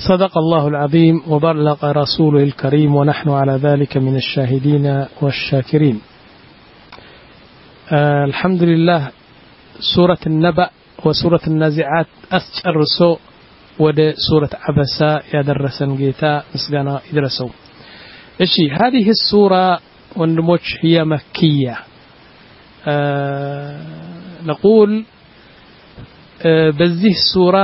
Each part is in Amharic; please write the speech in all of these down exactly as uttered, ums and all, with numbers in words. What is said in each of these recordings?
صدق الله العظيم وبلغ رسوله الكريم ونحن على ذلك من الشاهدين والشاكرين. آه الحمد لله. سورة النبأ وسورة النازعات أسرسو ود سورة عبسة يدرسن جيتا مسجنا يدرسوا. إشي هذه السورة والنموش هي مكية. آه نقول آه بزيه السورة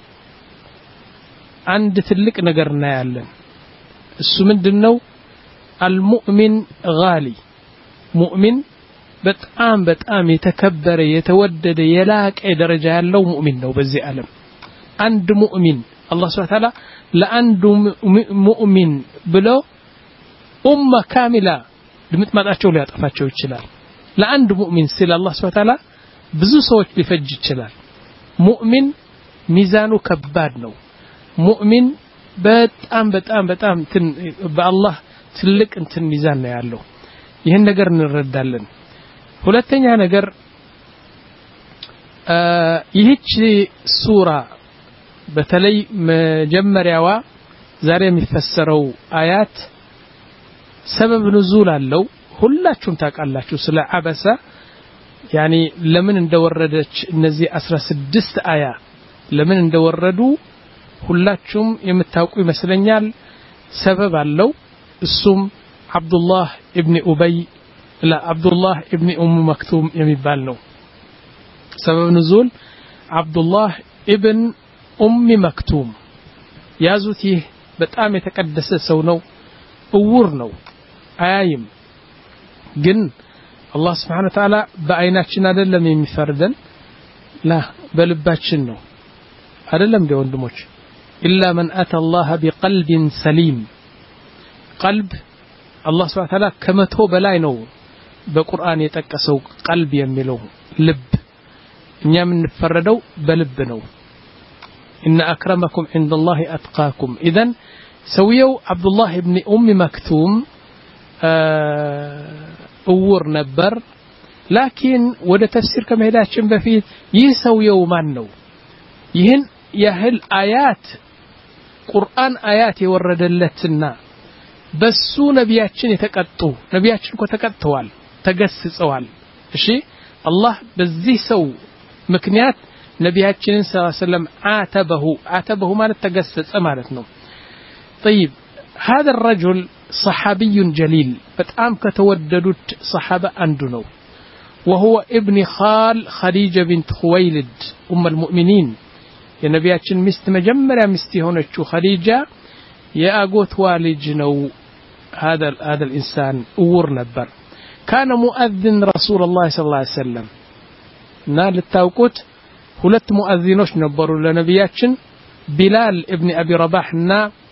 عند تلك نجرنا يعلن السمند النو المؤمن غالي مؤمن بتأم بتأم يتكبر يتودد يلاك أي درجة لو مؤمن نو بزي ألم عند مؤمن الله سبحانه وتعالى لعند مؤمن بلو أمة كاملة لمت ما تأشوا لي أطفاتشوا الشلال لعند مؤمن سل الله سبحانه وتعالى بزو صوت بفج الشلال مؤمن ميزانه كباد نو مؤمن በጣም በጣም በጣም በአላህ ትልቅ እንትን ሚዛን ነው ያለው። ይሄን ነገር እንረዳለን። ሁለተኛ ነገር ይህች ሱራ በተለይ መጀመሪያዋ ዛሬ የሚፈሰረው አያት ሰበብ ንዙል አለው። ሁላችሁም ታውቃላችሁ ስለ አበሳ ያኒ ለምን እንደወረደች እነዚህ አስራ ስድስት አያ ለምን እንደወረዱ ሁላችሁም የምታውቁ ይመስለኛል። ሰበብ አለው። እሱም አብዱላህ ኢብኑ ኡበይ ላ አብዱላህ ኢብኑ ኡም መክቱም የሚባል ነው። ሰበብ ንዙል አብዱላህ ኢብን ኡም መክቱም ያዙት። ይህ በጣም የተቀደሰ ሰው ነው። እውር ነው፣ አያይም። ግን አላህ Subhanahu Wa Ta'ala በአይናችን አይደለም የሚፈርደን ላ በልባችን ነው። አይደለም እንደ ወንድሞች إلا من أتى الله بقلب سليم. قلب الله سبحانه وتعالى كما تو بلاي نو بقرآن يتكسو قلب يميلو لب إنيا من نفردو بلب نو إن أكرمكم عند الله أتقاكم. إذن سويو عبد الله بن أم مكتوم أور نبر لكن وده تفسير كما هداش بفيد يسويو من نو يهن يهل آيات قرآن آيات يوردلتنا بسو نبياتشن يتقطو نبياتشن كو تقطوال تقسسوال እሺ الله بزي سو ምክንያት ነቢያችንን ሰለላሁ ዐለይሂ ወሰለም عاتبه عاتبه ማለት ተገሰጸ ማለት ነው። طيب هذا الرجل صحابي جليل በጣም ከተወደዱት صحابة አንዱ ነው። وهو ابن خال خديجة بنت خويلد أم المؤمنين. የነቢያችን ሚስት መጀመሪያ ሚስት የሆነችው ኸዲጃ የአጎቷ ልጅ ነው። هذا هذا الانسان እውር ነበር። كان مؤذن رسول الله صلى الله عليه وسلم እና ልታውቁት ሁለት ሙአዚኖች ነበሩ ለነቢያችን ቢላል ኢብኑ አቢ ረባህ እና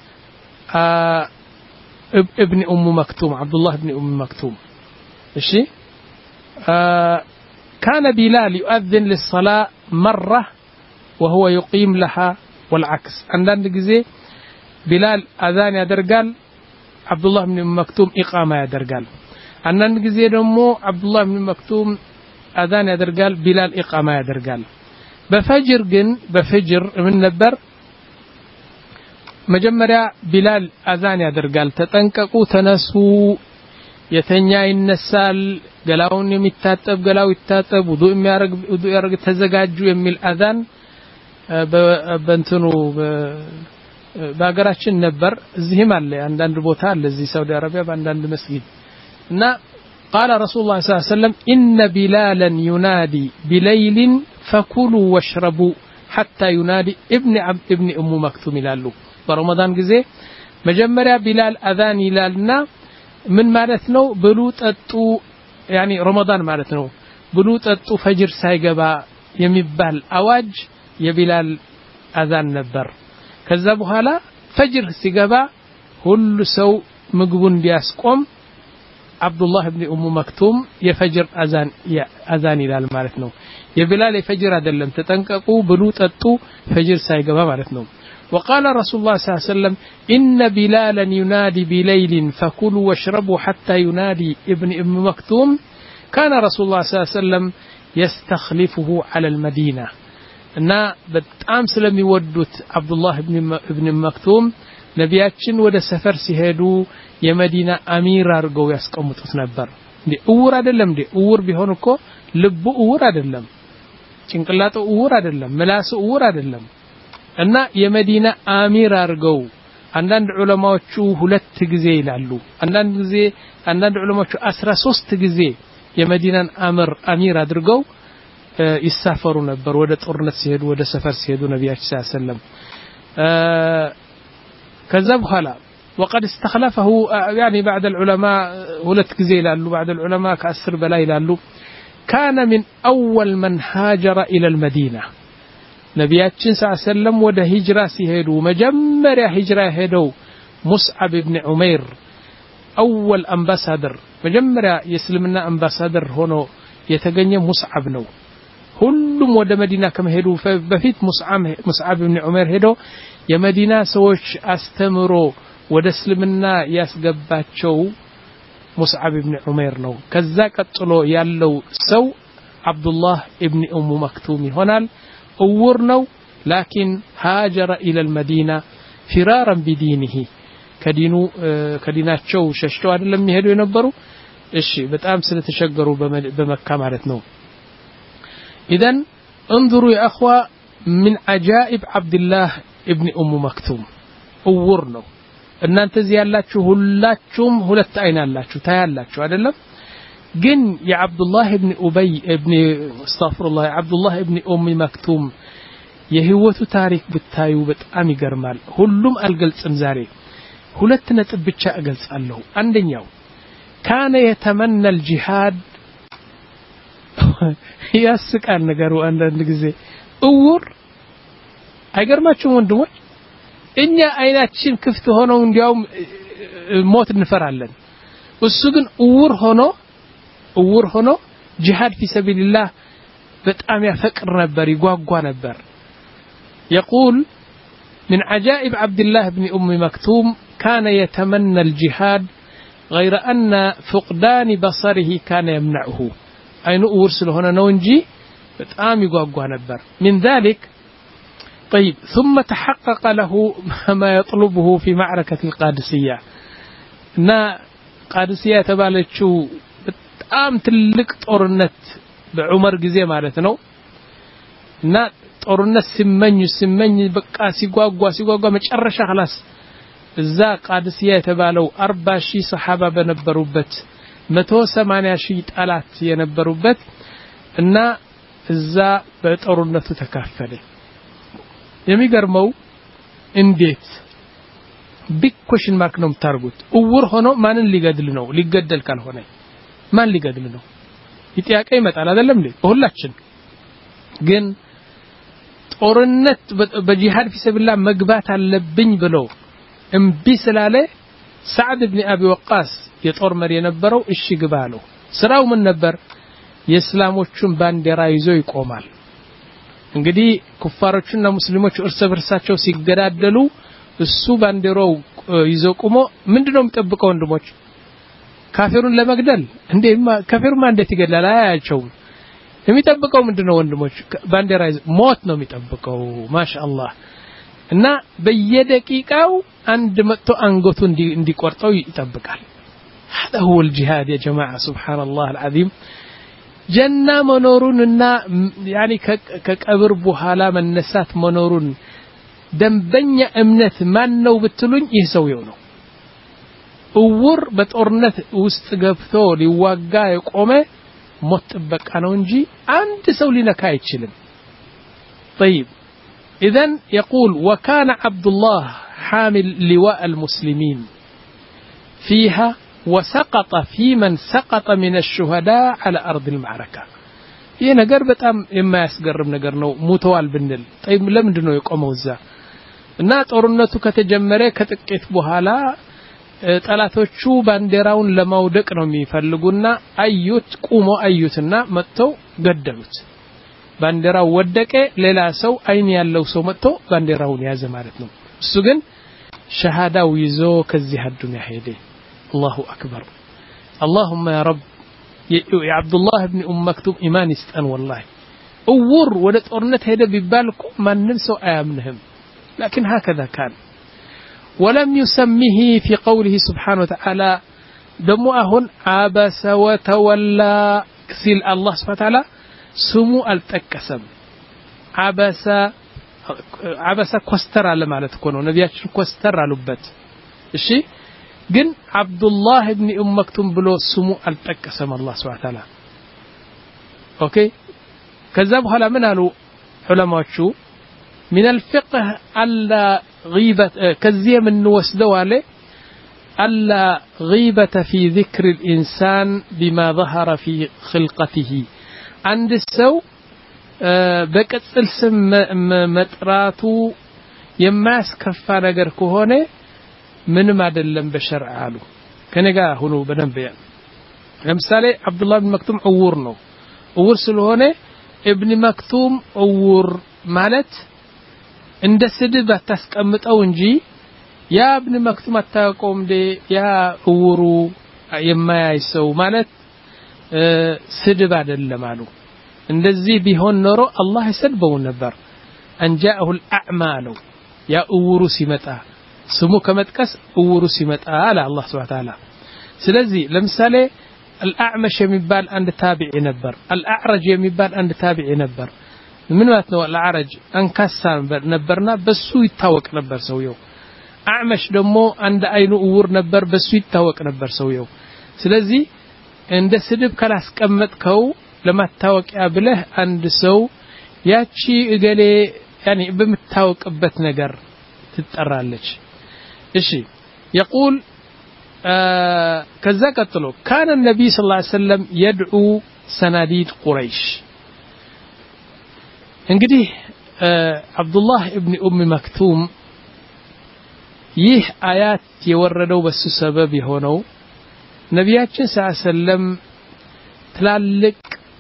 ابن ام مكتوم عبد الله ابن ام مكتوم. እሺ كان بلال يؤذن للصلاة مرة وهو يقيم لها والعكس. عندنا جزء بلال أذان يدرجال عبد الله بن مكتوم إقامة يدرجال. عندنا جزء دمو عبد الله بن مكتوم أذان يدرجال بلال إقامة يدرجال. بفجر جن بفجر من نبر مجمرة بلال أذان يدرجال تتنككو تنسو يتنيا النسال قلاون يمتاتب قلاو يتاتب وضوء يارق وضوء يارق تزجاجو يميل أذان በእንትኑ በአገራችን ነበር እዚህም አለ አንዳንድ ቦታ አለ እዚህ ሳውዲ አረቢያ በአንዳንድ መስጊድ እና قال رسول الله صلى الله عليه وسلم إن بلالا ينادي بليل فكلوا واشربوا حتى ينادي ابن عبد ابن أم مكتوم ይላሉ። በረመዳን ጊዜ መጀመሪያ ቢላል አዛን ይላልና ምን ማለት ነው? ብሉ ጠጡ ያኒ ረመዳን ማለት ነው። ብሉ ጠጡ ፈጅር ሳይገባ የሚባል አዋጅ የቢላል አዛን ነበር። ከዛ በኋላ ፈጅር ሲገባ ሁሉ ሰው ምግቡን እንዲያስቆም አብዱላህ ኢብኑ ኡም መክቱም የፈጅር አዛን አዛን ይላል ማለት ነው። የቢላል የፈጅር አይደለም ተጠንቀቁ ብሉ ጠጡ ፈጅር ሳይገባ ማለት ነው። وقال رسول الله صلى الله عليه وسلم إن بلالا ينادي بليل فكلوا واشربوا حتى ينادي ابن ام مكتوم كان رسول الله صلى الله عليه وسلم يستخلفه على المدينة እና በጣም ስለሚወዱት አብዱላህ ኢብኑ መክቱም ነቢያችን ወደ ሰፈር ሲሄዱ የመዲና አሚር አድርገው ያስቀምጡት ነበር። እንዴ እውር አይደለም እንዴ? እውር ቢሆን እኮ ልቡ እውር አይደለም፣ ጭንቅላቱ እውር አይደለም፣ ምላሱ እውር አይደለም። እና የመዲና አሚር አድርገው አንዳንድ ዑለማዎቹ ሁለት ጊዜ ይላሉ፣ አንዳንድ ጊዜ አንዳንድ ዑለማዎቹ አስራ ሶስት ጊዜ የመዲናን አምር አሚር አድርገው ይሳፈሩ ነበር ወደ ጦርነት ሲሄዱ ወደ ሰፈር ሲሄዱ ነቢያችን ሰለላሁ ዐለይሂ ወሰለም። ከዛ በኋላ وقد استخلفه يعني بعد العلماء ሁለት ጊዜ ይላሉ፣ بعد العلماء ከአስር በላይ ይላሉ። كان من أول من هاجر إلى المدينة ነቢያችን ሰለላሁ ዐለይሂ ወሰለም ወደ ሂጅራ ሲሄዱ መጀመሪያ ሂጅራ ሄደው ሙስዓብ ኢብኑ ዑመይር أول أمباسادر መጀመሪያ የእስልምና አምባሳደር ሆኖ የተገኘ ሙስዓብ ነው። ሁሉም ወደ መዲና ከመሄዱ በፊት ሙስዓብ ሙስዓብ ኢብኑ ዑመይር ሄዶ የመዲና ሰዎች አስተምሮ ወደ እስልምና ያስገባቸው ሙስዓብ ኢብኑ ዑመይር ነው። ከዛ ቀጥሎ ያለው ሰው አብዱላህ ኢብኑ ኡሙ መክቱም ይሆናል። እውር ነው ላኪን ሃጀረ ኢለ المدينة فرارا بدينه ከዲኑ ከዲናቸው ሸሽተው አይደለም የሚሄዱ የነበሩ እሺ በጣም ስለተሸገሩ በመካ ማለት ነው። اذا انظروا يا اخوه من عجائب عبد الله ابن ام مكتوم እውር ነው። እናንተ እዚህ ያላችሁ ሁላችሁም ሁለት አይን አላችሁ ታያላችሁ አይደለም? ግን የአብዱላህ ኢብኑ ኡበይ ኢብኑ አስተግፊሩላህ የአብዱላህ ኢብኑ ኡም መክቱም የህይወቱ ታሪክ ብታዩ በጣም ይገርማል። ሁሉም አልገልጽም ዛሬ ሁለት ነጥብ ብቻ እገልጻለሁ። አንደኛው ካነ የተመና الجهاد ያስቃል ነገሩ አንዳንድ ጊዜ እውር አይገርማችሁም ወንድሞች? እኛ አይናችን ክፍት ሆኖ እንዲያው ሞት እንፈራለን። እሱ ግን እውር ሆኖ እውር ሆኖ ጂሃድ في سبيل الله በጣም ያፈቅር ነበር ይጓጓ ነበር። يقول من عجائب عبد الله بن أم مكتوم كان يتمنى الجهاد غير أن فقدان بصره كان يمنعه أين أورسل هنا نونجي بتآم يقوى نبر من ذلك. طيب ثم تحقق له ما يطلبه في معركة القادسية نا قادسية تبالتشو بتآم تلك طورنت بعمر جزي مالتنا نا طورنت سمني سمني بقى سيقوى سيقوى مجرشة خلاص እዛ ቃድሲያ የተባለው አርባ ሺህ ሰሃባ በነበሩበት መቶ ሰማንያ ሺህ ጣላት የነበሩበት እና እዛ በጦርነቱ ተካፈለ። የሚገርመው እንዴት ቢግ ኩዌስችን ማርክ ነው የምታርጉት። እውር ሆኖ ማንን ሊገድል ነው? ሊገደል ካልሆነ ማን ሊገድል ነው? ይጥያቄ ይመጣል አይደለም እንዴ? በሁላችን ግን ጦርነት በጂሃድ في سبيل الله መግባት አለብኝ ብሎ እምቢ ስላለ ሰዓድ ኢብኑ አቢ ወቃስ የጦር መሪ የነበረው እሺ ግባ ነው። ስራው ምን ነበር? የእስላሞቹን ባንዲራ ይዞ ይቆማል። እንግዲህ ኩፋሮችና ሙስሊሞች እርስ በርሳቸው ሲገዳደሉ እሱ ባንዲራው ይዞ ቆሞ ምንድነው የሚጠብቀው ወንድሞች? ካፊሩን ለመግደል እንዴማ ካፊሩማ እንዴት ይገድላል? አያቸውም። የሚጠብቀው ምንድነው ወንድሞች? ባንዲራ ይዞ ሞት ነው የሚጠብቀው። ማሻአላህ እና በየደቂቃው አንድ መጥቶ አንገቱ እንዲቆርጠው ይጠብቃል። هذا هو الجهاد يا جماعه سبحان الله العظيم. ጀና መኖሩንና ያኒ ከቀብር በኋላ መነሳት መኖሩን ደንበኛ እምነት ማን ነው ብትሉኝ ይህ ሰውየው ነው። እውር በጦርነት ውስጥ ገብቶ ሊዋጋ የቆመ ሞት ጥበቃ ነው እንጂ አንድ ሰው ሊነካ አይችልም። طيب إذن يقول وكان عبد الله حامل لواء المسلمين فيها وسقط في من سقط من الشهداء على أرض المعركة. ይህ ነገር በጣም የማያስገርም ነገር ነው። ሙተዋል ብንል طيب ለምንድነው የቆመው እዛ? እና ጦርነቱ ከተጀመረ ከጥቂት በኋላ ጠላቶቹ ባንዲራውን ለማውደቅ ነው የሚፈልጉና አዩት ቁሞ አዩትና መጥተው ገደሉት። ባንዲራው ወደቀ። ሌላ ሰው አይን ያለው ሰው መጥቶ ባንዲራውን ያዘ ማለት ነው። እሱ ግን ሸሃዳው ይዞ ከዚህ አዱንያ ሄደ። الله أكبر. اللهم يا رب يا عبد الله بن أم مكتوم إيمان يستأن والله أور ولا تورنت هيدا ببالكم ما ننسوا آمنهم لكن هكذا كان ولم يسميه في قوله سبحانه وتعالى دموهن عبس وتولى سيل الله سبحانه وتعالى سمو التكسم عبس عبس كوستر على معنى تكونوا نبياتش كوستر على لبت الشيء جن عبد الله بن أم مكتوم بلو سمو التكسم الله سبحانه وتعالى أوكي كذبوا هلا من قالوا علماء شو من الفقه ألا غيبة كزية من نوسدوا عليه ألا غيبة في ذكر الإنسان بما ظهر في خلقته عند السو بكتل سم متراتو يماس كفا نجر كهونه من ما دلم بشرع عالو كنجا هنو بنبيع مثالي عبد الله بن مكتوم عورنو عور سلهونه ابن مكتوم عور مالت عند سدب تسقمطو انجي يا ابن مكتوم አታውቀውም ደ ያ عورو የማያይሰው ማለት ስድብ አይደለም አሉ እንደዚህ ቢሆን ኖሮ አላህ ይሰድበው ነበር አንጃሁ الأعمى ለው ያ عورو ሲመጣ ስሙ ከመጥቀስ عورو ሲመጣ አለ አላህ Subhanahu Wa Ta'ala ስለዚህ ለምሳሌ الأعمش የሚባል አንድ ታቢዒ ነበር الأعرج የሚባል አንድ ታቢዒ ነበር ምን ማለት ነው الأعرج አንካሳ ነበርና በሱ ይታወቅ ነበር ሰውየው أعمش ደሞ አንድ አይኑ عور ነበር በሱ ይታወቅ ነበር ሰውየው ስለዚህ እንደ ስድብ ካላስቀመጥከው ለማታወቂያ ብለህ አንድ ሰው ያቺ እገሌ يعني በምታወቅበት ነገር ትጠራለች እሺ يقول آه كذا قتلوا كان النبي صلى الله عليه وسلم يدعو سناديد قريش እንግዲህ عبد الله ابن ام مكتوم ይህ አያት የወረደው በሱ ሰበብ የሆነው ነብያችን ሰለላሁ ዐለይሂ ወሰለም ትላልቅ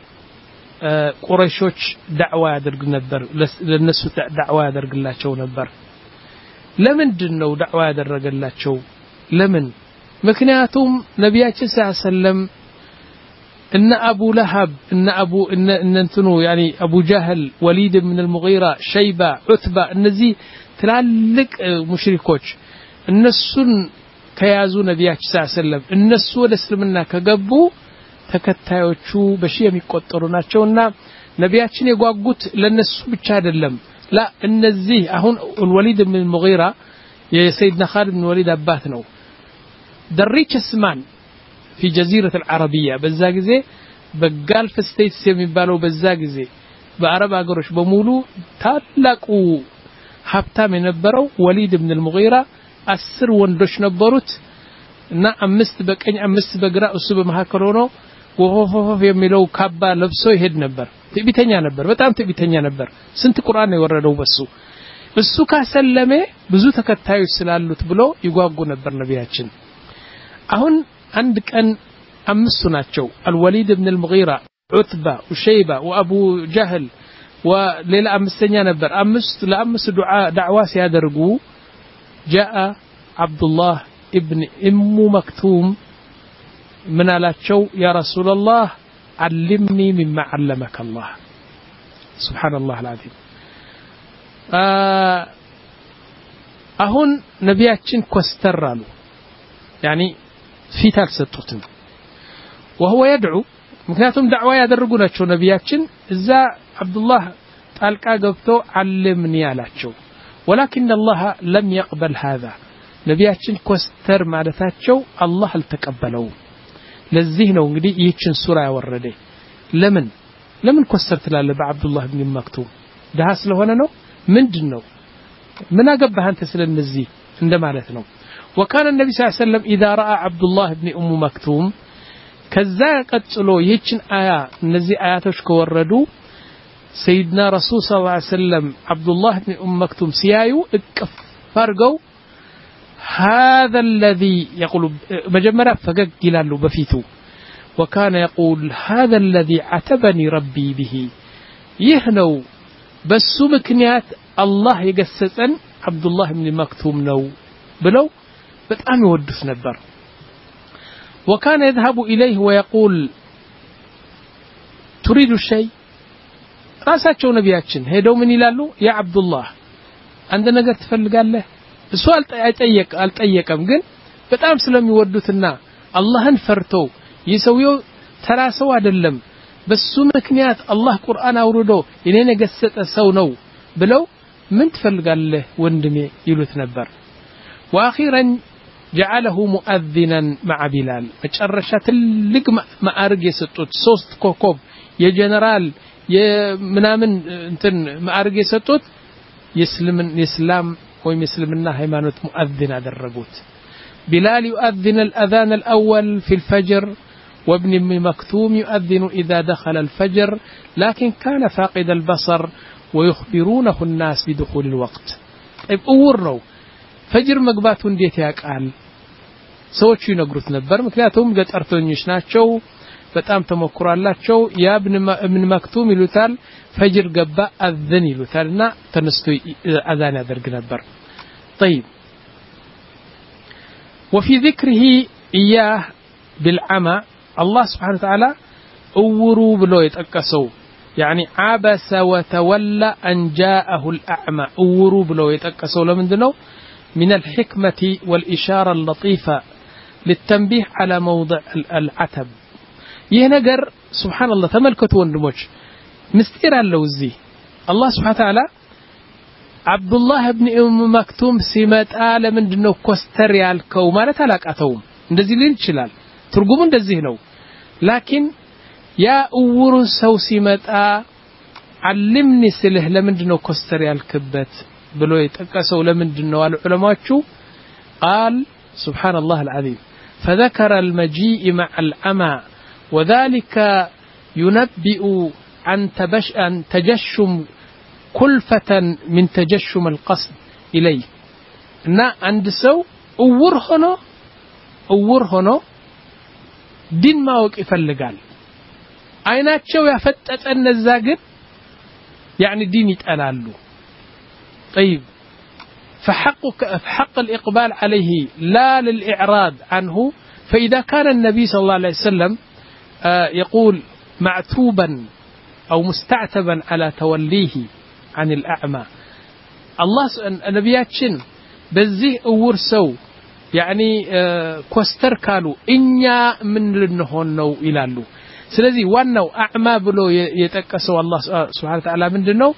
ቁረይሾች ዳዕዋ ያደርጉ ነበር ለነሱ ዳዕዋ ያደርግላቸው ነበር ለምንድን ነው ዳዕዋ ያደረገላቸው ለምን ምክንያቱም ነብያችን ሰለላሁ ዐለይሂ ወሰለም እነ አቡ ለሃብ እነ አቡ እነ እንትኑ ያኒ አቡ ጀህል ወሊድ ኢብኑ አልሙጊራ ሸይባ ዑትባ እነዚህ ትላልቅ ሙሽሪኮች እነሱን ከያዙ ነብያችን ሰለላሁ ዐለይሂ ወሰለም እነሱ ወደ እስልምና ከገቡ ተከታዮቹ በሺ የሚቆጠሩ ናቸውና ነብያችን የጓጉት ለነሱ ብቻ አይደለም ላ እነዚህ አሁን ወሊድ ኢብኑ አልሙጊራ የሰይድና ኻሊድ ኢብኑ ወሊድ አባት ነው دريتش man في جزيرة العربية በዛ ጊዜ በጋልፍ ስቴትስ የሚባለው በዛ ጊዜ በአረብ አገሮች በሙሉ ታላቁ ሀብታም የነበረው ወሊድ ኢብኑ አልሙጊራ አስር ወንዶች ነበሩት እና አምስት በቀኝ አምስት በግራ እሱ በመሐከል ሆኖ ወሆሆሆ የሚለው ካባ ለብሶ ይሄድ ነበር ትዕቢተኛ ነበር በጣም ትዕቢተኛ ነበር ስንት ቁርአን ነው የወረደው በሱ እሱ ካሰለመ ብዙ ተከታዮች ስላሉት ብሎ ይጓጉ ነበር ነብያችን አሁን አንድ ቀን አምስቱ ናቸው አልወሊድ ኢብኑ አልሙጊራ ዑትባ ወሸይባ ወአቡ ጀህል ወሌላ አምስተኛ ነበር አምስት ለአምስት ዱዓ ዳዕዋ ሲያደርጉ جاء عبد الله ابن ام مكتوم من አላቸው يا رسول الله علمني مما علمك الله سبحان الله العظيم አሁን ነብያችን ኮስተራሉ يعني ፊት አልሰጡትም وهو يدعو ምክንያቱም ዳዕዋ ያደርጉ ናቸው ነብያችን እዛ አብዱላህ ጣልቃ ገብቶ علمني አላቸው ولكن الله لم يقبل هذا ነብያችን ኮስተር ማለታቸው አላህ አልተቀበለው ለዚህ ነው እንግዲህ ይህችን ሱራ ያወረደ ለምን ለምን ኮስተር ትላለ በአብዱላህ ኢብኑ መክቱም ዳህ ስለሆነ ነው ምንድነው ምን አገባህ አንተ ስለነዚህ እንደማለት ነው وكان النبي صلى الله عليه وسلم إذا رأى عبد الله بن أم مكتوم كذا قتلوا يهجن آية نزي آياتش كوردو سيدنا رسول صلى الله عليه وسلم عبد الله بن أم مكتوم سيايو فرقوا هذا الذي يقول مجمرة فقق جلالو بفيتو وكان يقول هذا الذي عتبني ربي به يهنو بس مكنيات الله يقسسن عبد الله بن مكتوم نو بلو በጣም ይወዱት ነበር وكان يذهب إليه ويقول تريد شيء ራሳቸው ነቢያችን ሄደው ምን ይላሉ ያ አብዱላህ አንድ ነገር ትፈልጋለህ እሱ አልጠየቀ አልጠየቀም ግን በጣም ስለሚወዱትና አላህን ፈርተው ይሰውየው ተራሰው አይደለም በሱ ምክንያት አላህ ቁርአን አውርዶ እኔን የገሰጠ ሰው ነው ብለው ምን ትፈልጋለህ ወንድሜ ይሉት ነበር واخيرا جعله مؤذنا مع بلال መጨረሻ ትልቅ ማዕረግ የሰጡት ሶስት ኮከብ የጀነራል የምናምን እንትን ማዕረግ የሰጡት የእስልምና የእስላም ወይም የእስልምና ሃይማኖት ሙአዚን አደረጉት بلال يؤذن الأذان الأول في الفجر وابن أم مكتوم يؤذن إذا دخل الفجر لكن كان فاقد البصر ويخبرونه الناس بدخول الوقت طيب أورنو فجر مقبات انديت ያቃል ሰዎች ይነግሩት ነበር ምክንያቱም ገጠርተኞች ናቸው በጣም ተሞክሯላቸው ያ ابن مكتوم ይሉታል ፈጅር ገባ አዘን ይሉታልና ተነስቶ አዛን ያደርግ ነበር طيب وفي ذكره إياه بالعمى الله سبحانه وتعالى أورو بلو يتأكسو يعني عبس وتولى أن جاءه الأعمى أورو بلو يتأكسو لمن دنو من الحكمة والإشارة اللطيفة للتنبيه على موضع العتب يهنجر سبحان الله تملكت وندموش مستير اللوزي الله سبحانه وتعالى عبد الله بن أم مكتوم سمات آل من دنو كوستر يالكو ما نتلاقاتهم እንደዚህ ሊል ይችላል ትርጉሙ እንደዚህ ነው لكن يا أور سو ሲመጣ علمني ስልህ ለምንድነው ኮስተር ያልክበት ብሎ ይጠቀሰው ለምንድነው አሉ ዑለማዎቹ قال سبحان الله العظيم فذكر المجيء مع العمى وذلك ينبئ عن تبش عن تجشم كلفة من تجشم القصد إليه إن عند سو أور هنا أور هنا دين ما وك يفلقال عينات شو يفتت أن الزاقد يعني دين يتألالو طيب فحقك فحق الإقبال عليه لا للإعراض عنه فإذا كان النبي صلى الله عليه وسلم يقول معتوبا أو مستعتبا على توليه عن الأعمى الله نبياتشن بزيه أور سو يعني كوستر كانوا إنيا من لنهونو إلالو سلذي وانو أعمى بلو يتكسو الله سبحانه وتعالى من لنو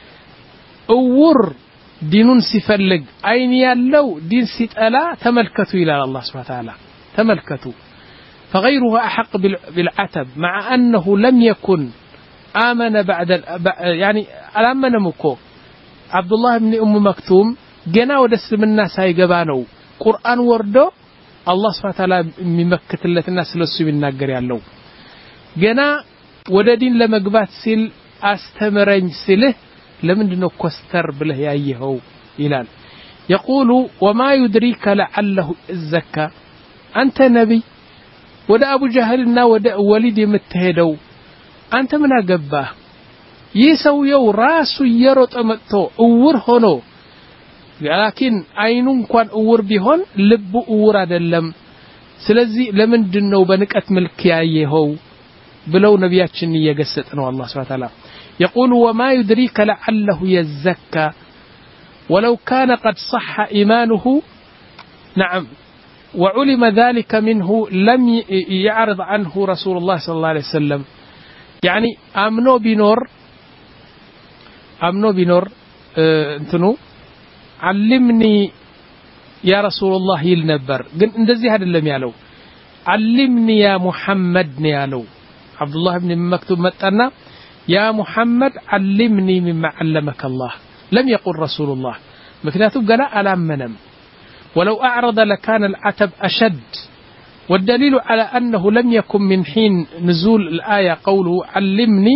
أور دينون سفلق أين يالو دين ستألا تملكتوا إلى الله سبحانه وتعالى تملكتوا فغيره أحق بالعتب مع أنه لم يكن آمن بعد يعني الأمن مكو عبد الله بن أم مكتوم جنا ودسم الناس هاي جبانو قرآن وردو الله سبحانه وتعالى ممكة التي الناس لسوا من ناقر يالو جنا وددين لما قبات سيل أستمرين سيله لمن دنو كوستر بله يأيهو إلال يقول وما يدريك لعله الزكاة أنت نبي ودا أبو جهلنا ودا وليد متهدو أنت من أقباه يسو يو راسو يروت أمتو أور هونو لكن أينون كان أور بهون لبو أور أدلم سلزي لمن دنو بنكت ملكي هو بلو نبياتشن يقصتنا الله سبحانه وتعالى يقول وما يدريك لعله يزكى ولو كان قد صح إيمانه نعم وعلم ذلك منه لم يعرض عنه رسول الله صلى الله عليه وسلم يعني أمنو بنور أمنو بنور اه انتنو علمني يا رسول الله يلنبر اندزي هذا اللي يالو علمني يا محمد يالو عبد الله بن مكتوم متنا يا محمد علمني مما علمك الله لم يقل رسول الله مكناتو قال ألام منم ولو أعرض لكان العتب أشد والدليل على أنه لم يكن من حين نزول الآية قوله علمني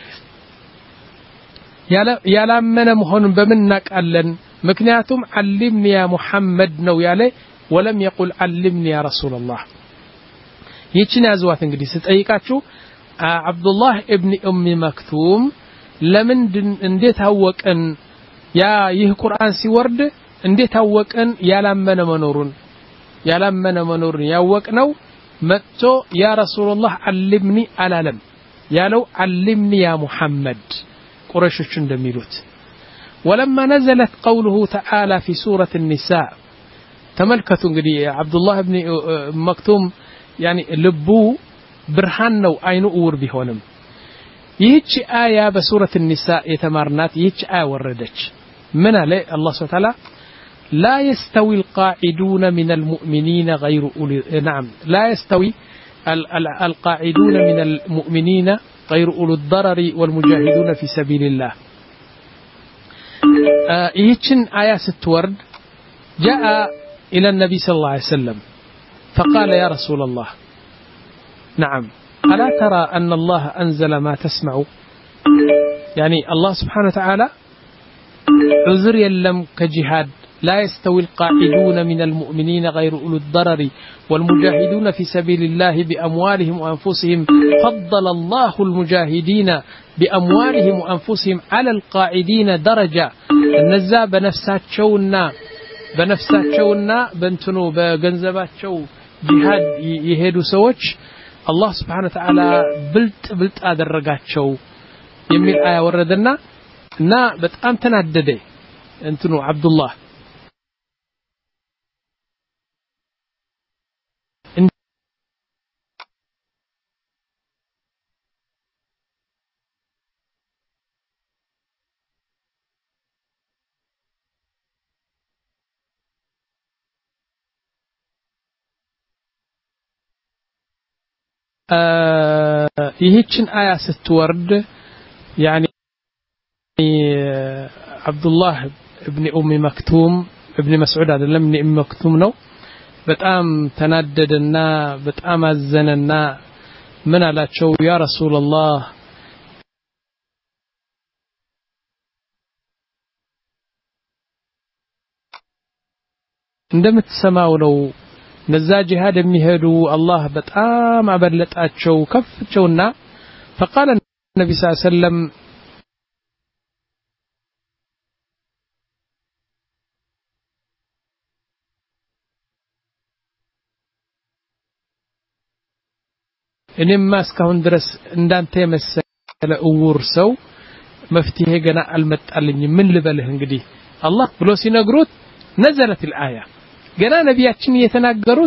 يا لامنا مهون بمنك ألن مكنياتهم علمني يا محمد نو يالي ولم يقل علمني يا رسول الله يتشني أزوات انجليس تأيكاتشو عبد الله ابن أم مكتوم لمن انديت هوك أن يا يه قرآن سي ورد انديت هوك أن يا لامنا منورون يا لامنا منورون يا وك نو متو يا رسول الله علمني ألا لم يا لو علمني يا محمد ቁረይሾች እንደሚሉት ولما نزلت قوله تعالى في سورة النساء تملكتوا እንግዲህ አብዱላህ ኢብኑ መክቱም يعني ልቡ ብርሃን ነው አይኑ እውር ቢሆንም ይህች አያ በሱረة النساء የተማርናት ይህች አያ ወረደች ምን አለ አላህ Subhanahu Wa Ta'ala لا يستوي القاعدون من المؤمنين غير أولي نعم لا يستوي القاعدون من المؤمنين غير أولي الضرر والمجاهدون في سبيل الله يهتشن آية ستورد جاء إلى النبي صلى الله عليه وسلم فقال يا رسول الله نعم ألا ترى أن الله أنزل ما تسمع يعني الله سبحانه وتعالى عذر يلم كجهاد لا يستوي القاعدون من المؤمنين غير أولي الضرر والمجاهدون في سبيل الله بأموالهم وأنفسهم فضل الله المجاهدين بأموالهم وأنفسهم على القاعدين درجة النزا بنفسات شونا بنفسات شونا بنتنو بجنزبات شو جهاد يهدو سوتش الله سبحانه وتعالى بلت بلت أدرجات شو يميل آية وردنا نا بتأم تنددي انتنو عبد الله ይህችን አያ ስትወርድ يعني عبد الله ابن ام مكتوم ابن مسعود አይደለም ابن ام مكتوم ነው በጣም ተናደደና በጣም አዘነና ምን አላቸው ያ ረሱላህ እንደምትሰማው ነው ነዛ ጂሃድ የሚሄዱ አላህ በጣም አበለጣቸው ከፍቸውና فقال النبي صلى الله عليه وسلم እኔማ እስካሁን ድረስ እንዳንተ የመሰለ እውር ሰው መፍትሄ ገና አልመጣልኝም ምን ልበልህ እንግዲህ አላህ ብሎ ሲነግሩት نزلت الآية ገና ነቢያችን የተናገሩት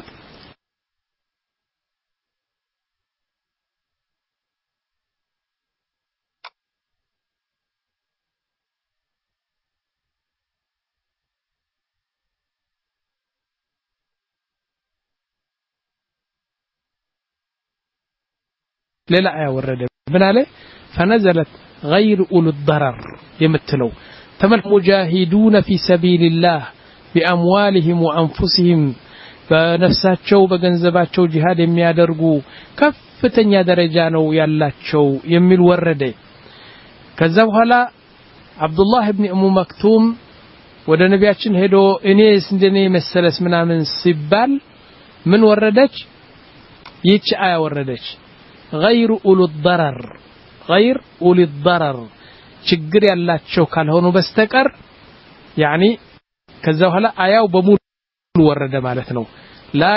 ሌላ አያ ወረደ ምን አለ فنزلت غير أولي الضرر የምትለው ተመል ሙጃሂዱን في سبيل الله بأموالهم وأنفسهم በነፍሳቸው በገንዘባቸው ጂሃድ የሚያደርጉ ከፍተኛ ደረጃ ነው ያላቸው የሚል ወረደ ከዛ በኋላ አብዱላህ ኢብኑ ኡም መክቱም ወደ ነቢያችን ሄዶ እኔስ እንደኔ መሰለስ ምናምን ሲባል ምን ወረደች ይህች አያ ወረደች غير أولي الضرر غير أولي الضرر ችግር ያላቸው ካልሆኑ በስተቀር يعني ከዛ በኋላ አያው በሙሉ ወረደ ማለት ነው لا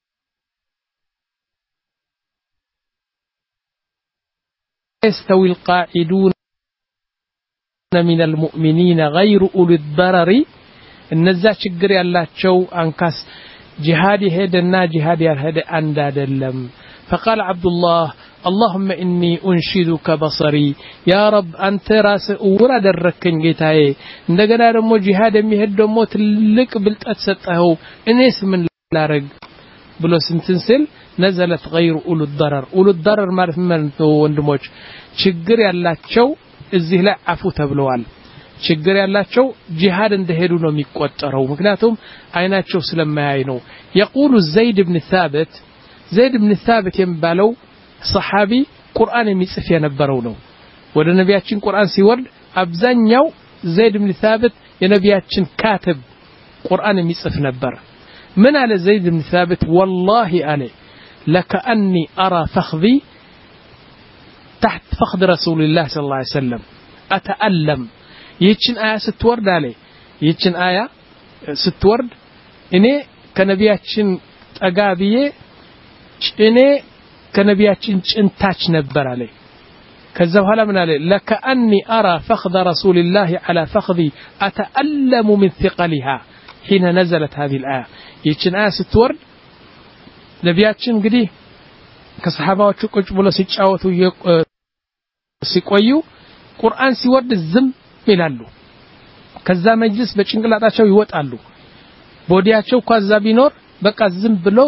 يستوي القاعدون من المؤمنين غير أولي الضرر እነዛ ችግር ያላቸው አንካስ ጂሃድ ሄደና ጂሃድ ያልሄደ አንድ አይደለም فقال عبد الله اللهم إني أنشدك بصري يا رب أنت راس أورا دركن جيتاي እንደገና ደግሞ ጂሃድ የሚሄድ ደግሞ ትልቅ ብልጠት ሰጠው እኔስ ምን ላረግ ብሎ ስንትንስል نزلت غير أولو الضرر أولو الضرر ማለት ምን ነው ወንድሞች ችግር ያላቸው እዚህ ላይ አፉ ተብለዋል ችግር ያላቸው ጂሃድ እንደሄዱ ነው የሚቆጠረው ምክንያቱም አይናቸው ስለማያይ ነው يقول زيد بن ثابت زيد بن ثابت የሚባለው ሰሃቢ ቁርአን የሚጽፍ የነበረው ነው ወደ ነቢያችን ቁርአን ሲወርድ አብዛኛው زيد بن ثابت የነቢያችን ካትብ ቁርአን የሚጽፍ ነበር ምን አለ زيد بن ثابت والله عليه لكأني أرى فخذي تحت فخذ رسول الله صلى الله عليه وسلم أتألم ይህችን አያ ስትወርድ አለ ይህችን አያ ስትወርድ እኔ ከነቢያችን ጠጋብዬ እኔ ከነቢያችን ጭንታች ነበር አለ كذا بحالا من عليه لكأني أرى فخذ رسول الله على فخذي أتألم من ثقلها حين نزلت هذه الآية يتشن آية ستورد نبياتشن قدي كصحابة وشكوش بلو سيتشاوتو سيكويو قرآن سيورد الزم ملالو كذا مجلس بچنقلاتاچو يوطالو بودياچو كذا بينور بقى الزم بلو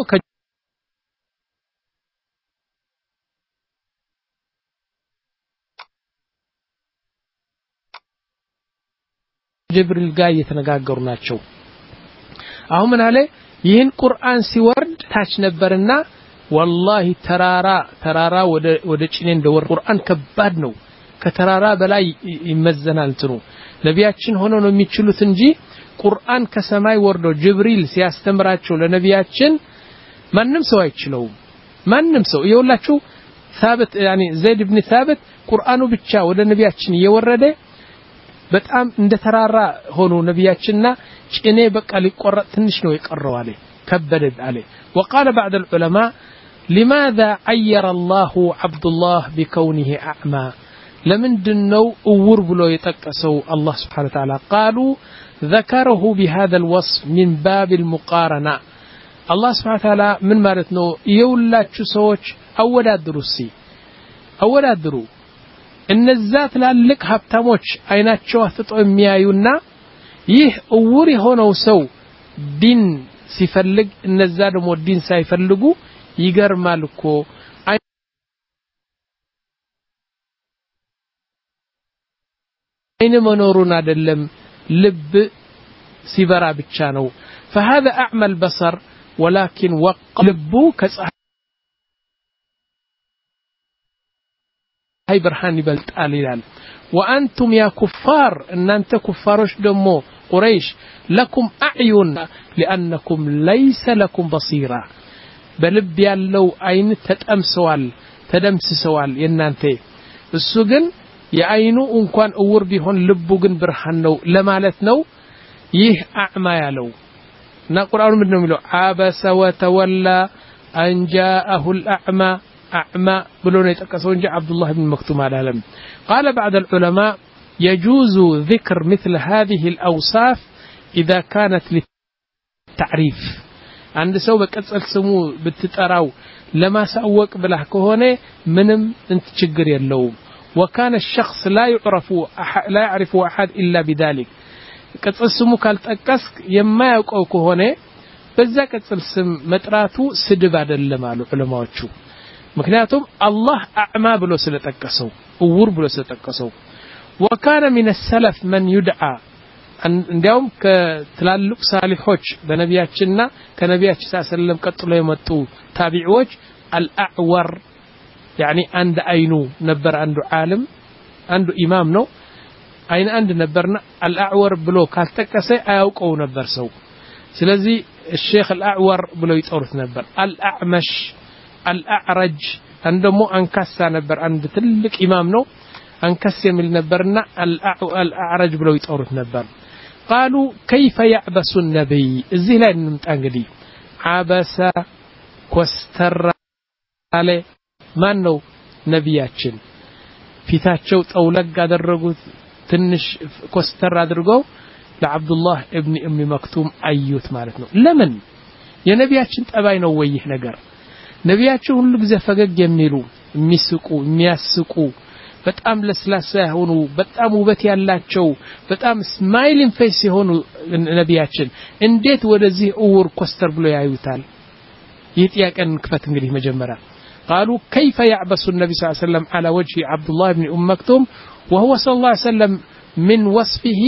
جبريل ጋር እየተነጋገሩ ናቸው አሁን ምን አለ ይህን ቁርአን ሲወርድ ታች ነበርና والله ተራራ ተራራ ወደ ወደ ጭኔ እንደወር ቁርአን ከባድ ነው ከተራራ በላይ ይመዘናል እንትኑ ነቢያችን ሆኖ ነው የሚችሉት እንጂ ቁርአን ከሰማይ ወርዶ ጅብሪል ሲያስተምራቸው ለነቢያችን ማንንም ሰው አይችለው ማንንም ሰው ይወላችሁ ثابت يعني زيد بن ثابت ቁርአኑ ብቻ ወደ ነቢያችን እየወረደ በጣም እንደ ተራራ ሆኖ ነቢያችንና ጭኔ በቃ ሊቆረጥ ትንሽ ነው የቀረው አለ ከበደ አለ وقال بعض العلماء لماذا عير الله عبد الله بكونه اعمى لمندنو اور بلو يتقسو الله سبحانه وتعالى قالوا ذكره بهذا الوصف من باب المقارنه الله سبحانه وتعالى من معناتنو يولاچو سوچ اودادروسي اودادرو እነዛት ላልቅ ሀብታሞች አይናቸው አፍጥጦ የሚያዩና ይህ እውር የሆነው ሰው ዲን ሲፈልግ እነዛ ደግሞ ዲን ሳይፈልጉ ይገርማል እኮ አይነ መኖሩን አይደለም ልብ ሲበራ ብቻ ነው فهذا اعمى البصر ولكن وقلبه كصح هاي برهان يبلطال يلال وانتم يا كفار ان انت كفاروش دمو قريش لكم اعين لانكم ليس لكم بصيره بلب يالو عين تتامسوال تدمسسوال ينانته እሱ ግን የአይኑ እንኳን እውር ቢሆን ልቡ ግን ብርሃን ነው ለማለት ነው ይህ አዕማ ያለው እና ቁርአኑ ምንድነው የሚለው አበሰ ወተወላ አንጃአሁ الأعمى أعمى بلون يتقسون جاء عبد الله بن مكتوم على العالم قال بعض العلماء يجوز ذكر مثل هذه الأوصاف إذا كانت للتعريف عند سوى كتسأل سمو بالتتراو لما سأوك بله كهوني منم انت تشجر يلوم وكان الشخص لا يعرف لا يعرف أحد إلا بذلك كتسأل سمو كالتأكسك يما يوقعو كهوني بذا كتسأل سم متراتو سدب هذا اللمال علماء وشو مكنياتهم الله أعمى بلو سلتكسو أور بلو سلتكسو وكان من السلف من يدعى عندهم كتلالق صالحوش بنبياتنا كنبيات صلى الله عليه وسلم قتلوا يمتو تابعوش الأعور يعني عند أينو نبر عنده عالم عنده إمام نو أين عند نبرنا الأعور بلو كالتكسي أيوكو نبر سو سلزي الشيخ الأعور بلو يتورث نبر الأعمش الأعرج عندما أنكس نبر عند تلك إمام نو أنكس يمل نبرنا الأعرج بلو يتورث نبر قالوا كيف يعبس النبي الزي لا نمتانقدي عبس كوستر عليه ما نو نبياتشن في تاتشو تولق درقو تنش كوستر درقو لعبد الله ابن ام مكتوم أيوت مالتنا لمن يا نبياتشن تأباينو ويه نقر ነቢያቸው ሁሉ ጊዜ ፈገግ የሚሉ የሚስቁ የሚያስቁ በጣም ለስላሳ ሆኑ በጣም ውበት ያላቸው በጣም ስማይሊንግ ፌስ የሆኑ ነቢያችን እንዴት ወደዚህ እውር ኮስተር ብሎ ያዩታል ይጥያቀን ክፈት እንግዲህ መጀመሪያ قالوا كيف يعبس النبي صلى الله عليه وسلم على وجه عبد الله بن ام مكتوم وهو صلى الله عليه وسلم من وصفه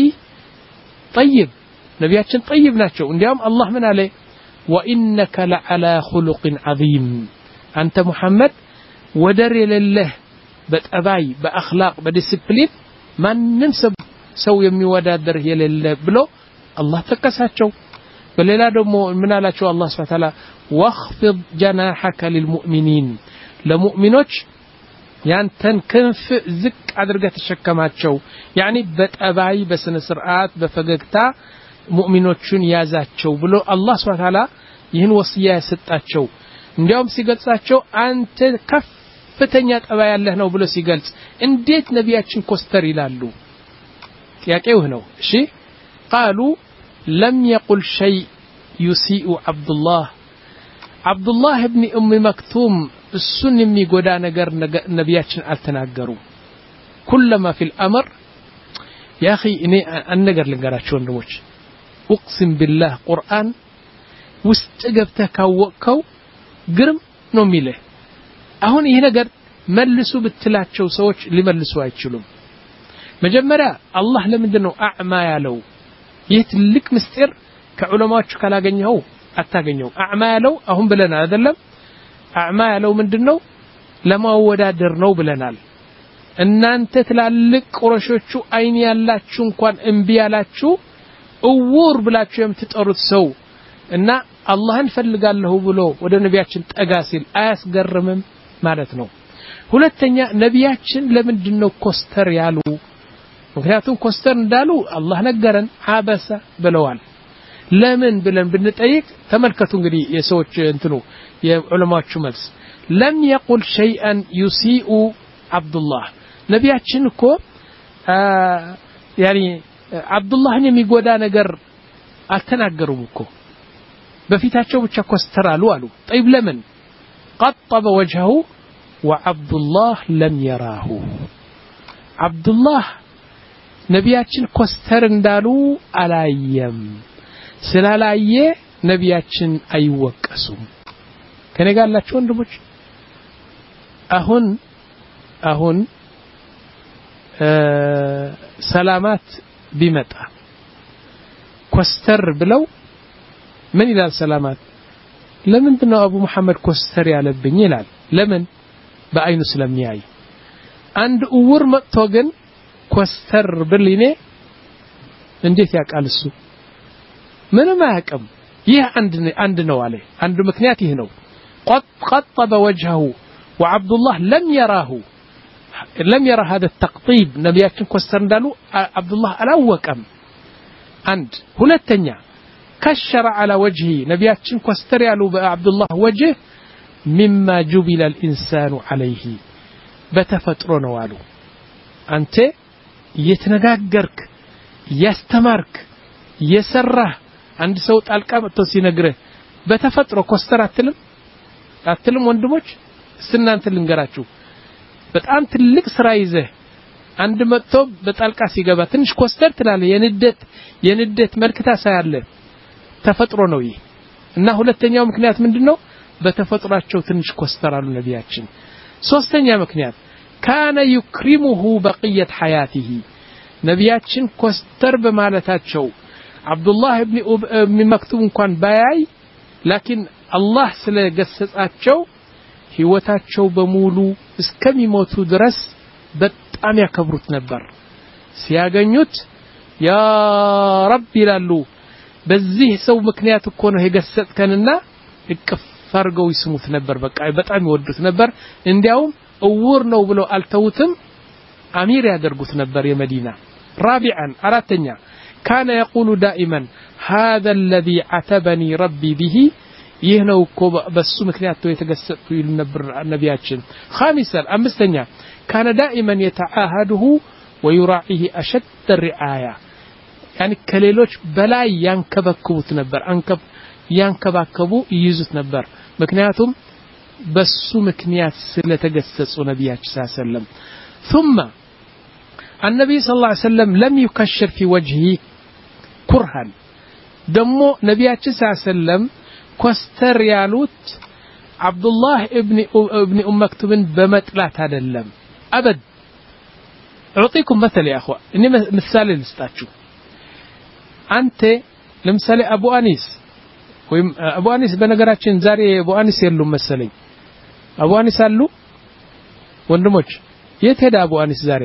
طيب ነቢያችን طيب ናቸው እንዲያውም አላህ ምን አለ وإنك لعلى خلق عظيم أنت محمد ودر لله بتأباي بأخلاق بديسبلين ما ننسب سو يمي ودادر لله بلو الله تكساتشو بللا دمو من على شو الله سبحانه وتعالى واخفض جناحك للمؤمنين لمؤمنوش يعني تنكنف زك عدرقة الشكماتشو يعني بتأباي بسن سرعات بفققتا ሙእሚኖቹን ያዛቸው ብሎ አላህ Subhanahu Ta'ala ይህን ወሲያ ያሰጣቸው እንዲያውም ሲገልጻቸው አንተ ከፍ ከፍተኛ ጠባይ ያለህ ነው ብሎ ሲገልጽ እንዴት ነቢያችን ኮስተር ይላሉ? ጥያቄው ነው። እሺ قالوا لم يقل شيء يسيء عبد الله عبد الله ابن ام مكتوم السن የሚጎዳ ነገር ነቢያችን አልተናገሩም። كلما في الامر يا اخي እኔ አንነገር ልንገራችሁ ወንድሞች اقسم بالله ቁርአን ውስጥ ገብተህ ካወቅከው ግርም ነው የሚልህ። አሁን ይሄ ነገር መልሱ ብትላቸው ሰዎች ሊመልሱ አይችሉም። መጀመሪያ አላህ ለምንድን ነው አዕማ ያለው? ይህ ትልቅ ምስጢር ከዑለማዎቹ ካላገኘው አታገኘው። አዕማ ያለው አሁን ብለናል አይደለም? አዕማ ያለው ምንድነው? ለማወዳደር ነው ብለናል። እናንተ ትላልቅ ቁረሾቹ አይን ያላችሁ እንኳን እንቢ ያላችሁ እውር ብላችሁ የምትጠሩት ሰው እና አላህን ፈልጋለሁ ብሎ ወደ ነቢያችን ጠጋ ሲል አያስገርምም ማለት ነው። ሁለተኛ ነቢያችን ለምንድነው ኮስተር ያሉ? ምክንያቱም ኮስተር እንዳሉ አላህ ነገረን፣ አበሰ ብለዋል። ለምን ብለን ብንጠይቅ ተመልከቱ እንግዲህ የሰዎች እንትኑ የዑለማዎቹ መልስ لم يقل شيئا يسيء عبد الله ነቢያችን እኮ ያኒ አብዱላህን የሚጎዳ ነገር አልተናገሩም እኮ በፊታቸው ብቻ ኮስተር አሉ አሉ። طيب ለምን قطب وجهه وعبد الله لم يراه عبد الله ነቢያችን ኮስተር እንዳሉ አላየም። ስላላየ ነቢያችን አይወቀሱም። ከኔ ጋር ያላችሁ ወንድሞች አሁን አሁን ሰላማት ቢመጣ ኮስተር ብለው ምን ይላል ሰላማት? ለምንድነው አቡ መሐመድ ኮስተር ያለብኝ ይላል። ለምን? በአይኑ ስለሚያይ። አንድ እውር መጥቶ ግን ኮስተር ብልኔ እንዴት ያውቃል እሱ? ምንም አያውቅም። ይህ አንድ አንድ ነው አለ። አንዱ ምክንያት ይህ ነው። قطب وجهه وعبد الله لم يراه لم يرى هذا التقطيب نبياتكم كوستر እንዳሉ عبد الله አላወቀም። አንድ ሁለተኛ كشر على وجهه نبياتكم كوستر ያሉ በعبد الله وجه مما جبل الانسان عليه በተፈጥሮ ነው አሉ። አንተ እየተነጋገርክ ያስተማርክ የሰራህ አንድ ሰው ጣልቃ መጥቶ ሲነግርህ በተፈጥሮ ኮስተር አትልም አትልም? ወንድሞች እናንተ ልንገራችሁ በጣም ትልቅ ስራ ይዘህ አንድ መጥቶ በጣልቃ ሲገባ ትንሽ ኮስተር ትላለህ። የንደት የንደት መልክታ ሳያለ ተፈጥሮ ነው ይሄ። እና ሁለተኛው ምክንያት ምንድነው? በተፈጥሯቸው ትንሽ ኮስተር አሉ ነቢያችን። ሶስተኛ ምክንያት ካነ ይክሪሙሁ በቅየት ሐያቲሂ ነቢያችን ኮስተር በማለታቸው አብዱላህ ኢብኑ መክቱም እንኳን ባያይ ላኪን አላህ ስለገሰጻቸው ህይወታቸው በሙሉ እስከሚሞቱ ድረስ በጣም ያከብሩት ነበር። ሲያገኙት ያ ረብ ይላሉ። በዚህ ሰው ምክንያት እኮ ነው የገሰጽከንና እቅፍ አድርገው ይስሙት ነበር። በቃ በጣም ይወዱት ነበር። እንዲያውም እውር ነው ብለው አልተውትም፣ አሚር ያደርጉት ነበር የመዲና። رابعا አራተኛ كان يقول دائما هذا الذي عتبني ربي به ይህ ነው እኮ በሱ ምክንያት ነው የተገሰጽኩ ይሉ ነበር ነቢያችን። خامسا አምስተኛ كان دائما يتعاهده ويراعيه اشد الرعايه يعني ከሌሎች በላይ ያንከበክቡት ነበር። አንከብ ያንከባከቡ ይይዙት ነበር። ምክንያቱም በሱ ምክንያት ስለተገሰጹ ነቢያችን ሰለላሁ ዐለይሂ ወሰለም። ثم النبي صلى الله عليه وسلم لم يكشر في وجهه كرها ደሞ ነቢያችን ሰለላሁ ዐለይሂ ወሰለም ኮስተር ያሉት አብዱላህ ኢብኑ ኢብኑ ኡም መክቱምን በመጥላት አይደለም። አበድ اعطيكم مثل يا اخوان እኔ ምሳሌ ልስጣችሁ። አንተ ለምሳሌ አቡ አኒስ ወይም አቡ አኒስ በነገራችን ዛሬ አቡ አኒስ የሉም መሰለኝ። አቡ አኒስ አሉ ወንድሞች? የት ሄደ አቡ አኒስ ዛሬ?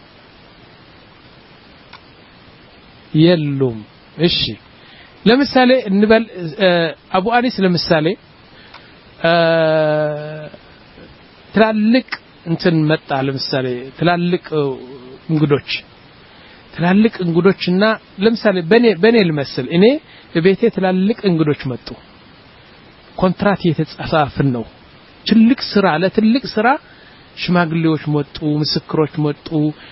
የሉም። እሺ ለምሳሌ እንበል አቡ አኒስ ለምሳሌ ትላልቅ እንትን መጣ። ለምሳሌ ትላልቅ እንግዶች ትላልቅ እንግዶችና ለምሳሌ በኔ በኔ ልመስል እኔ በቤቴ ትላልቅ እንግዶች መጡ። ኮንትራት የተጻፈን ነው። ትልቅ ስራ ለትልቅ ስራ ሽማግሌዎች መጡ ምስክሮች መጡ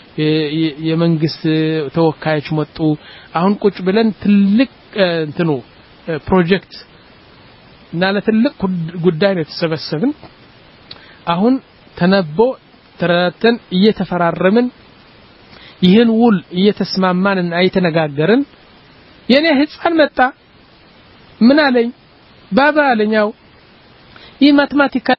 የመንግስት ተወካዮች መጡ አሁን ቁጭ ብለን ትልቅ እንትኑ ፕሮጀክት እና ለትልቅ ጉዳይ ነው ተሰበሰብን አሁን ተነቦ ተረተን እየተፈራረምን ይህን ውል እየተስማማንና እየተነጋገርን የኔ ህፃን መጣ ምን አለኝ ባባ አለኛው ይህ ማትማቲካል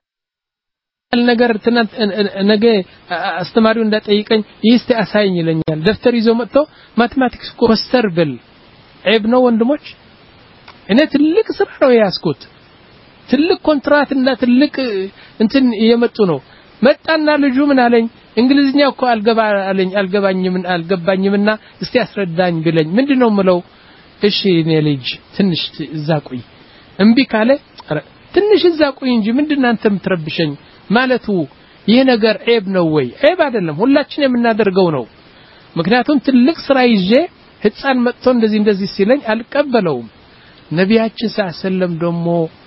ነገር ትናንት ነገ አስተማሪው እንዳጠይቀኝ ይስቲ አሳይኝ ይለኛል ደፍተር ይዞ መጥቶ ማትማቲክስ ኮስተር ብል ዒብ ነው ወንድሞች እኔ ትልቅ ስራ ነው ያስኩት ትልቅ ኮንትራት እና ትልቅ እንትን እየመጡ ነው መጣና ልጁ ምን አለኝ እንግሊዝኛ እኮ አልገባ አለኝ አልገባኝም አልገባኝምና እስቲ አስረዳኝ ብለኝ ምንድነው ምለው እሺ እኔ ልጅ ትንሽ እዛቁይ እምቢ ካለ ትንሽ እዛቁይ እንጂ ምንድነው አንተ ምትረብሸኝ ማለቱ ይሄ ነገር ዒብ ነው ወይ ዒብ አይደለም ሁላችን የምናደርገው ነው ምክንያቱም ትልቅ ስራ ይዤ ህፃን መጥቶ እንደዚህ እንደዚህ ሲለኝ አልቀበለውም ነቢያችን ሰለላሁ ደሞ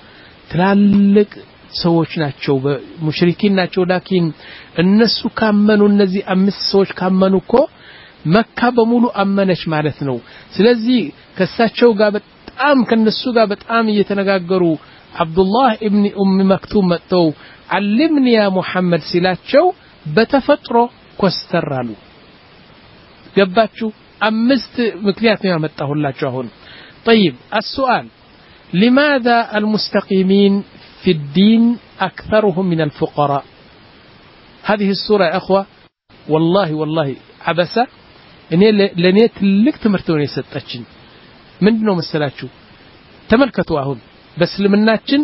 ትላልቅ ሰዎች ናቸው ሙሽሪኪን ናቸው ላኪን እነሱ ካመኑ እነዚህ አምስት ሰዎች ካመኑ እኮ መካ በሙሉ አመነች ማለት ነው ስለዚህ ከሳቸው ጋር በጣም ከነሱ ጋር በጣም እየተነጋገሩ አብዱላህ ኢብኑ ኡም መክቱም መጥተው علمني يا محمد ሲላቸው በተፈጥሮ ኮስተራሉ ገባችሁ አምስት ምክንያት ነው ያመጣሁላችሁ አሁን طيب السؤال لماذا المستقيمين في الدين أكثرهم من الفقراء هذه السورة يا أخوة والله والله عبسة إني لنيت لك تمرتوني ستأتشن من دون مسلاتشو تملكتوا أهون بس لمناتشن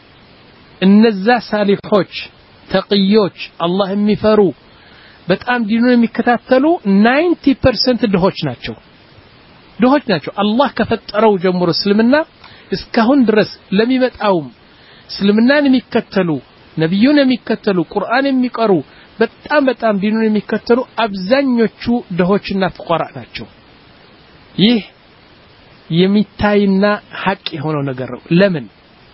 እነዛ ሳሊሖች ተቅዮች አላህ የሚፈሩ በጣም ዲኑን የሚከታተሉ ninety percent ድሆች ናቸው ድሆች ናቸው አላህ ከፈጠረው ጀምሮ እስልምና እስካሁን ድረስ ለሚመጣው እስልምናን የሚከተሉ ነብዩን የሚከተሉ ቁርአን የሚቀሩ በጣም በጣም ዲኑን የሚከተሉ አብዛኞቹ ድሆችና ፍقራ ናቸው ይህ የሚታይና ሐቅ የሆነው ነገር ነው ለምን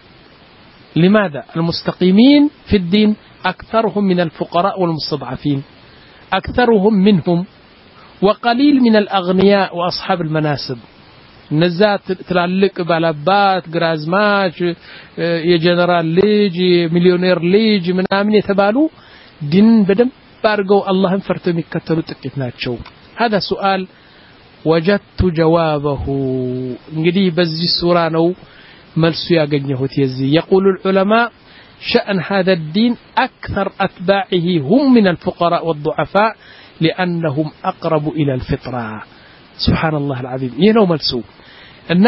لماذا المستقيمين في الدين أكثرهم من الفقراء والمستضعفين أكثرهم منهم وقليل من الأغنياء وأصحاب المناسب نزات تلالك بالابات غرازماش يا جنرال ليج مليونير ليج من امن يتبالو دين بدم بارغو الله فرتو ميكتلو ጥቂት ናቸው هذا سؤال وجدت جوابه እንግዲህ በዚህ ሱራ ነው መልሱ ያገኘሁት የዚህ يقول العلماء شأن هذا الدين أكثر أتباعه هم من الفقراء والضعفاء لأنهم أقرب إلى الفطرة سبحان الله العظيم ينو ملسو أن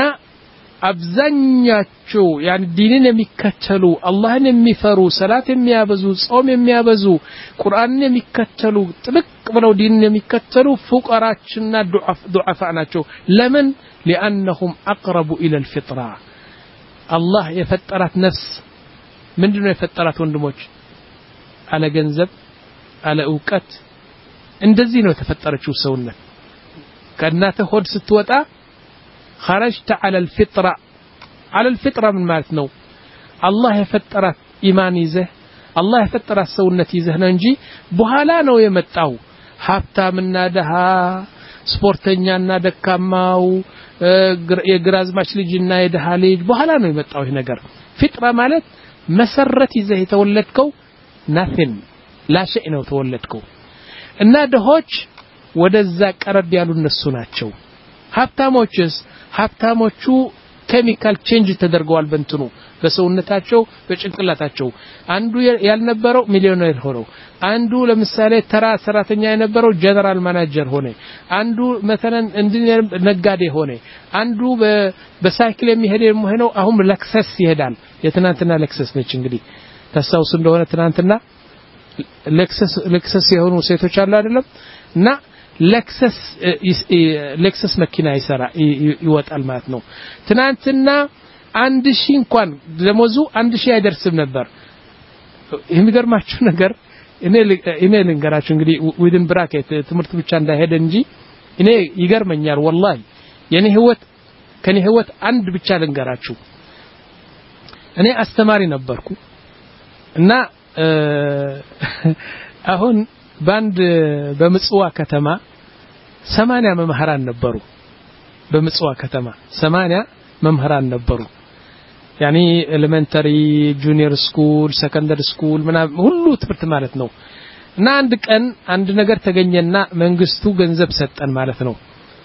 أبزنياتشو يعني الدينين يمكتلو الله يمفرو صلاة يميابزو صوم يميابزو قرآن يمكتلو تبك ولو دين يمكتلو فقراء ضعفاء لمن لأنهم أقرب إلى الفطرة الله يفترت نفس من دون يفترت وندموج على جنزب على أوقات እንደዚህ ነው ተፈጠረችው ሰውነት ከእናተ ሆድ ስትወጣ خرجت على الفطره على الفطره من ማለት ነው አላህ የፈጠራት ኢማን ይዘህ አላህ የፈጠራት ሰውነት ይዘህ ነው እንጂ በኋላ ነው የመጣው ሀብታምና ደሃ ስፖርተኛና ደካማው የግራዝማች ልጅና የደሃ ልጅ በኋላ ነው የመጣው ይሄ ነገር ፍጥራ ማለት መሰረት ይዘህ የተወለድከው nothing لا شيء ነው ተወለድከው እና ደሆች ወደዛ ቀረብ ያሉ እነሱ ናቸው ሀብታሞችስ ሀብታሞቹ ኬሚካል ቼንጅ ተደርገዋል በእንትኑ በሰውነታቸው በጭንቅላታቸው አንዱ ያልነበረው ሚሊዮነር ሆኖ አንዱ ለምሳሌ ተራ ሰራተኛ የነበረው ጀነራል ማናጀር ሆነ አንዱ مثلا ነጋዴ ሆነ አንዱ በሳይክል የሚሄድ ነው አሁን ለክሰስ ይሄዳል የትናንትና ለክሰስ ነች እንግዲህ ተሳውስ እንደሆነ ትናንትና ለክሰስ ለክሰስ የሆኑ ሴቶች አሉ አይደለም እና ለክሰስ ለክሰስ መኪና ይሰራ ይወጣል ማለት ነው ትናንትና አንድ ሺህ እንኳን ደሞዙ አንድ ሺህ አይደርስም ነበር የሚገርማችሁ ነገር እኔ እኔ ልንገራችሁ እንግዲህ ዊድን ብራኬት ትምህርት ብቻ እንዳይሄድ እንጂ እኔ ይገርመኛል والله የኔ ህይወት ከኔ ህይወት አንድ ብቻ ልንገራችሁ እኔ አስተማሪ ነበርኩ እና አሁን ባንድ በምጽዋ ከተማ ሰማንያ መምህራን ነበሩ በምጽዋ ከተማ ሰማንያ መምህራን ነበሩ ያኒ ኤሌመንተሪ ጁኒየር ስኩል ሰከንደሪ ስኩል ምናምን ሁሉ ትምህርት ማለት ነው እና አንድ ቀን አንድ ነገር ተገኘና መንግስቱ ገንዘብ ሰጠን ማለት ነው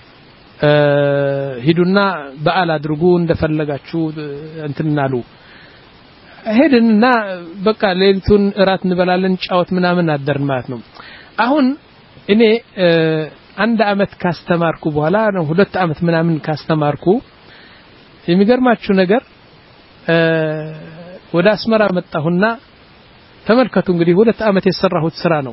ሂዱና በዓል አድርጉ እንደፈለጋችሁ እንትናሉ ሄድንና በቃ ሌሊቱን እራት እንበላለን ጫወት ምናምን አደርን ማለት ነው አሁን እኔ አንድ አመት ካስተማርኩ በኋላ ነው ሁለት አመት ምናምን ካስተማርኩ የሚገርማችሁ ነገር ወደ አስመራ መጣሁና ተመልከቱ እንግዲህ ሁለት አመት የሰራሁት ስራ ነው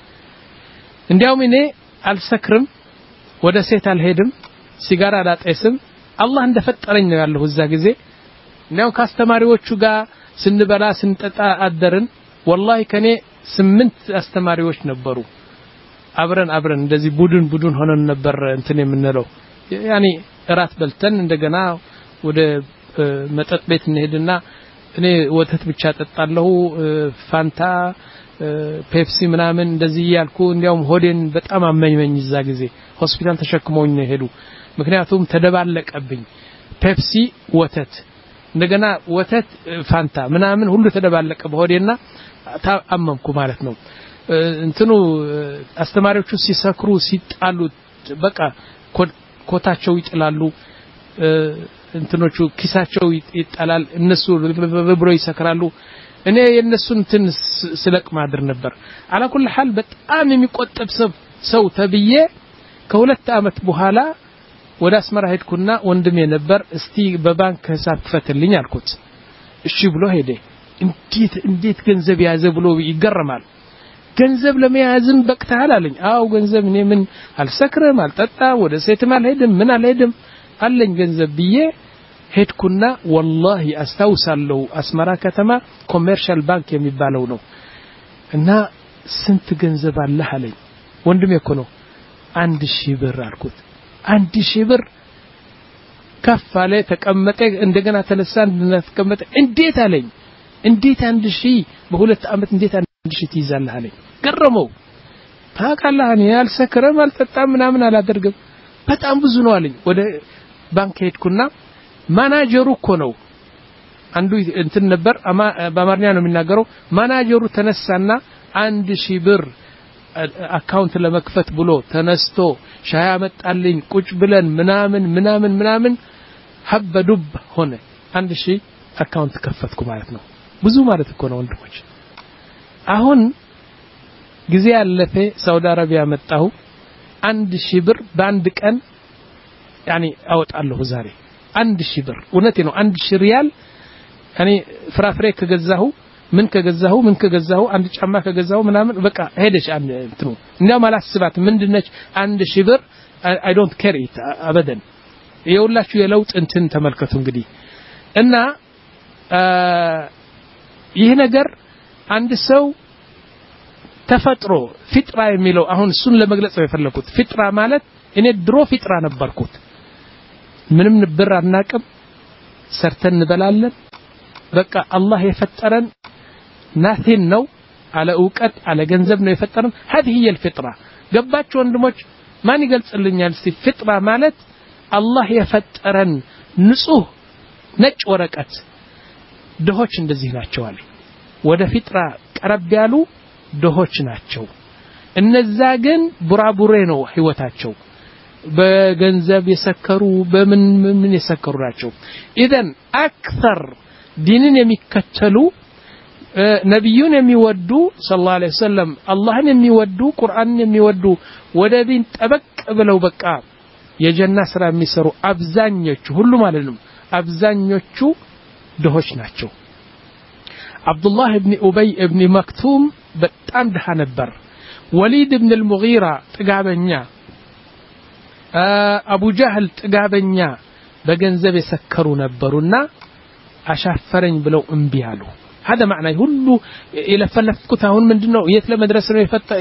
እንዲያውም እኔ አልሰክርም ወደ ሴት አልሄድም ሲጋራ አላጤስም አላህ እንደፈጠረኝ ነው ያለው እዛ ጊዜ ነው ካስተማሪዎቹ ጋር ስንበላ ስንጠጣ አደርን والله ከኔ ስምንት አስተማሪዎች ነበሩ አብረን አብረን እንደዚህ ቡድን ቡድን ሆነን ነበር እንትን የምንለው ያኒ እራት በልተን እንደገና ወደ መጠጥ ቤት እንሄድና እኔ ወተት ብቻ ጠጣለሁ ፋንታ ፔፕሲ ምናምን እንደዚህ ያልኩ እንዲያውም ሆዴን በጣም አመኝመኝ እዛ ጊዜ ሆስፒታል ተሸክመውኝ ነው ሄዱ ምክንያቱም ተደባለቀብኝ ፔፕሲ ወተት እንደገና ወተት ፋንታ ምናምን ሁሉ ተደባለቀ በሆዴና ታመምኩ ማለት ነው እንትኑ አስተማሪዎቹ ሲሰክሩ ሲጣሉ በቃ ኮታቸው ይጥላሉ እንትኖቹ ኪሳቸው ይጣላል እነሱ ብብሮ ይሰክራሉ እኔ የነሱን እንትን ስለቅ ማድር ነበር على كل حال በጣም የሚቆጠብ ሰው ተብዬ ከሁለት አመት በኋላ ወደ አስመራ ሄድኩና ወንድሜ ነበር እስቲ በባንክ ሂሳብ ክፈትልኝ አልኩት እሺ ብሎ ሄደ እንዴት እንዴት ገንዘብ ያዘ ብሎ ይገረማል ገንዘብ ለመያዝም በቅታል አለኝ አው ገንዘብ እኔ ምን አልሰክርም አልጠጣ ወደ ሴትም አልሄድም ምን አልሄድም አለኝ ገንዘብ ብዬ ሄድኩና والله አስታውሳለሁ አስመራ ከተማ ኮመርሻል ባንክ የሚባለው ነው እና ስንት ገንዘብ አለ አለኝ ወንድሜ እኮ ነው አንድ ሺህ ብር አልኩት አንድ ሺህ ብር ከፋለ ተቀመጠ እንደገና ተነሳ እንደተቀመጠ እንዴት አለኝ እንዴት አንድ ሺህ በሁለት አመት እንዴት አንድ ሺህ ትይዛለህ አለኝ ገረመው ታውቃለህ እኔ አልሰክርም አልጠጣም ምናምን አላደርግም በጣም ብዙ ነው አለኝ ወደ ባንክ ሄድኩና ማናጀሩ እኮ ነው አንዱ እንትን ነበር በአማርኛ ነው የሚናገረው ማናጀሩ ተነሳና አንድ ሺህ ብር አካውንት ለመክፈት ብሎ ተነስቶ ሻይ አመጣልኝ ቁጭ ብለን ምናምን ምናምን ምናምን ሀበዱብ ሆነ አንድ ሺህ አካውንት ከፈትኩ ማለት ነው ብዙ ማለት እኮ ነው ወንድሞች አሁን ጊዜ ያለፈ ሳውዲ አረቢያ መጣሁ አንድ ሺህ ብር በአንድ ቀን ያኒ አወጣለሁ ዛሬ አንድ ሺህ ብር እውነቴ ነው አንድ ሺህ ሪያል ያኒ ፍራፍሬ ከገዛሁ ምን ከገዛሁ ምን ከገዛሁ አንድ ጫማ ከገዛሁ ምናምን በቃ ሄደሽ አንድ እንትኑ እንዲያው ማላስባት ምንድነች አንድ ሺህ ብር I don't care it አበደን የውላችሁ የለውጥ እንትን ተመልከቱ እንግዲህ እና ይህ ነገር አንድ ሰው ተፈጥሮ ፍጥራ የሚለው አሁን እሱን ለመግለጽ ነው የፈለኩት ፍጥራ ማለት እኔ ድሮ ፍጥራ ነበርኩት ምንም ንብር አናቀም ሰርተን እንበላለን በቃ አላህ የፈጠረን ናቲን ነው على እውቀት على ገንዘብ ነው የፈጠረን هذه هي الفطره ገባችሁ ወንድሞች ማን ይገልጽልኛል እስቲ ፍጥራ ማለት አላህ የፈጠረን ንጹህ ነጭ ወረቀት ድሆች እንደዚህ ናቸው አለ ወደ ፍጥራ ቀረብ ያሉ ድሆች ናቸው እነዛ ግን ቡራቡሬ ነው ህይወታቸው በገንዘብ የሰከሩ በምን ምን የሰከሩ ናቸው ኢደን አክثر ዲንን የሚከተሉ ነብዩን የሚወዱ ሰለላሁ ዐለይሂ ወሰለም አላህን የሚወዱ ቁርአንን የሚወዱ ወደ ዲን ጠበቅ ብለው በቃ የጀና ስራ የሚሰሩ አብዛኞቹ ሁሉ ማለት ነው አብዛኞቹ ድሆች ናቸው አብዱላህ ኢብኑ ኡበይ ኢብኑ መክቱም በጣም ድሃ ነበር ወሊድ ኢብኑ አልሙጊራ ጥጋበኛ አቡ ጀህል ጥጋበኛ በገንዘብ የሰከሩ ነበሩና አሻፈረኝ ብለው እምቢ አሉ هذا معنى ሁሉ ይለፈለፍኩት አሁን ምንድነው የት ለመድረስ ነው የፈጠ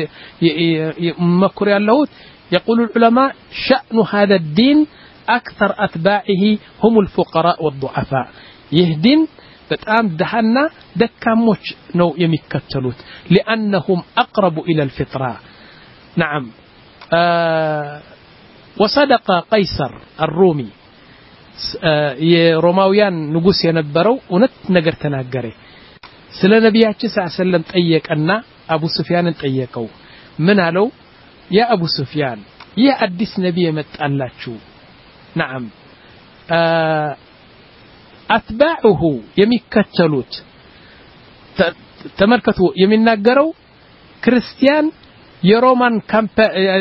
መኩር ያለው يقول العلماء شأن هذا الدين أكثر أتباعه هم الفقراء والضعفاء يهدين በጣም ደሃና ደካሞች ነው የሚከተሉት لانهم اقرب الى الفطره نعم وصدق قيصر الرومي የሮማውያን ንጉስ የነበረው እውነት ነገር ተናገረ ስለ ነብያችን ሰለላሁ ጠየቀና አቡ ሱፊያንን ጠየቀው ምን አለው ያ አቡ ሱፊያን ይህ አዲስ ነብይ የመጣላችሁ نعم አትባዑሁ የሚከተሉት ተመልከቱ የሚናገረው ክርስቲያን የሮማን ካምፓ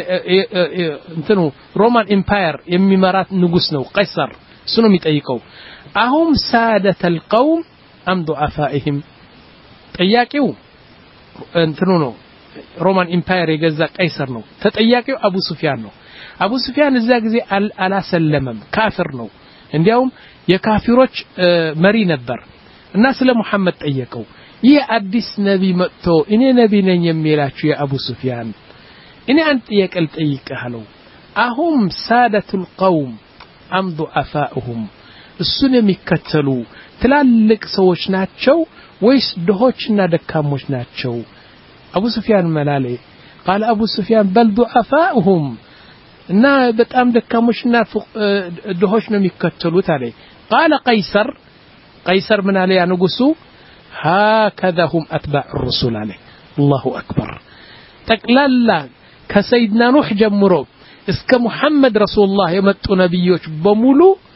እንትኑ ሮማን ኤምፓየር የሚመራት ንጉስ ነው ቀይሰር ስኑ የሚጠይቀው አሁን ሳደተ القوم ام ضعفائهم ጠያቂው እንትኑ ነው ሮማን ኤምፓየር የገዛ ቀይሰር ነው ተጠያቂው አቡ ሱፊያን ነው አቡ ሱፊያን እዛ ጊዜ አላሰለመም ካፊር ነው እንዲያውም የካፊሮች መሪ ነበር እና ስለ መሐመድ ጠየቀው ይህ አዲስ ነብይ መጥቶ እኔ ነብይ ነኝ የሚላችሁ የአቡ ሱፊያን እኔ አንተ የቀል ጠይቀሃለው አሁን ሳደቱል ቀውም አም ضعفائهم እሱን የሚከተሉ ትላልቅ ሰዎች ናቸው ወይስ ድሆችና ደካሞች ናቸው አቡ ሱፊያን መላለ قال ابو سفيان بل ضعفائهم እና በጣም ደካሞችና ድሆች ነው የሚከተሉት አለ قال قيصر قيصر من عليه يا نغسو هكذا هم اتباع الرسل عليه الله اكبر تقلالا كسيدنا نوح جمرو እስከ ሙሐመድ ረሱላህ የመጡ ነብዮች በሙሉ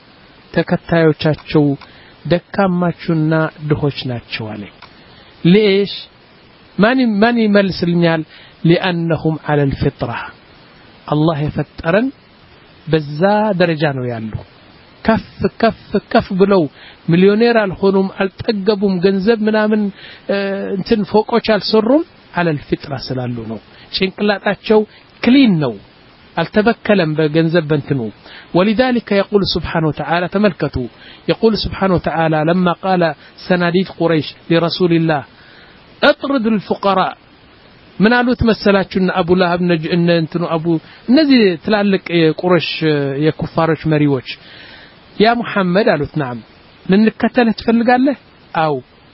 ተከታዮቻቸው ደካማቹና ድሆች ናቸው አለ ليش ማን ማን ይመልስልኛል لانهم على الفطره الله يفطرن በዛ ደረጃ ነው ያሉ ከፍ ከፍ ከፍ ብለው ሚሊዮኔር አልሆኑም አልጠገቡም ገንዘብ ምናምን እንትን ፎቆች አልሰሩም على الفطره ስላሉ ነው ጭንቅላታቸው ክሊን ነው التبكلم بجنزب بنتنو ولذلك يقول سبحانه وتعالى تملكتوا يقول سبحانه وتعالى لما قال سناديد قريش لرسول الله اطرد الفقراء من قالوا تمثلاتنا ابو لهب ان انتنو ابو نزي تلالك قريش يا كفارش مريوش يا محمد قالوا نعم ننكتل تفلقاله او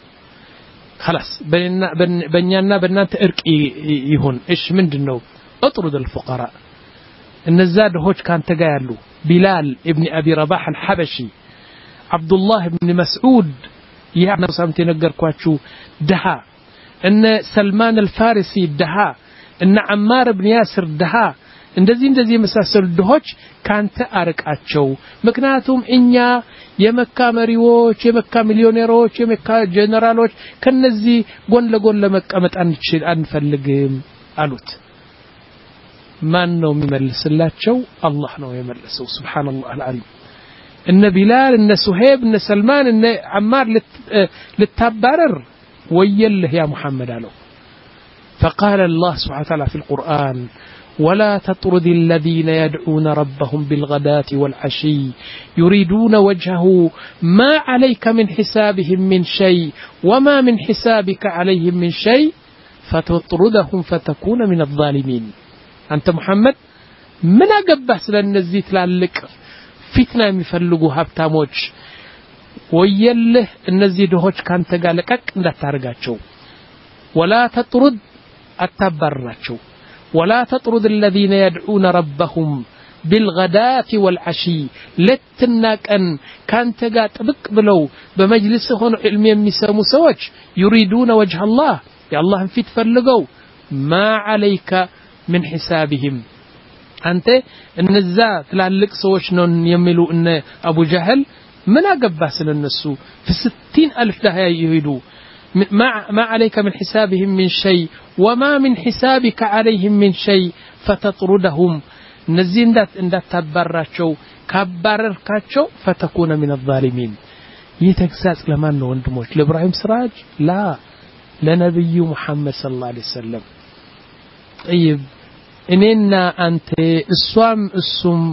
خلاص بيننا بيننا بنات ارق يهون ايش مندنو اطرد الفقراء النزاد هوج كان تجايلو بلال ابن ابي رباح الحبشي عبد الله بن مسعود يعني سمتي نغركواچو دها ان سلمان الفارسي دها ان عمار بن ياسر دها እንደዚህ እንደዚህ መሳሰሉ ድሆች ካንተ አርቃቸው ምክንያቱም እኛ የመካ መሪዎች የመካ ሚሊዮኔሮች የመካ ጀነራሎች ከነዚህ ጎን ለጎን ለመቀመጥ አንችል አንፈልግም አሉት ማን ነው የሚመልስላቸው አላህ ነው የመለሰው ሱብሃንአላህ አልዓሊም እነ ቢላል እነ ሱሄብ እነ ሰልማን እነ አማር ልታባረር ወየልህ ያ ሙሐመድ አለው فقال الله سبحانه وتعالى في القرآن ولا تطرد الذين يدعون ربهم بالغداة والعشي يريدون وجهه ما عليك من حسابهم من شيء وما من حسابك عليهم من شيء فتطردهم فتكون من الظالمين أنت محمد من أقبح سلنزي تلالك فتنة يفلقوا هبتاموش ويله النزي دهوش كان تقالكك لا تارقاتشو ولا تطرد التبرناتشو ولا تطرد الذين يدعون ربهم بالغداة والعشي لتناك أن كان تقات بقبلو بمجلسهم علمي يمسامو سوج يريدون وجه الله يا الله في تفلقوا ما عليك من حسابهم أنت النزات لعلك سوش نون يملو أن أبو جهل من أقبس للنسو في ستين ألف دهيا يهيدو ما, ما عليك من حسابهم من شيء وما من حسابك عليهم من شيء فتطردهم نزين دات اندات تبرراتشو كبرركاتشو فتكون من الظالمين يتكساس لمن نو وندموش لإبراهيم سراج لا لنبي محمد صلى الله عليه وسلم طيب إننا أنت السوام السم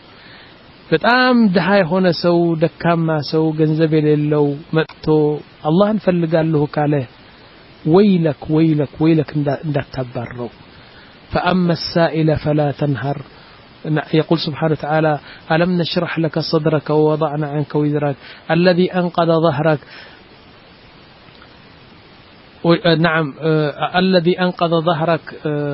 በጣም ደሃ የሆነ ሰው ደካማ ሰው ገንዘብ የሌለው መጥቶ አላህን ፈልጋለሁ ካለ ወይለክ ወይለክ ወይለክ እንዳታባረው فأما السائل فلا تنهر يقول سبحانه وتعالى ألم نشرح لك صدرك ووضعنا عنك وزرك الذي أنقض ظهرك نعم الذي أنقذ ظهرك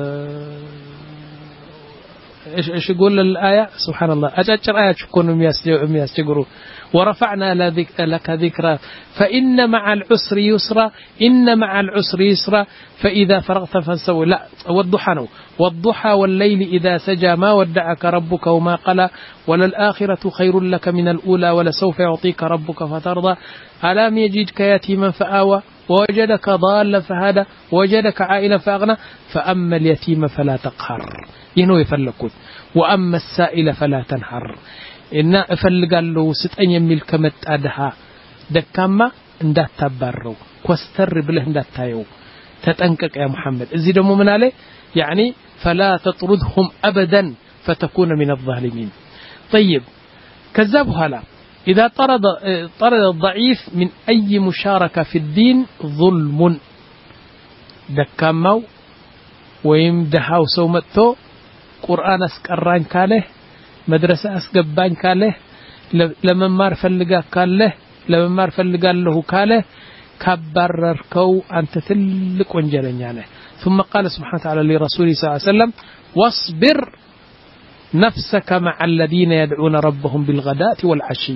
إيش إيش يقول الآية سبحان الله أجأجر آية تكون مياستجروا ورفعنا لك ذكرى فإن مع العسر يسرا إن مع العسر يسرا فإذا فرغت فانصب لا والضحى والضحى والليل إذا سجى ما ودعك ربك وما قلى وللآخرة خير لك من الأولى ولسوف يعطيك ربك فترضى ألم يجدك يتيما فآوى ووجدك ضالا فهدى ووجدك عائلا فأغنى فأما اليتيم فلا تقهر ينو يفلكوت وأما السائل فلا تنهر إن أفلقالو ستأن يميل كمت أدها دكاما اندات تبارو كوستر بله اندات تايو تتأنكك يا محمد إذي دمو من عليه يعني فلا تطردهم أبدا فتكون من الظالمين طيب كذبها لا إذا طرد طرد الضعيف من أي مشاركة في الدين ظلم دكامو ويمدحاو سومتو قرآن أسكران كاله مدرسة أسقبان كاله لممار فلقا كاله لممار فلقا له كاله كبرركو أنت تلك وانجلن يعني ثم قال سبحانه وتعالى لرسوله صلى الله عليه وسلم واصبر نفسك مع الذين يدعون ربهم بالغداة والعشي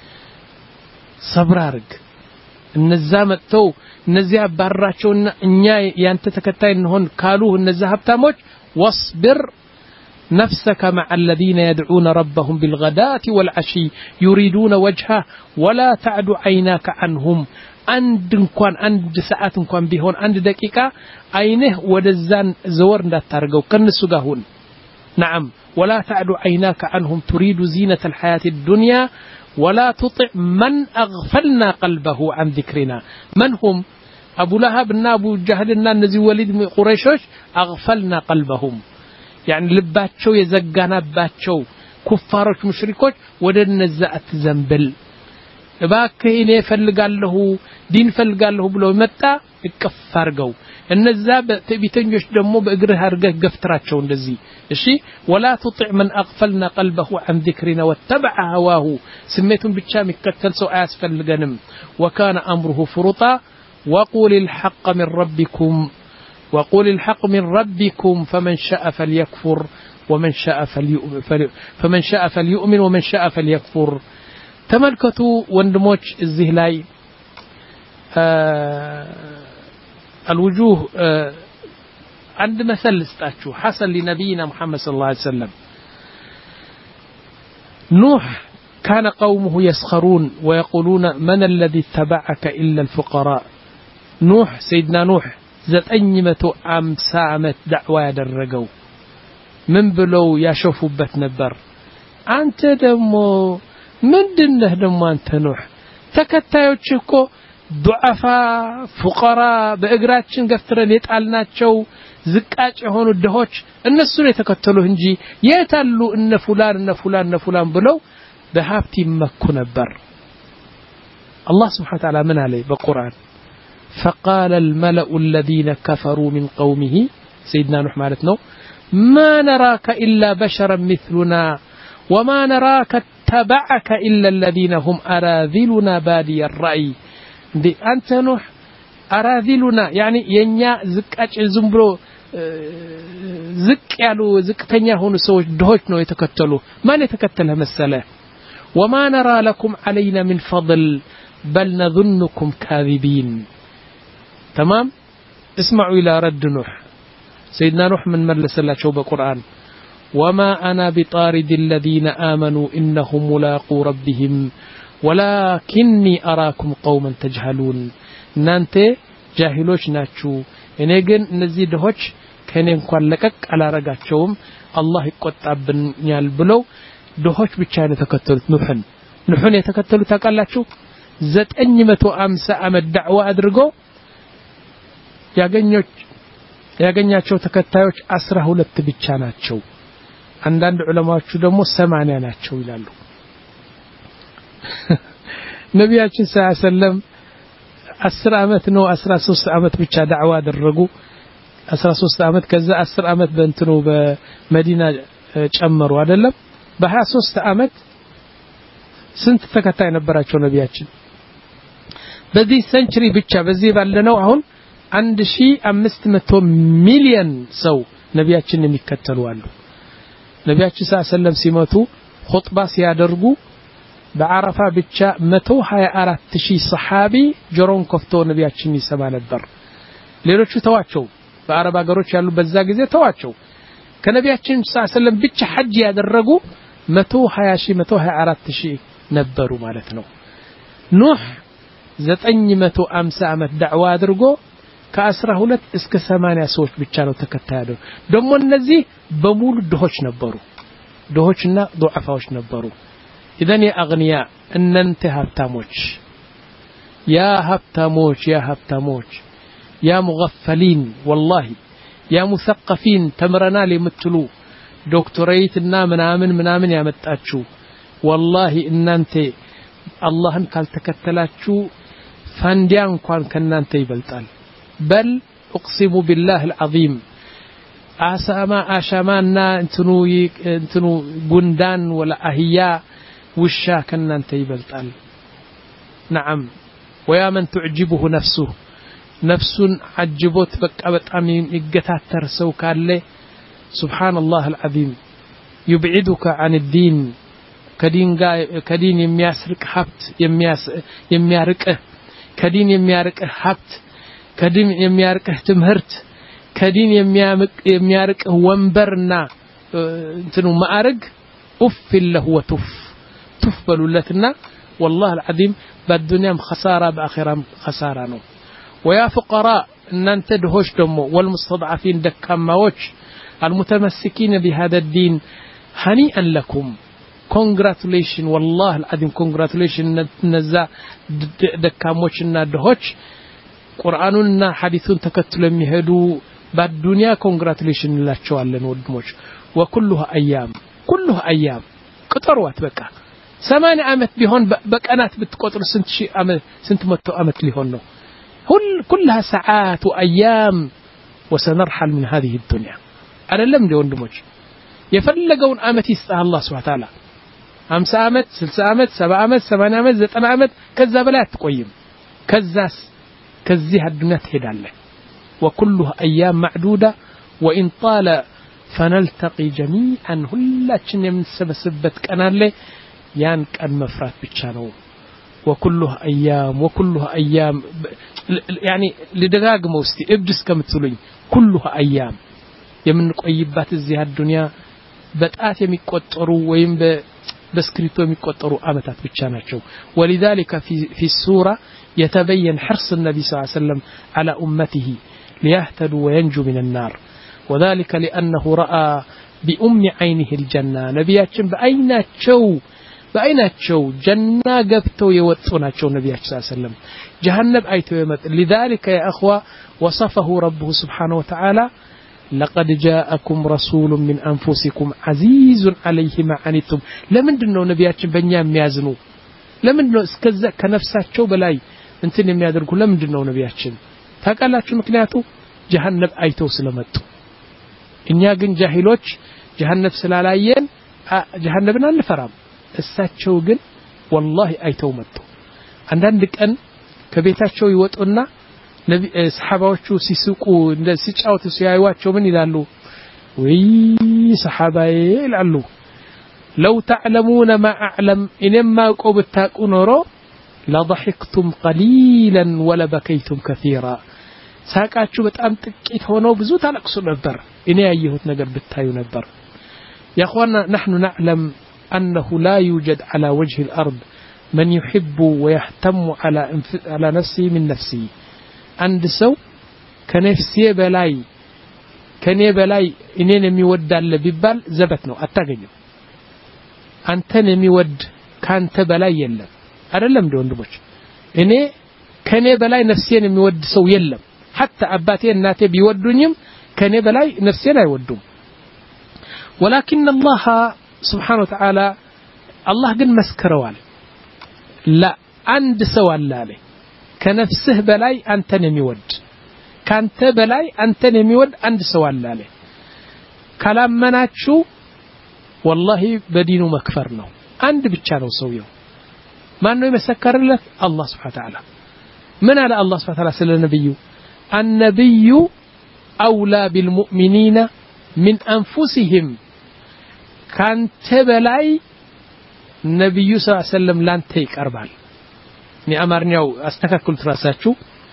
صبرارك النزامتو النزيها باراتشون إنيا ينتتكتين هون كالوه النزاها بتاموش واصبر نفسك مع الذين يدعون ربهم بالغداة والعشي يريدون وجهه ولا تعد عيناك عنهم عند كان عند ساعات كان بيهون عند دقيقة عينه ودزان زور نتارجو كنسوغاهون نعم ولا تعد عيناك عنهم تريد زينة الحياة الدنيا ولا تطع من أغفلنا قلبه عن ذكرنا من هم أبو لهب أبو جهل النزي وليد من قريش أغفلنا قلبهم يعني لباتشو يزقانا باتشو كفارش مشركوش ودن نزأت زنبل باكي إني فلقال له دين فلقال له بلو متى اكفارقو النزاب بتنجش دمو بإقره هرقه قفتراتشو نزي الشي ولا تطع من أغفلنا قلبه عن ذكرنا واتبع هواه سميتهم بتشامي كتل سو آسفل لغنم وكان أمره فرطا وقول الحق من ربكم وقول الحق من ربكم فمن شاء فليكفر ومن شاء فليؤمن فمن شاء فليؤمن ومن شاء فليكفر تملكتوا وندموش الزهلاي آه الوجوه آه عند مثل استاتشو حصل لنبينا محمد صلى الله عليه وسلم نوح كان قومه يسخرون ويقولون من الذي اتبعك إلا الفقراء نوح سيدنا نوح زتأني متو أمسامت دعوة يدرقوا من بلو يشوفوا بتنبر أنت دمو من دنه دمو أنت نوح تكتايو تشكو ضعفاء فقراء بإقراتشن قفترن يتعلناتشو زكاج هونو الدهوش الناس يتكتلوا هنجي يتعلوا إن فلان إن فلان إن فلان بلو بهابتي مكو نبر الله سبحانه وتعالى من عليه بالقرآن فقال الملأ الذين كفروا من قومه سيدنا نوح مالتنا ما نراك إلا بشرا مثلنا وما نراك اتبعك إلا الذين هم أراذلنا بادي الرأي دي أنت نوح أراذلنا يعني ينيا زكاج زنبرو زك يالو زك تنيا هون سوج دهوش نو يتكتلوا ما نتكتلها مسألة وما نرى لكم علينا من فضل بل نظنكم كاذبين تمام اسمعوا إلى رد نوح سيدنا نوح من مجلس الله شوب القرآن وما أنا بطارد الذين آمنوا إنهم ملاقو ربهم ولكني أراكم قوما تجهلون نانتي جاهلوش ناتشو إنيجن نزيد هوش كان ينقل لكك على رقاتشوم الله يقطعبن يال بلو دهوش بيتشان يتكتلت نوحن نوحن يتكتلوا تاقالاتشو زت أنيمتو أمسا أم الدعوة أدرقو ያገኛቸው ተከታዮች አስራ ሁለት ብቻ ናቸው አንዳንድ ዑለማዎቹ ደግሞ ሰማንያ ናቸው ይላሉ ነብያችን ሰለላሁ ዐለይሂ ወሰለም አስር አመት ነው አስራ ሶስት አመት ብቻ ዳዕዋ አደረጉ አስራ ሶስት አመት ከዛ አስር አመት በእንትኑ በመዲና ጨመሩ አይደለም በሃያ ሶስት አመት ስንት ተከታይ ነበራቸው ነብያችን በዚህ ሴንቸሪ ብቻ በዚህ ባለነው አሁን አንድ ሺህ አምስት መቶ ሚሊዮን ሰው ነቢያችን የሚከተሉ አሉ ነቢያችን ሰለላሁ ዐለይሂ ወሰለም ሲመቱ ኹጥባ ሲያደርጉ በአረፋ ብቻ መቶ ሀያ አራት ሺህ ሰሃቢ ጆሮን ከፍቶ ነቢያችን ይሰማ ነበር ሌሎቹ ተዋቸው በአረብ ሀገሮች ያሉ በዛ ጊዜ ተዋቸው ከነቢያችን ሰለላሁ ዐለይሂ ወሰለም ብቻ ሐጅ ያደረጉ መቶ ሀያ ሺህ መቶ ሀያ አራት ሺህ ነበሩ ማለት ነው ኑህ ዘጠኝ መቶ ሃምሳ አመት ዳዕዋ አድርጎ ከ12 እስከ ሰማንያ ሰዎች ብቻ ነው ተከታያለው ደሞ እነዚህ በሙሉ ድሆች ነበሩ ድሆችና ضعفاዎች ነበሩ إذن يا أغنياء أننت هبتاموش يا هبتاموش يا هبتاموش يا مغفلين والله يا مثقفين تمرنا لمتلو دكتوريتنا منامن منامن يا متأتشو والله إننت اللهن قال تكتلاتشو فانديان كان كنانت يبلتال بل أقسم بالله العظيم أساما أشامانا انتنو انتنو قندان ولا أهياء وشا كنانت يبلتال نعم ويا من تعجبه نفسه نفس عجبوت بقى بطعم يقتاتر سو كالله سبحان الله العظيم يبعدك عن الدين كدين كدين يمياسرق حبت يمياس يميارقه كدين يميارقه حبت كدين يميارقه تمهرت كدين يميامق يميارقه ونبرنا انتو معارق اف له وتف تفبلولتنا والله العظيم بالدنيا خساره باخره خساره نو ويا فقراء ان انت دهوش دمو والمستضعفين دكاماوچ المتمسكين بهذا الدين هنيئا لكم congratulation والله العظيم congratulation نزا دكاموچنا دهوچ قرآننا حديثون تكتلوا የሚሄዱ بالدنيا congratulation ላቸዋለን ወድሞች وكلها ايام كلها ايام قطروات በቃ ثمانية አመት ቢሆን በቀናት ብትቆጥሩ ስንት ሺህ አመት ስንት መቶ አመት ሊሆን ነው كل كلها ساعات وايام وسنرحل من هذه الدنيا አይደለም እንደ ወንድሞች የፈለገውን አመት ይስጣ አላህ Subhanahu Ta'ala خمسين አመት ስልሳ አመት ሰባ አመት ሰማንያ አመት ዘጠና አመት ከዛ በላይ አትቆይም ከዛስ ከዚህ አዱንያ ትሄዳለህ وكلها ايام معدوده وان طال فنلتقي جميعا ሁላችን የምንሰበስበት ቀን አለ ያን ቀን መፍራት ብቻ ነው وكلها ايام وكلها ايام يعني لدغاغ موستي ابدس كمتلوኝ كلها ايام የምንቆይባት እዚህ አዱንያ በጣት የሚቆጠሩ ወይም በስክሪፕቶ የሚቆጠሩ አመታት ብቻ ናቸው ولذلك في في السوره يتبين حرص النبي صلى الله عليه وسلم على امته ليهتدوا وينجوا من النار وذلك لانه راى بأم عينه الجنه نبياتችን በአይናቸው በአይናቸው ጀና ገብተው የወጡ ናቸው ነብያችን ሰለላሁ ዐለይሂ ወሰለም جهنم አይተው የመጡ لذلك يا اخوه وصفه ربه سبحانه وتعالى لقد جاءكم رسول من انفسكم عزيز عليه ما عنتم ለምንድነው ነብያችን በእኛ የሚያዝኑ ለምንድነው እስከዛ ከነፍሳቸው በላይ እንትን የሚያደርጉ ለምንድነው ነብያችን ታውቃላችሁ ምክንያቱ جهنم አይተው ስለመጡ እኛ ግን ጃሂሎች جهنم ስላላየን جهنمን አንፈራም እሳቸው ግን والله አይተው መጡ አንዳንድ ቀን ከቤታቸው ይወጡና ነቢ ሰሃባዎቹ ሲስቁ እንደ ሲጫወቱ ሲያዩዋቸው ምን ይላሉ ወይ ሰሃባዬ ይላሉ لو تعلمون ما اعلم انما قبتاቁ ኖሮ لضحكتم قليلا ولا بكيتم كثيرا ሳቃችሁ በጣም ጥቂት ሆኖ ብዙ ታለቅሱ ነበር እኔ ያየሁት ነገር ብታዩ ነበር يا اخوانا نحن نعلم انه لا يوجد على وجه الارض من يحب ويهتم على على نفسه من نفسه عند سو كنفسي بلاي كني بلاي እኔን የሚወድ አለ ቢባል ዘበት ነው አታገኙ አንተን የሚወድ ካንተ በላይ የለም አይደለም እንደ ወንድሞች እኔ ከኔ በላይ ነፍሴን የሚወድ ሰው የለም حتى አባቴ እናቴ ቢወዱኝም ከኔ በላይ ነፍሴን አይወዱም ولكن الله سبحانه وتعالى الله ግን መስከረዋል لا አንድ ሰው አለ አለ ከነፍስህ በላይ አንተን የሚወድ ካንተ በላይ አንተን የሚወድ አንድ ሰው አለ አለ ካላመናችሁ والله በዲኑ መክፈር ነው አንድ ብቻ ነው ሰውየው ማን ነው የመሰከረለት አላህ Subhanahu Ta'ala ምን አለ አላህ Subhanahu Ta'ala ስለ ነብዩ النبي أولى بالمؤمنين من أنفسهم كانت بلاي النبي صلى الله عليه وسلم لان تيك أربال ني أمارنيو أستكاكل تراساتشو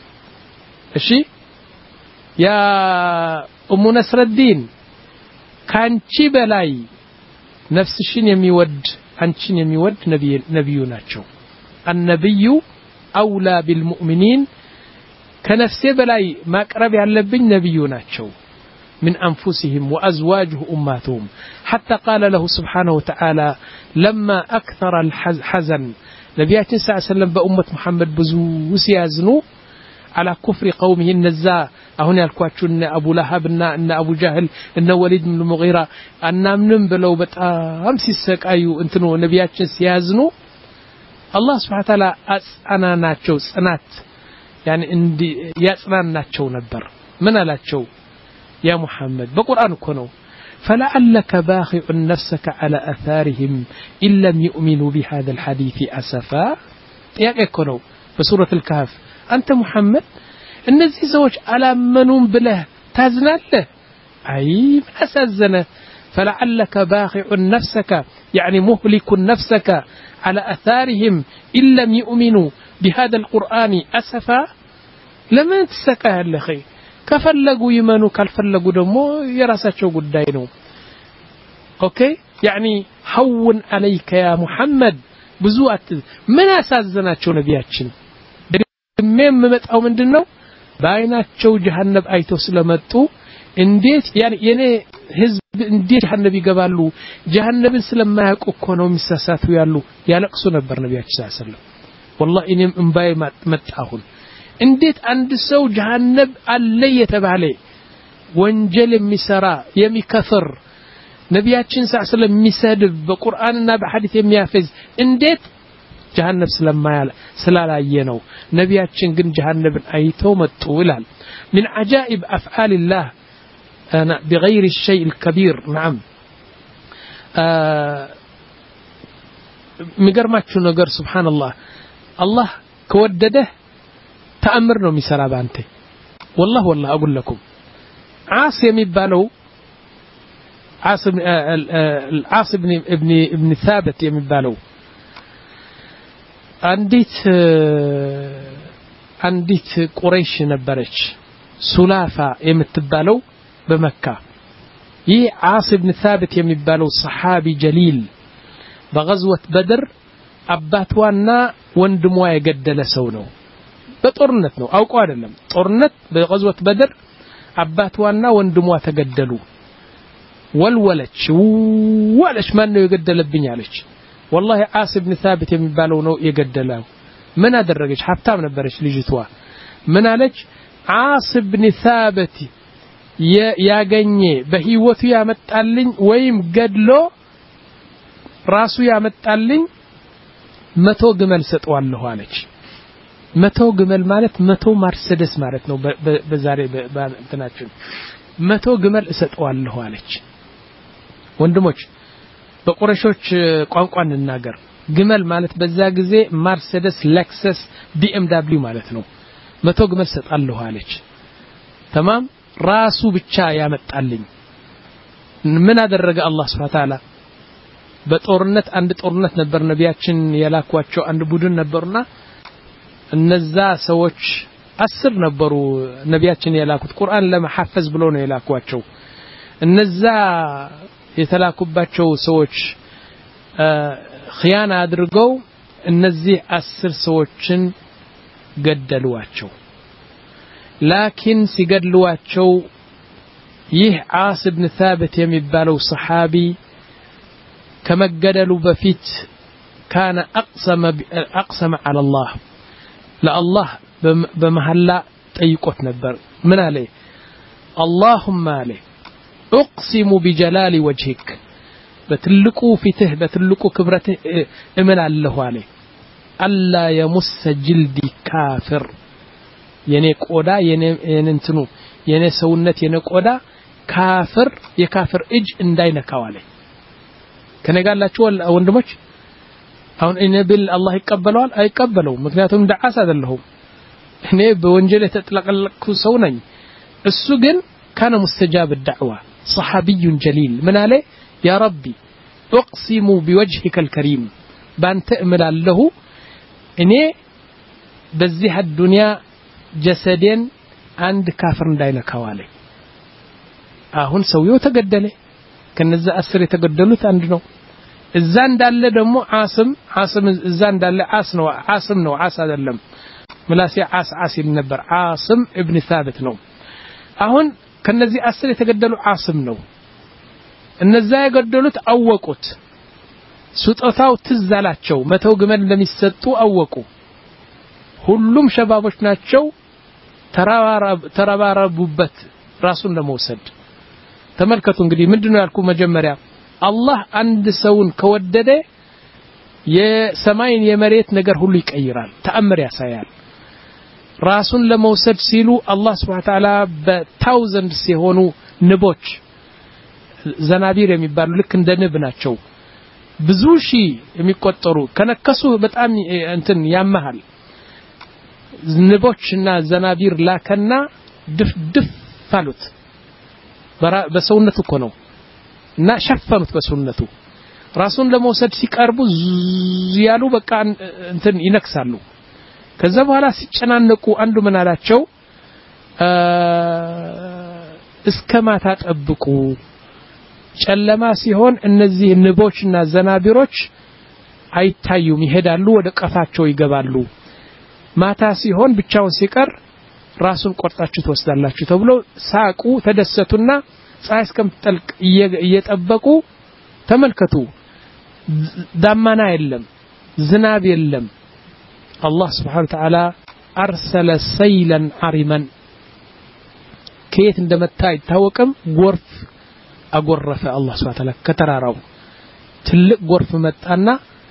እሺ ያ ኡሙ ነስረዲን ካንቺ በላይ ነፍስሽን የሚወድ አንቺን የሚወድ ነብይ ነብዩ ናቸው النبي أولى بالمؤمنين كنفسه بلاي ማቅረብ ያለብኝ ነብዩ ናቸው من أنفسهم وأزواجه أماتهم حتى قال له سبحانه وتعالى لما أكثر الحزن نبياتنا صلى الله عليه وسلم بأمة محمد بزو سيازنو على كفر قومه النزاء هنا الكواتشو إن أبو لهب إن أبو جهل إن وليد من المغيرة أن منن بلو بتأم سيسك أيو انتنو نبياتنا سيازنو الله سبحانه وتعالى أنا ناتشو سنات يعني اندي ياسنان ناتشو نبر من ناتشو يا محمد بقرآن كنو فلعلك باخع نفسك على أثارهم إن لم يؤمنوا بهذا الحديث أسفا يا كنو بسورة الكهف أنت محمد النزي زوج على منون بله تازنات له أي أسزنا فلعلك باخع نفسك يعني مهلك نفسك على أثارهم إن لم يؤمنوا بهذا القرآن أسفا لما تسكى الأخي كفلقوا يمنوا كالفلقوا دمو يراساتشو قدينو أوكي يعني هون عليك يا محمد بزوء من أسازناتشو نبياتشن مين ممتعو من دنو بايناتشو جهنب أيتو سلمتو انديت يعني يعني حزب انديت جهنب يقبالو جهنب سلم ما يكو كونو مساساتو يالو يالقسو نبر نبياتش صلى الله عليه وسلم والله إنهم انباي متعهن انديت عند سو جهنب اللي يتبعلي وانجل مسرا يمي كفر نبياتشن صلى الله عليه وسلم مسادب بقرآننا بحديث يميافز انديت جهنم سلم ما يالا سلالا ينو نبياتشن قن جهنب ايتو متولال من عجائب أفعال الله أنا بغير الشيء الكبير نعم آه مقرماتشو نقر سبحان الله الله كودده تأمرنا مسرا بانته والله والله أقول لكم عاصم يبالو عاصم العاص ابن ابن ابن ثابت يبالو عنديت عنديت قريش نبرش سلافة يمتبالو بمكة ي عاص ابن ثابت يبالو صحابي جليل بغزوة بدر أباتوانا وندموا يقدل سونو بطرنت نو أو قادلم طرنت بغزوة بدر أباتوانا وندموا تقدلوا والولش ولش ما إنه يقدل بنيالش والله عاص بن ثابت يمبالو نو يقدلوا من هذا الرجل حتى من برش لجتوا من عليك عاص بن ثابت يا يا جنيه بهيوتو يا متعلن ويم قدلو راسو يا متعلن متو جمل ستوالله عليك متو جمل مالت متو مرسيدس مالت نو بزاري بنتناچن متو جمل ستوالله عليك ወንድሞች በቁረሾች ቋንቋ እንናገር ግመል ማለት በዛ ጊዜ ማርሴዲስ ሌክሰስ ቢኤምደብሊው ማለት ነው መቶ ግመል ሰጣለሁ አለች تمام ራሱ ብቻ ያመጣልኝ ምን አደረገ አላህ Subhanahu Ta'ala በጦርነት አንድ ጦርነት ነበር ነቢያችን የላኳቸው አንድ ቡድን ነበርና እነዛ ሰዎች አስር ነበሩ ነቢያችን የላኩት ቁርአን ለማሐፈዝ ብሎ ነው የላኳቸው እነዛ የተላኩባቸው ሰዎች ኺያና አድርገው እነዚህ አስር ሰዎችን ገደሏቸው ላኪን ሲገድሏቸው ይህ ዓስ ኢብኑ ثابت የሚባለው ሰሃቢ ከመገደሉ በፊት كان اقسم اقسم على الله لا الله بمحلا ጠይቆት ነበር ምን አለ اللهم عليه اقسم بجلال وجهك بتلقو فيه بتلقو كبرته امن الله عليه الا يمس جلدي كافر የኔ ቆዳ የኔ እንትኑ የኔ ሰውነት የኔ ቆዳ ካፍር የካፍር እጅ እንዳይነካው አለ ከነጋላችሁ ወንድሞች አሁን እነብል አላህ ይቀበለዋል አይቀበለው ምክንያቱም ደዓስ አይደለም እኔ በወንጀል የተጥለቀለቅኩ ሰው ነኝ እሱ ግን كان مستجاب الدعوة صحابي جليل من عليه يا ربي أقسم بوجهك الكريم بأن تأمل له إني بزيها الدنيا جسدين عند كافر داينا كوالي أهون سويو تقدله كنزا أسر يتقدلوت عندنا الزان داله دمو عاصم عاصم الزان داله عاصم عاصم نو عاص هذا اللم ملاسي عاص عاصي النبر عاصم ابن ثابت نو أهون كنزي أسر يتقدلوا عاصم نو النزا يقدلوت أوقوت سوطاو تزالاتشو متو جمل لم يسطو أوقو ሁሉም ሸባቦች ናቸው ተራባራብ ተራባራቡበት ራሱን ለመውሰድ ተመልከቱ እንግዲህ ምንድነው ያልኩ መጀመሪያ አላህ አንድ ሰውን ከወደደ የሰማይን የመሬት ነገር ሁሉ ይቀይራል ተአምር ያሳያል ራሱን ለመውሰድ ሲሉ አላህ Subhanahu Wa Ta'ala በታውዘንድ ሲሆኑ ንቦች ዘናቢር የሚባሉ ልክ እንደ ንብ ናቸው ብዙ ሺ የሚቆጠሩ ከነከሱ በጣም እንትን ያመሃል ንቦችና ዘናቢር ላከና ድፍ ድፍ አሉት በሰውነቱ እኮ ነው እና ሸፈኑት በሰውነቱ ራሱን ለመውሰድ ሲቀርቡ ያሉ በቃ እንትን ይነክሳሉ ከዛ በኋላ ሲጨናነቁ አንዱ ምን አላቸው እስከማታ ጠብቁ ጨለማ ሲሆን እነዚህ ንቦችና ዘናቢሮች አይታዩም ይሄዳሉ ወደ ቀፋቸው ይገባሉ ማታ ሲሆን ብቻውን ሲቀር ራሱን ቆርጣችሁ ተወስዳላችሁ ተብሎ ሳቁ ተደሰቱና ፀሐይ እስከምትጠልቅ እየጠበቁ ተመልከቱ ዳመና የለም ዝናብ የለም አላህ Subhanahu Wa Ta'ala አርሰለ ሰይለን አሪመን ከየት እንደመጣ አይታወቅም ጎርፍ አጎረፈ አላህ Subhanahu Wa Ta'ala ከተራራው ትልቅ ጎርፍ መጣና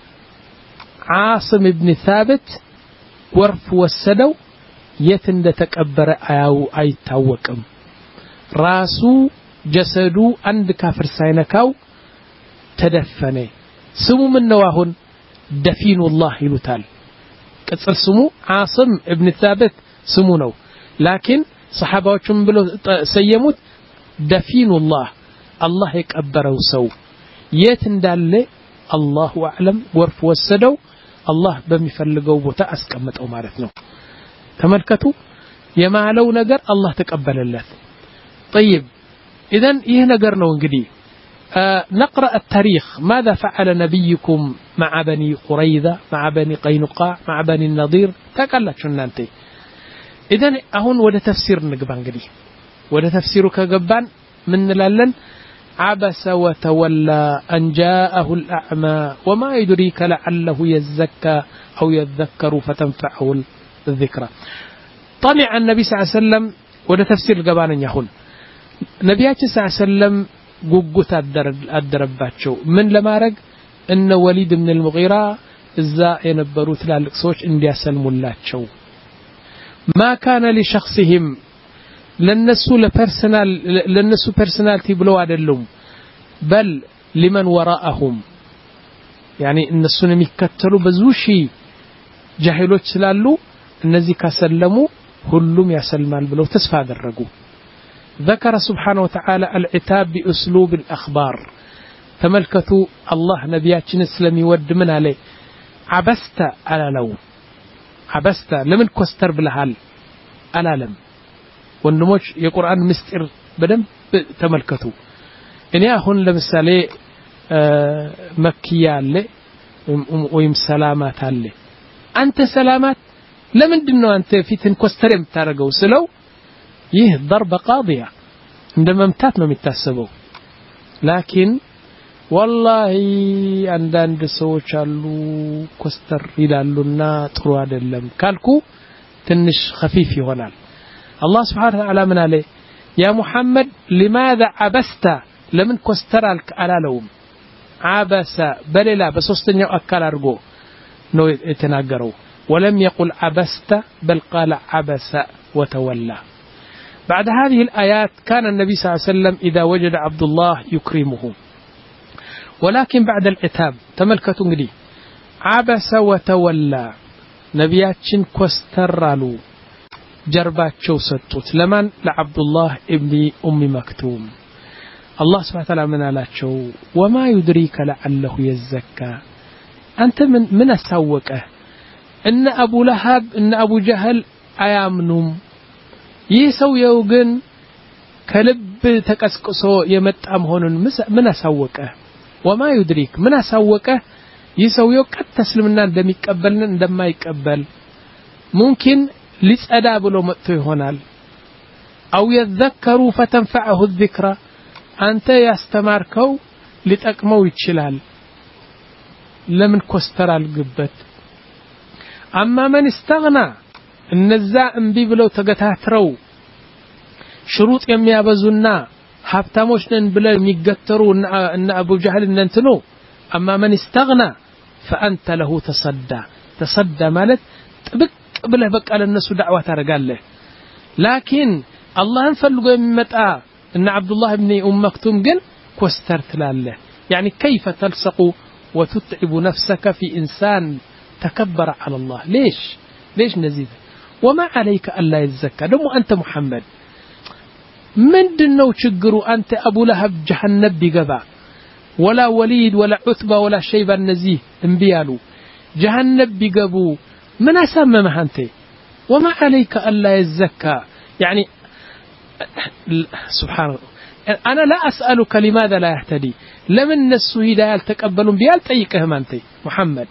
ዓስም ኢብኑ ሳቢት ጎርፍ ወሰደው የት እንደተቀበረ አያው አይታወቅም ራሱ ጀሰዱ አንድ ካፍር ሳይነካው ተደፈነ ስሙ ምን ነው አሁን ደፊኑላህ ይሉታል ቅጽል ስሙ ዓስም ኢብኑ ሳቢት ስሙ ነው ላኪን ሰሃባዎቹም ብለው ሰየሙት ደፊኑላህ አላህ የቀበረው ሰው የት እንዳለ አላሁ አዕለም ጎርፍ ወሰደው አላህ በሚፈልገው ቦታ አስቀመጠው ማለት ነው ተመልከቱ የማለው ነገር አላህ ተቀበለለት طيب اذا ይህ ነገር ነው እንግዲህ نقرأ التاريخ ماذا فعل نبيكم مع بني قريظة مع بني قينقاع مع بني النضير تقلتش እናንተ اذا አሁን ወደ ተፍሲር እንግባ እንግዲህ ወደ ተፍሲሩ ከገባን ምን እንላለን عبس وتولى أن جاءه الأعمى وما يدريك لعله يزكى أو يذكر فتنفعه الذكرى طلع النبي صلى الله عليه وسلم وده تفسير القبان يهون نبياتي صلى الله عليه وسلم قوقت الدرباتشو من لما رق إن وليد من المغيرة الزاء ينبروا ثلاث صوش انديا سلمولاتشو ما كان لشخصهم لنسو لبرسونال لنسو بيرسوناليتي بلو አይደሉም بل لمن وراءهم يعني እነሱን የሚከተሉ ብዙ ሺ ጃሂሎች ስላሉ እነዚህ ካሰለሙ ሁሉም ያሰልማል ብለው ተስፋ አደረጉ ذكر سبحانه وتعالى العتاب باسلوب الاخبار ተመልከቱ አላህ ነቢያችን ስለሚወድ ምን አለ عبست አላለው عبست ለምን ኮስተር ብለሃል አላለም ወንድሞች የቁርአን ምስጢር በደንብ ተመልከቱ እኔ አሁን ለምሳሌ መክያ አለ ወይም ሰላማት አለ አንተ ሰላማት ለምንድነው አንተ ፊትን ኮስተር የምታረገው ስለው ይህ ضرب قاضية እንደ መምታት ነው የሚታሰበው ላኪን والله አንዳንድ ሰዎች አሉ ኮስተር ይላሉና ጥሩ አይደለም ካልኩ ትንሽ خفيف ይሆናል الله سبحانه وتعالى من عليه يا محمد لماذا عبست لمن كسترالك على لوم عبس بللا بسوستنيو أكال أرجو نو يتناقروا ولم يقل عبست بل قال عبس وتولى بعد هذه الآيات كان النبي صلى الله عليه وسلم إذا وجد عبد الله يكرمه ولكن بعد العتاب تملكتوا لي عبس وتولى نبياتشن كسترالو ጀርባቸው ሰጡት ለማን ለዓብዱላህ ኢብኑ ኡም መክቱም አላህ Subhanahu Wa Ta'ala ምን አላቸው ወማ ይድሪከ ለዓለሁ የዘካ አንተ ምን ምን አሳወቀ እነ አቡ ለሃብ እነ አቡ ጀህል አያምኑም ይህ ሰውየው ግን ከልብ ተቀስቅሶ የመጣ መሆኑን ምን አሳወቀ ወማ ይድሪክ ምን አሳወቀ ይህ ሰውየው ቀጥ እስልምና እንደሚቀበልና እንደማይቀበል ሙምኪን ሊጸዳ ብሎ መጥቶ ይሆናል አው ይذكሩ فتنفعه الذكرى አንተ ያስተማርከው ሊጠቅመው ይችላል ለምን ኮስተር አልግበት አማ ማን استغنى እነዛ እንቢ ብለው ተገታትረው ሽሩጥ የሚያበዙና ሀብታሞች ነን ብለው የሚገተሩ እና አቡ ጀህል እንንትኑ አማ ማን استغنى فانت له تصدى تصدى ማለት ጥብቅ ብለህ በቃ ለነሱ ዳዕዋ ታረጋለህ ላኪን አላህን ፈልጎ የሚመጣ ان عبد الله بن ام مكتوم ግን ኮስተር ትላለህ يعني كيف تلصق وتتعب نفسك في انسان تكبر على الله ليش ليش نزيد وما عليك الا يزكى دم انت محمد ምንድነው ችግሩ አንተ አቡ ለሃብ ጀሃነም ቢገባ ولا وليد ولا عتبة ولا شيبة النزيه انبيالو جهنم بيقبو من أسممه أنت وما عليك ألا يزكى يعني سبحان الله أنا لا أسألك لماذا لا يهتدي لمن نسو هداية تقبلون بيال تأيكهم أنت محمد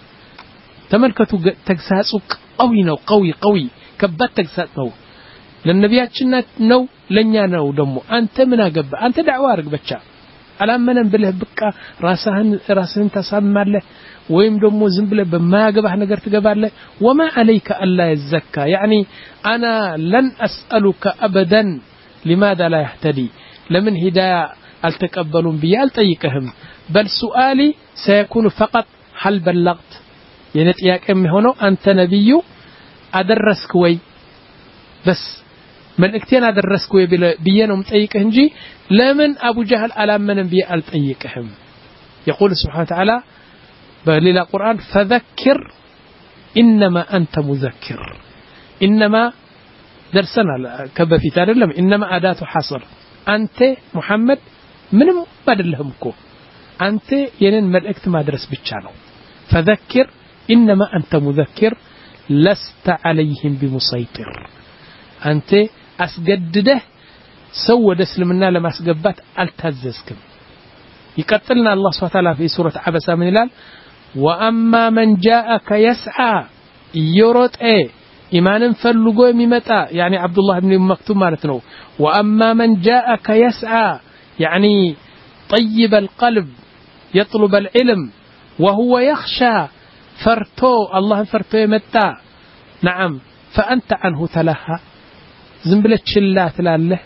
تملكتو تقساسك قوي نو قوي قوي كبات تقساس نو للنبياتنا نو لنيا نو دمو أنت من أقب أنت دعوارك بتشا አላመነም ብለህ በቃ ራስህን ራስህን ተሳማለህ ወይም ደግሞ ዝም ብለህ በማያገባህ ነገር ትገባለህ وما عليك الا يزكى يعني انا لن اسالك ابدا لماذا لا يهتدي لمن هدايه التقبلون بيال طيقهم بل سؤالي سيكون فقط هل بلغت يعني ጥያቄም ሆኖ አንተ ነብዩ አደረስክ ወይ بس መልእክቴን አደረስኩ ብዬ ነው የምጠይቅህ እንጂ ለምን አቡ ጀህል አላመነም ብዬ አልጠይቅህም يقول سبحانه وتعالى بليل القرآن فذكر إنما أنت مذكر إنما درسنا كبفيت አይደለም إنما أداة حصر أنت محمد ምንም አይደለህምኮ አንተ የኔን መልእክት ማድረስ ብቻ ነው فذكر إنما أنت مذكر لست عليهم بمسيطر أنت أسجدده سوى دسلمنا لما أسجبات ألتززكم يقتلنا الله سبحانه وتعالى في سورة عبسة من الآن وأما من جاءك يسعى يرد إيه إيمان فلقوا ممتى يعني عبد الله بن مكتوم مالتنو وأما من جاءك يسعى يعني طيب القلب يطلب العلم وهو يخشى فرتو الله فرتو يمتى نعم فأنت عنه تلهى زنبلة شلات لله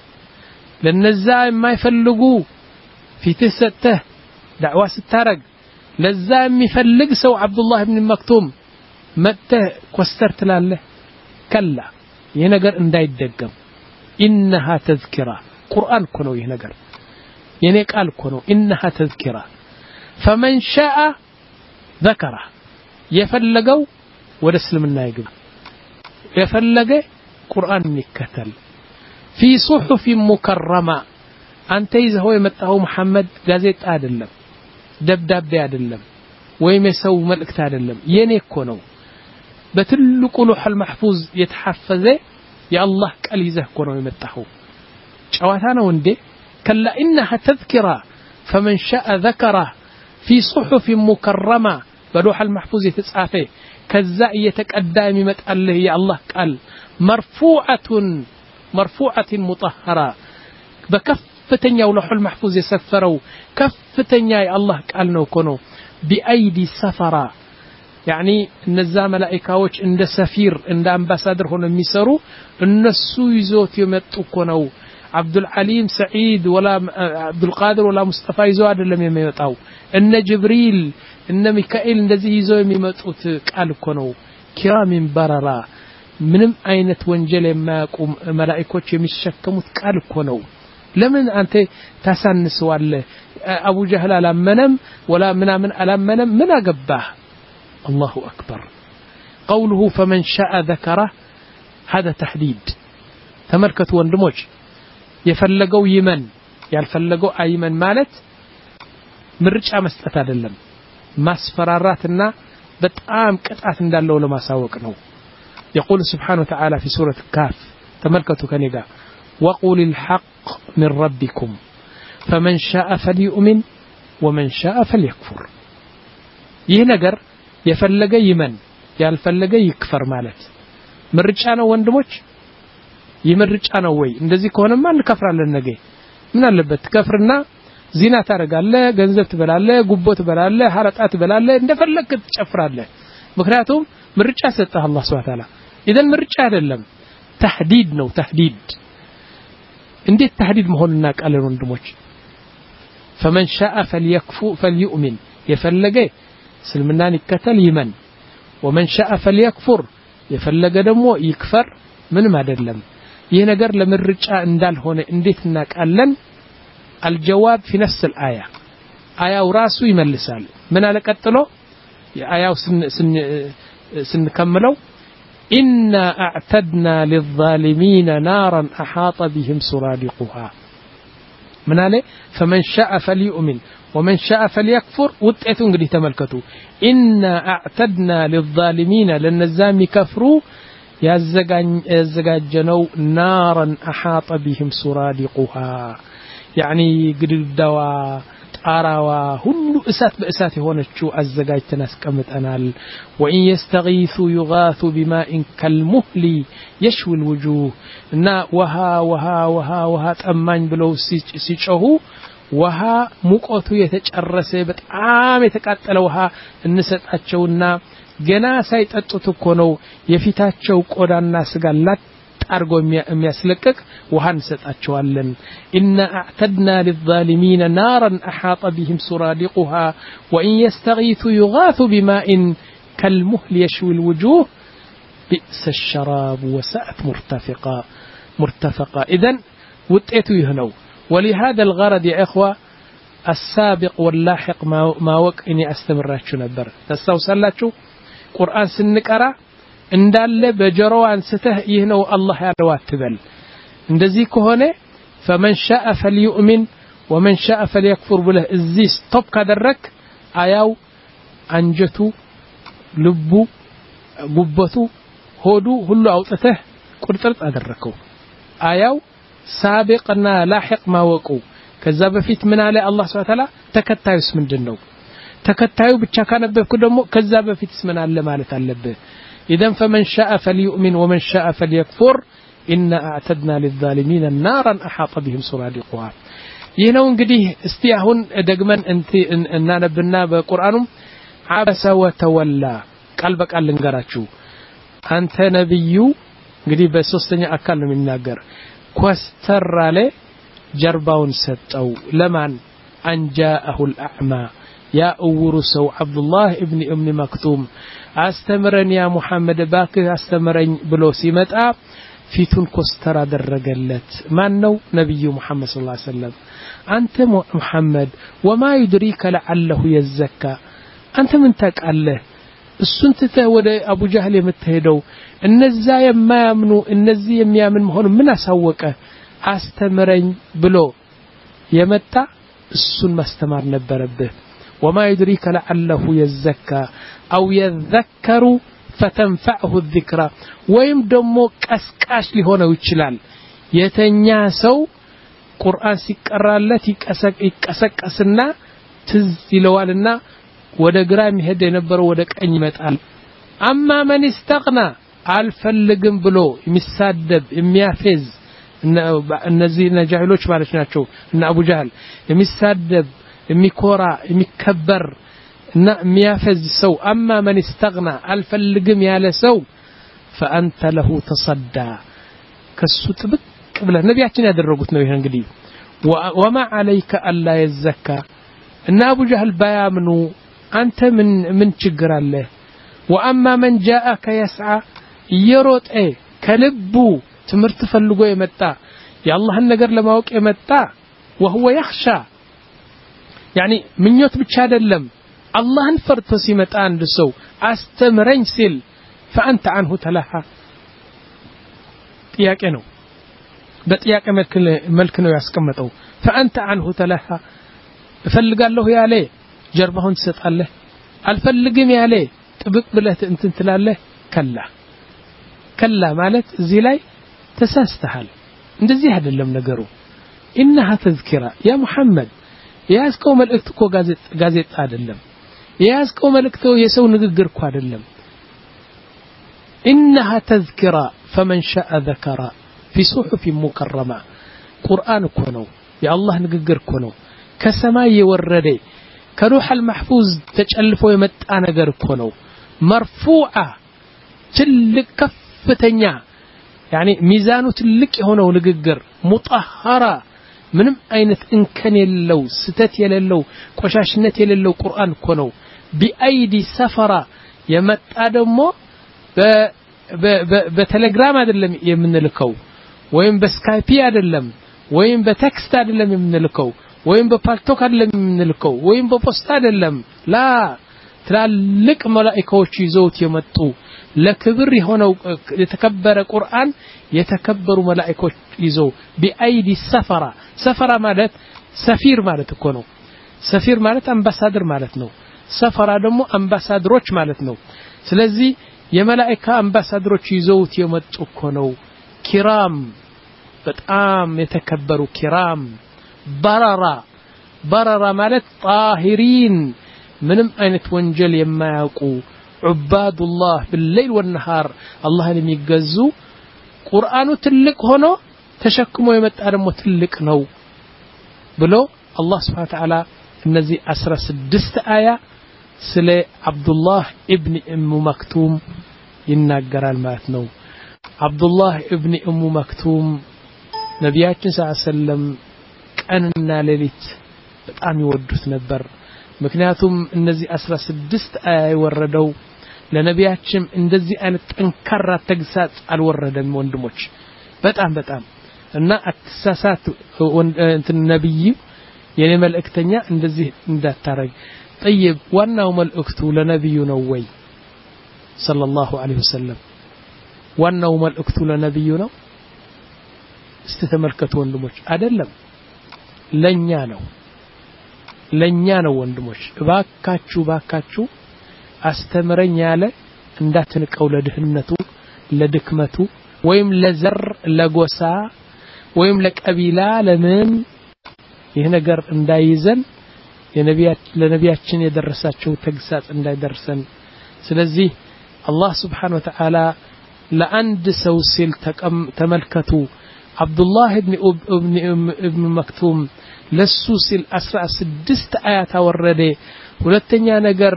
للنزاع ما يفلقوا في تسته دعوة ستارق للزاع يفلق سو عبد الله بن مكتوم متى كوسترت لله كلا ينقر انداي الدقم إنها تذكرة قرآن كنو ينقر ينق قال كنو إنها تذكرة فمن شاء ذكره يفلقوا ورسل من نايقب يفلقه قرآن مكتل في صحف مكرمة أنت إذا هو يمتهو محمد جازيت آدلم دبداب آدلم ويمسو ملكت آدلم ينكونو بتلقوا لوح المحفوظ يتحفظه يا الله قال إذا كونو يمتهو شواتانا وندي كلا إنها تذكرة فمن شاء ذكره في صحف مكرمة بلوح المحفوظ يتصافي كذا يتقدم متأله يا الله قال مرفوعة مرفوعة مطهرة بكفتنيا ولوح المحفوظ يسفروا كفتنيا يا الله قال نو كونو بأيدي سفرة يعني النزا ملائكاوች እንደ ሰፊር እንደ አምባሳደር ሆነው የሚሰሩ እነሱ ይዞት የመጡ ኮነው አብዱል አሊም ሰዒድ ወላ አብዱል ቃድር ወላ ሙስጠፋ ይዞ አይደለም የሚመጣው እነ ጅብሪል እነ ሚካኤል እንደዚህ ይዞ የሚመጡት ቃል ኮነው ኪራሚን በረራ ምንም አይነት ወንጀል የማያቁም መላእክቶች የሚሸከሙት ቃል ኮነው ለምን አንተ ታሳንሰዋለህ አቡ ጀህል አላመነም ወላ ምናምን አላመነም ምን አገባህ الله أكبر قوله فمن شاء ذكره هذا تحديد ተመልከቱ ወንድሞች የፈለገው ይመን ያልፈለገው አይመን ማለት ምርጫ መስጠት አይደለም ማስፈራራትና በጣም ቅጣት እንዳለው ለማሳወቅ ነው يقول سبحانه وتعالى في سورة الكهف ተመልከቱ ከኔ ጋር وقل الحق من ربكم فمن شاء فليؤمن ومن شاء فليكفر ይህ ነገር የፈለገ ይመን ያልፈለገ ይክፈር ማለት ምርጫ ነው ወንድሞች ይምርጫ ነው ወይ እንደዚህ ከሆነማ እንከፍራለን ነገ ምን አለበት ከፍርና ዚና ታረጋለህ ገንዘብ ትበላለህ ጉቦ ትበላለህ ሐራጣ ትበላለህ እንደፈለክ ትጨፍራለህ ምክንያቱም ምርጫ ሰጠህ አላህ Subhanahu Wa Ta'ala ኢደን ምርጫ አይደለም ተህዲድ ነው ተህዲድ እንዴት ተህዲድ መሆንና ቃል ወንድሞች فمن شاء فليكفر فليؤمن يفلገ እስልምናን ይከተል ይመን ومن شاء فليكفر يفلገ ደግሞ ይክፈር ምንም አይደለም ይህ ነገር ለምርጫ እንዳልሆነ እንዴት እናቃለን الجواب في نفس الآية آية وراسو يملسال من على قتلو آية سن سن سنكملو إنا أعتدنا للظالمين نارا أحاط بهم سرادقها من عليه فمن شاء فليؤمن ومن شاء فليكفر وتأتون قد تملكتوا إنا أعتدنا للظالمين للنزام كفروا يزجاجنوا نارا أحاط بهم سرادقها يعني قددوا طاروا ሁሉ እሳት በእሳት የሆነችው አዘጋጅተን አስቀምጠናል وإن يستغيثوا يغاثوا بماء كالمهل يشوي الوجوه እና ውሃ ውሃ ውሃ ውሃ ጠማኝ ብለው ሲጮሁ ውሃ ሙቀቱ የተጨረሰ በጣም የተቃጠለ ውሃ እንሰጣቸውና ገና ሳይጠጡት እኮ ነው የፊታቸው ቆዳና ስጋ ላጣርጎ የሚያስለቅቅ ውሃ እንሰጣቸዋለን إن أعتدنا للظالمين نارا أحاط بهم سرادقها وإن يستغيثوا يغاثوا بماء كالمهل يشوي الوجوه بئس الشراب وساءت مرتفقا مرتفقا إذن وتأتوا يهنو ولهذا الغرض يا إخوة السابق واللاحق ما ما وق إني أستمراتشو نبر تستوصلاتشو قرآن سنقرا እንዳለ በጀሮው አንስተህ ይህ ነው አላህ ያለው አትበል እንደዚህ ከሆነ فمن شاء فليؤمن ومن شاء فليكفر ብለህ እዚህ ስቶፕ ካደረክ አያው አንጀቱ ልቡ ጉበቱ ሆዱ ሁሉ አውጥተህ ቁርጥርጥ አደረከው አያው ሳቢቅና ላሂቅ ማወቁ ከዛ በፊት ምን አለ አላህ Subhanahu Wa Ta'ala ተከታዩስ ምንድነው ተከታዩ ብቻ ካነበብኩ ደግሞ ከዛ በፊትስ ምን አለ ማለት አለበት إذن فمن شاء فليؤمن ومن شاء فليكفر إنا أعتدنا للظالمين نارا أحاط بهم سرادقها يهنو እንግዲህ እስቲ አሁን ደግመን እንት እናነብና በቁርአኑም عبس وتولى ቃል በቃል ልንገራችሁ አንተ ነብዩ እንግዲህ በሶስተኛ አካል ነው የሚናገር ኮስተር አለ ጀርባውን ሰጠው ለማን አንጃአሁ الأعمى يا أورسو عبد الله ابن ابن مكتوم አስተምረን ያ ሙሐመድ ባክህ አስተምረኝ ብሎ ሲመጣ ፊቱን ኮስተር አደረገለት ማን ነው ነብዩ ሙሐመድ ሰለላሁ ዐለይሂ ወሰለም አንተ ሙሐመድ وما يدريك لعله يزكى አንተ ምን ታውቃለህ እሱን ትተህ ወደ አቡ ጃህል የምትሄደው እነዛ የማያምኑ እነዚህ የሚያምን መሆኑ ምን አሳወቀ አስተምረኝ ብሎ የመጣ እሱን ማስተማር ነበረብህ وما يدريك لعله يزكى أو يذكر فتنفعه الذكرى ويم دمو كسكاش لهونه يتشلال يتنيا سو قرآن سيقرالت يكسكسنا تز يلوالنا ወደ ግራ የሚሄድ የነበረው ወደ ቀኝ ይመጣል أما من استغنى አልፈልግም ብሎ የሚሳደብ የሚያፈዝ እነዚህ ነጃሂሎች ማለት ናቸው እና አቡ ጃህል የሚሳደብ የሚኮራ የሚከበር እና የሚያፈዝ ሰው أما من استغنى አልፈልግም ያለ ሰው فأنت له تصدى ከሱ ጥብቅ ብለህ ነቢያችን ያደረጉት ነው ይሄ እንግዲህ وما عليك الا يزكى እና አቡ ጃህል ባያምኑ አንተ ምን ምን ችግር አለ وأما من جاءك يسعى يروጥ ከልቡ ትምርት ፈልጎ የመጣ የአላህን ነገር ለማወቅ የመጣ وهو يخشى يعني ምኞት ብቻ አይደለም አላህን ፈርቶ ሲመጣ አንድ ሰው አስተምረኝ ሲል فأنت عنه تلهى ጥያቄ ነው በጥያቄ መልክ መልክ ነው ያስቀመጠው فانت عنه تلهى እፈልጋለሁ ያለ ጀርባውን ትሰጣለህ አልፈልግም ያለ ጥብቅ ብለህ እንትን ትላለህ ከላ ከላ ማለት እዚህ ላይ ተሳስተሃል እንደዚህ አይደለም ነገሩ انها تذكره يا محمد ያስከው መልእክት እኮ ጋዜጣ ጋዜጣ አይደለም ያስከው መልእክት የሰው ንግግር እኮ አይደለም انها تذكره فمن شاء ذكر في صحف مكرمه قران እኮ ነው የአላህ ንግግር እኮ ነው ከሰማይ የወረደ ከሩህ المحفوظ ተጨልፎ የመጣ ነገር እኮ ነው مرفوعه ትልቅ ከፍተኛ يعني ሚዛኑ ትልቅ የሆነው ንግግር مطهره ምንም አይነት እንከን የለው ስተት የሌለው ቆሻሽነት የሌለው ቁርአን እኮ ነው بأيد سفرة የመጣ ደግሞ በቴሌግራም አይደለም የምንልከው ወይም በስካይፕ አይደለም ወይም በቴክስት አይደለም የምንልከው ወይም በፓልቶክ አይደለም የምንልከው ወይም በፖስታ አይደለም ላ ትላልቅ መላእክቶች ይዘውት የመጡ ለክብር የሆነው የተከበረ ቁርአን የተከበሩ መላእክቶች ይዘው بأيد سفرة سفرة ማለት ሰፊር ማለት እኮ ነው ሰፊር ማለት አምባሳደር ማለት ነው ሰፈራ ደግሞ አምባሳደሮች ማለት ነው ስለዚህ የመላእክት አምባሳደሮች ይዘውት የመጡ እኮ ነው ኪራም በጣም የተከበሩ ኪራም በረራ በረራ ማለት ጣሂሪን ምንም አይነት ወንጀል የማያውቁ عباد الله بالليل والنهار الله የሚገዙ ቁርአኑ ትልቅ ሆኖ ተሸክሞ የመጣ ደግሞ ትልቅ ነው ብሎ አላህ Subhanahu Wa Ta'ala እነዚህ አስራ ስድስት አያ ስለ አብዱላህ ኢብኑ ኡም መክቱም ይናገራል ማለት ነው አብዱላህ ኢብኑ ኡም መክቱም ነብያችን ሰለላሁ ዐለይሂ ወሰለም ቀንና ሌሊት በጣም ይወዱት ነበር ምክንያቱም እነዚህ አስራ ስድስት አያ ወረደው ለነብያችን እንደዚህ አይነት ጠንካራ ተግሳጽ አልወረደም ወንድሞች በጣም በጣም እና አትሳሳት እንትን ነብይ የኔ መልእክተኛ እንደዚህ እንዳታረግ طيب ዋናው መልእክቱ ለነብዩ ነው ወይ ሰለላሁ ዐለይሂ ወሰለም ዋናው መልእክቱ ለነብዩ ነው እስተተመልከቱ ወንድሞች አይደለም ለኛ ነው ለኛ ነው ወንድሞች ባካችሁ ባካችሁ አስተምረኝ ያለ እንዳትንቀው ለድህነቱ ለድክመቱ ወይም ለዘር ለጎሳ ወይም ለቀቢላ ለምን ይሄ ነገር እንዳይዘን የነቢያት ለነቢያችን የደረሳቸው ተግሳጽ እንዳይደርሰን ስለዚህ አላህ Subhanahu Wa Ta'ala ለአንድ ሰው ሲል ተመልከቱ አብዱላህ ኢብኑ መክቱም ለሱ ሲል አስራ ስድስት አያት አወረደ ሁለተኛ ነገር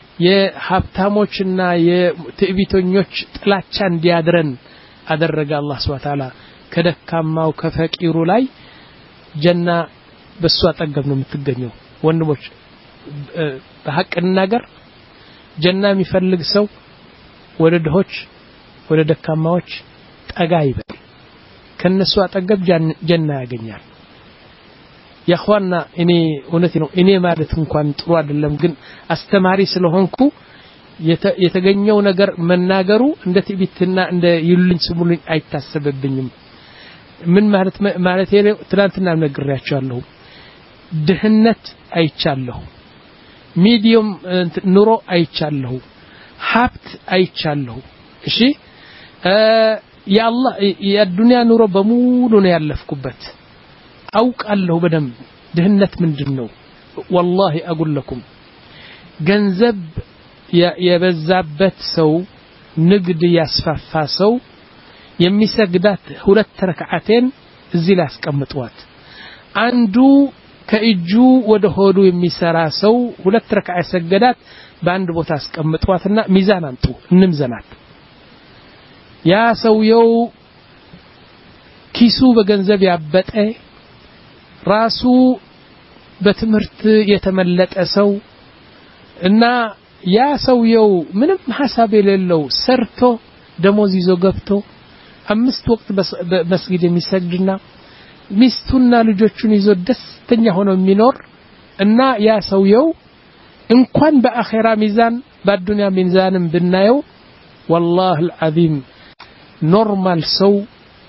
የሀብታሞችና የትዕቢተኞች ጥላቻ እንዲያድረን አደረገ አላህ Subhanahu Wa Ta'ala ከደካማው ከፈቂሩ ላይ ጀና በሱ አጠገብ ነው የምትገኘው ወንድሞች በሐቅ ነገር ጀና የሚፈልግ ሰው ወደ ድሆች ወደ ደካማዎች ጠጋ ይበል ከነሱ አጠገብ ጀና ያገኛል ያخواና እኔ እውነቴ ነው እኔ ማለት እንኳን ጥሩ አይደለም ግን አስተማሪ ስለሆንኩ የተገኘው ነገር መናገሩ እንደ ትዕቢትና እንደ ይሉኝ ስሙልኝ አይታሰብብኝም ምን ማለት ማለት ትላንትና ነግሬያቸዋለሁ ድህነት አይቻለሁ ሚዲየም ኑሮ አይቻለሁ ሀብት አይቻለሁ እሺ ያአላህ የዱንያ ኑሮ በሙሉ ነው ያለፍኩበት አውቃለሁ በደም ድህነት ምንድነው والله اقول لكم ገንዘብ የበዛበት ሰው ንግድ ያስፋፋ ሰው የሚሰግዳት ሁለት ረካዓቴን እዚህ ላይ አስቀምጧት አንዱ ከእጁ ወደ ሆዱ የሚሰራ ሰው ሁለት ረካዓ ሰገዳት በአንድ ቦታ አስቀምጧትና ሚዛን አንጡ እንምዘናት ያ ሰውየው ኪሱ በገንዘብ ያበጠ ራሱ በትምህርት የተመለጠ ሰው እና ያ ሰውየው ምንም ሐሳብ የሌለው ሰርቶ ደሞዝ ይዞ ገብቶ አምስት ወቅት በመስጊድ የሚሰግድና ሚስቱና ልጆቹን ይዞ ደስተኛ ሆኖ የሚኖር እና ያ ሰውየው እንኳን በአኺራ ሚዛን በዱንያ ሚዛንም ብናየው والله العظيم ኖርማል ሰው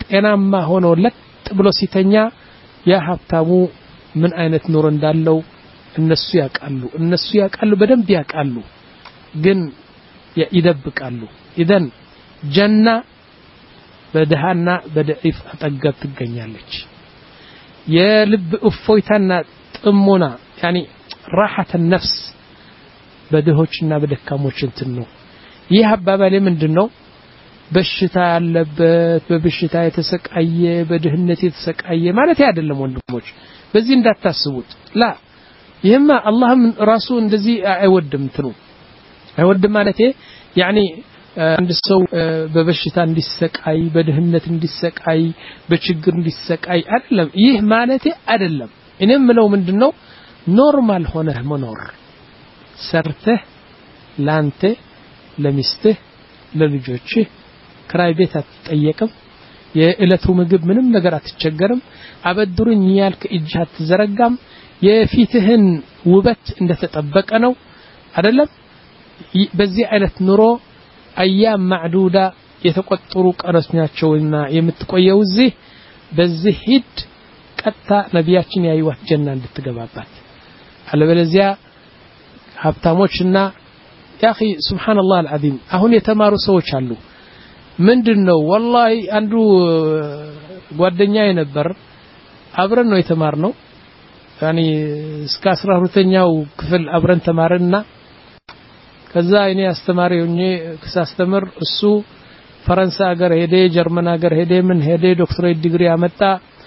ጤናማ ሆኖ ለጥ ብሎ ሲተኛ ያ ሀብታሙ ምን አይነት ኑሮ እንዳለው እነሱ ያቃሉ እነሱ ያቃሉ በደንብ ያቃሉ ግን ይደብቃሉ ኢደን ጀና በደሃና በደዒፍ አጠገብ ትገኛለች የልብ እፎይታና ጥሞና يعني راحة النفس በደሆችና በደካሞች እንትን ነው ይህ አባባሌ ምንድነው በሽታ ያለበት በበሽታ የተሰቃየ በድህነት የተሰቃየ ማለት አይደለም ወንድሞች በዚህ እንዳታስቡት ላ ይሄማ አላህም ራሱ እንደዚህ አይወድም እንትኑ አይወድም ማለት يعني አንድ ሰው በበሽታ እንዲሰቃይ በድህነት እንዲሰቃይ በችግር እንዲሰቃይ አይደለም ይህ ማለት አይደለም እኔም ምለው ምንድነው ኖርማል ሆነህ መኖር ሰርተህ ላንተ ለሚስትህ ለልጆችህ ክራይ ቤት አትጠየቅም የእለቱ ምግብ ምንም ነገር አትቸገርም አበድሩኝ ያልክ እጅ አትዘረጋም የፊትህን ውበት እንደተጠበቀ ነው አይደለም በዚህ አይነት ኑሮ አያም ማዕዱዳ የተቆጠሩ ቀኖች ናቸውና የምትቆየው እዚህ በዚህ ሂድ ቀጣ ነቢያችን ያዩት ጀና እንድትገባባት አለበለዚያ ሀብታሞችና ያኺ ሱብሃንአላህ አልዓዚም አሁን የተማሩ ሰዎች አሉ ምንድነው ወላሂ አንዱ ጓደኛዬ ነበር አብረን ነው የተማርነው ያኒ እስከ አስራ ሁለተኛው ክፍል አብረን ተማርና ከዛ እኔ አስተማሪ ሆኜ ከሳስተምር እሱ ፈረንሳይ ሀገር ሄደ ጀርመን ሀገር ሄደ ምን ሄደ ዶክተሬት ዲግሪ አመጣ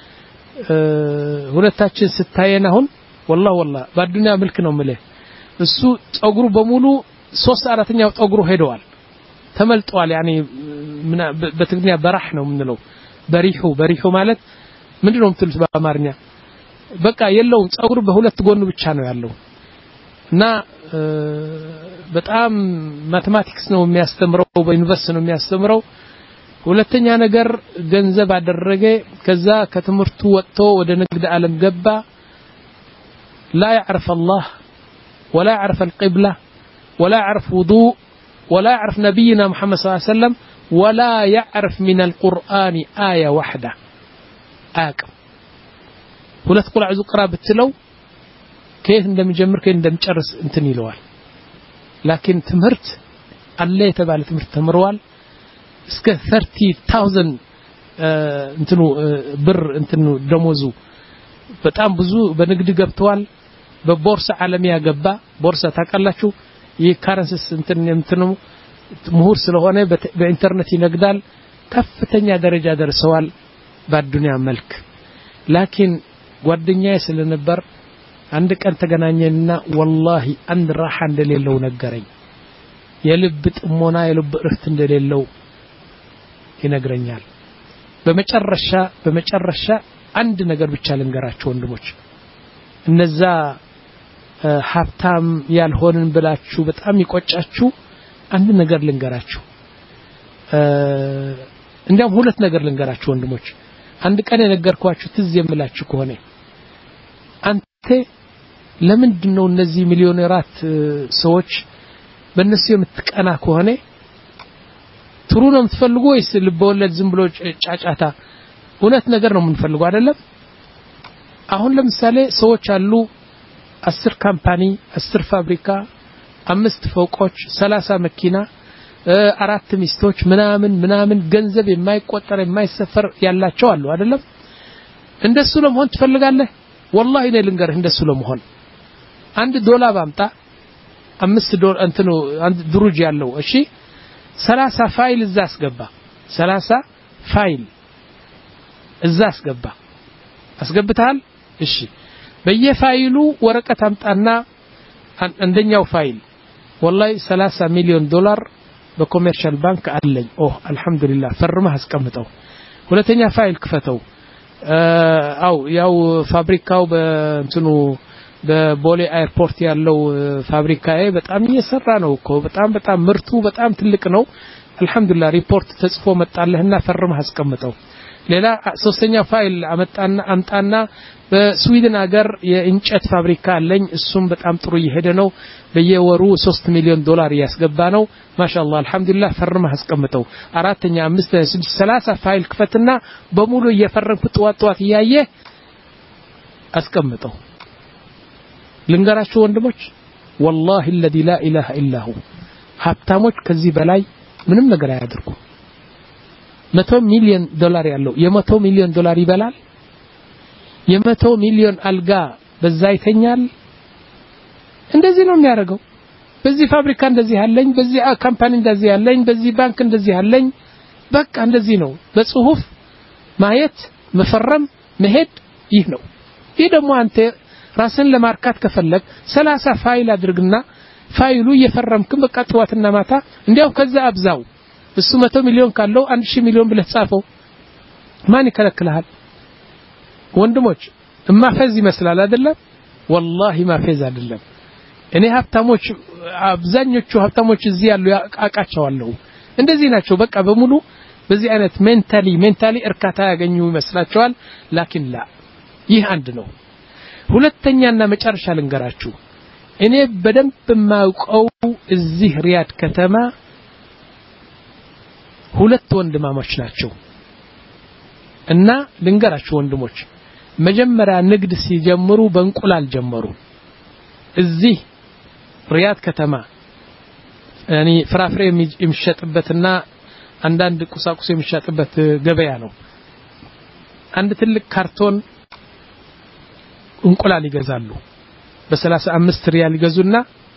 ሁለታችን ስታየን አሁን والله والله በአዱንያ መልክ ነው ማለት እሱ ጸጉሩ በሙሉ ሶስት አራተኛው ጸጉሩ ሄደዋል ተመልጧል يعني በትግርኛ በራህ ነው ምንለው በሪሁ በሪሁ ማለት ምንድነው የምትሉት በአማርኛ በቃ የለውም ጸጉሩ በሁለት ጎኑ ብቻ ነው ያለው እና በጣም ማቴማቲክስ ነው የሚያስተምረው በዩኒቨርሲቲ ነው የሚያስተምረው ሁለተኛ ነገር ገንዘብ አደረገ ከዛ ከትምህርቱ ወጥቶ ወደ ንግድ ዓለም ገባ لا يعرف الله ولا يعرف القبلة ولا يعرف وضوء ولا يعرف نبينا محمد صلى الله عليه وسلم ولا يعرف من القرآن آية واحدة آك ولا تقول عزو قرابة تلو كيف ندم يجمر كيف ندم يجرس انتني لوال لكن تمرت الله يتبع تمرت تمروال اسك ثلاثين ألف انتنو بر انتنو دموزو በጣም ብዙ በንግድ ገብተዋል በቦርሳ ዓለሚያ ገባ ቦርሳ ታቀላችሁ የካረንሲስ እንትን እንትኑ ምሁር ስለሆነ በኢንተርኔት ይነግዳል ከፍተኛ ደረጃ ደርሰዋል በአዱንያ መልክ ላኪን ጓደኛዬ ስለነበር አንድ ቀን ተገናኘንና والله አንድ راحة እንደሌለው ነገረኝ የልብ ጥሞና የልብ እርፍት እንደሌለው ይነግረኛል በመጨረሻ በመጨረሻ አንድ ነገር ብቻ ልንገራችሁ ወንድሞች እነዛ ሀብታም ያልሆንን ብላችሁ በጣም ይቆጫችሁ አንድ ነገር ልንገራችሁ እንዲያም ሁለት ነገር ልንገራችሁ ወንድሞች አንድ ቀን የነገርኳችሁ ትዝ የምላችሁ ከሆነ አንተ ለምንድነው እነዚህ ሚሊዮነራት ሰዎች በእነሱ የምትቀና ከሆነ ትሩ ነው የምትፈልጉ ወይስ ልቦለድ ዝም ብሎ ጫጫታ ሁለት ነገር ነው የምንፈልገው አይደለም አሁን ለምሳሌ ሰዎች አሉ አስር ካምፓኒ አስር ፋብሪካ አምስት ፎቆች ሰላሳ መኪና አራት ሚስቶች ምናምን ምናምን ገንዘብ የማይቆጠር የማይሰፈር ያላቸው አሉ አይደለም እንደሱ ለመሆን ትፈልጋለህ والله እኔ ልንገርህ እንደሱ ለመሆን አንድ ዶላር አምጣ አምስት ዶላር እንትኑ አንድ ድሩጅ ያለው እሺ ሰላሳ ፋይል እዛ አስገባ ሰላሳ ፋይል እዛ አስገባ አስገብታል እሺ በየፋይሉ ወረቀት አምጣና አንደኛው ፋይል والله ሰላሳ ሚሊዮን ዶላር በኮሜርሻል ባንክ አለኝ ኦ አልহামዱሊላህ ፈርመህ አስቀምጠው ሁለተኛ ፋይል ክፈተው አው ያው ፋብሪካው በእንትኑ በቦሌ ኤርፖርት ያለው ፋብሪካዬ በጣም እየሰራ ነው እኮ በጣም በጣም ምርቱ በጣም ትልቅ ነው አልহামዱሊላህ ሪፖርት ተጽፎ መጣለህና ፈርመህ አስቀምጠው ሌላ ሶስተኛ ፋይል አመጣና አምጣና በስዊድን ሀገር የእንጨት ፋብሪካ አለኝ እሱም በጣም ጥሩ እየሄደ ነው በየወሩ ሶስት ሚሊዮን ዶላር ያስገባ ነው ማሻአላህ አልহামዱሊላህ ፈርመህ አስቀምጠው አራተኛ አምስት ስድስት ሰላሳ ፋይል ክፈትና በሙሉ እየፈረምኩ ጥዋጥዋት ያየ አስቀምጠው ልንገራችሁ ወንድሞች والله الذي لا اله الا هو ሀብታሞች ከዚህ በላይ ምንም ነገር አያድርጉ መቶ ሚሊዮን ዶላር ያለው የመቶ ሚሊዮን ዶላር ይበላል የመቶ ሚሊዮን አልጋ በዛ ይተኛል እንደዚህ ነው የሚያደርገው በዚህ ፋብሪካ እንደዚህ ያለኝ በዚህ ካምፓኒ እንደዚህ ያለኝ በዚህ ባንክ እንደዚህ ያለኝ በቃ እንደዚህ ነው በጽሁፍ ማየት መፈረም መሄድ ይህ ነው ይህ ደግሞ አንተ ራስን ለማርካት ከፈለክ ሰላሳ ፋይል አድርግና ፋይሉ እየፈረምክም በቃ ጥዋትና ማታ እንዲያው ከዛ አብዛው እሱ መቶ ሚሊዮን ካለው አንድ ሺህ ሚሊዮን ብለህ ጻፈው ማን ይከለክልሃል ወንድሞች ማፈዝ ይመስላል አይደለም والله ማፈዝ አይደለም እኔ ሀብታሞች አብዛኞቹ ሀብታሞች እዚህ ያሉ አቃቻዋለሁ እንደዚህ ናቸው በቃ በሙሉ በዚህ አይነት ሜንታሊ ሜንታሊ እርካታ ያገኙ ይመስላቸዋል ላኪን ላ ይህ አንድ ነው ሁለተኛና መጨረሻ ልንገራችሁ እኔ በደንብ ማውቀው እዚህ ሪያድ ከተማ ሁለት ወንድማሞች ናቸው እና ልንገራችሁ ወንድሞች መጀመሪያ ንግድ ሲጀምሩ በእንቁላል ጀመሩ እዚህ ሪያድ ከተማ ያኒ ፍራፍሬ የሚሸጥበትና አንዳንድ ቁሳቁስ የሚሸጥበት ገበያ ነው አንድ ትልቅ ካርቶን እንቁላል ይገዛሉ በ35 ሪያል ይገዙና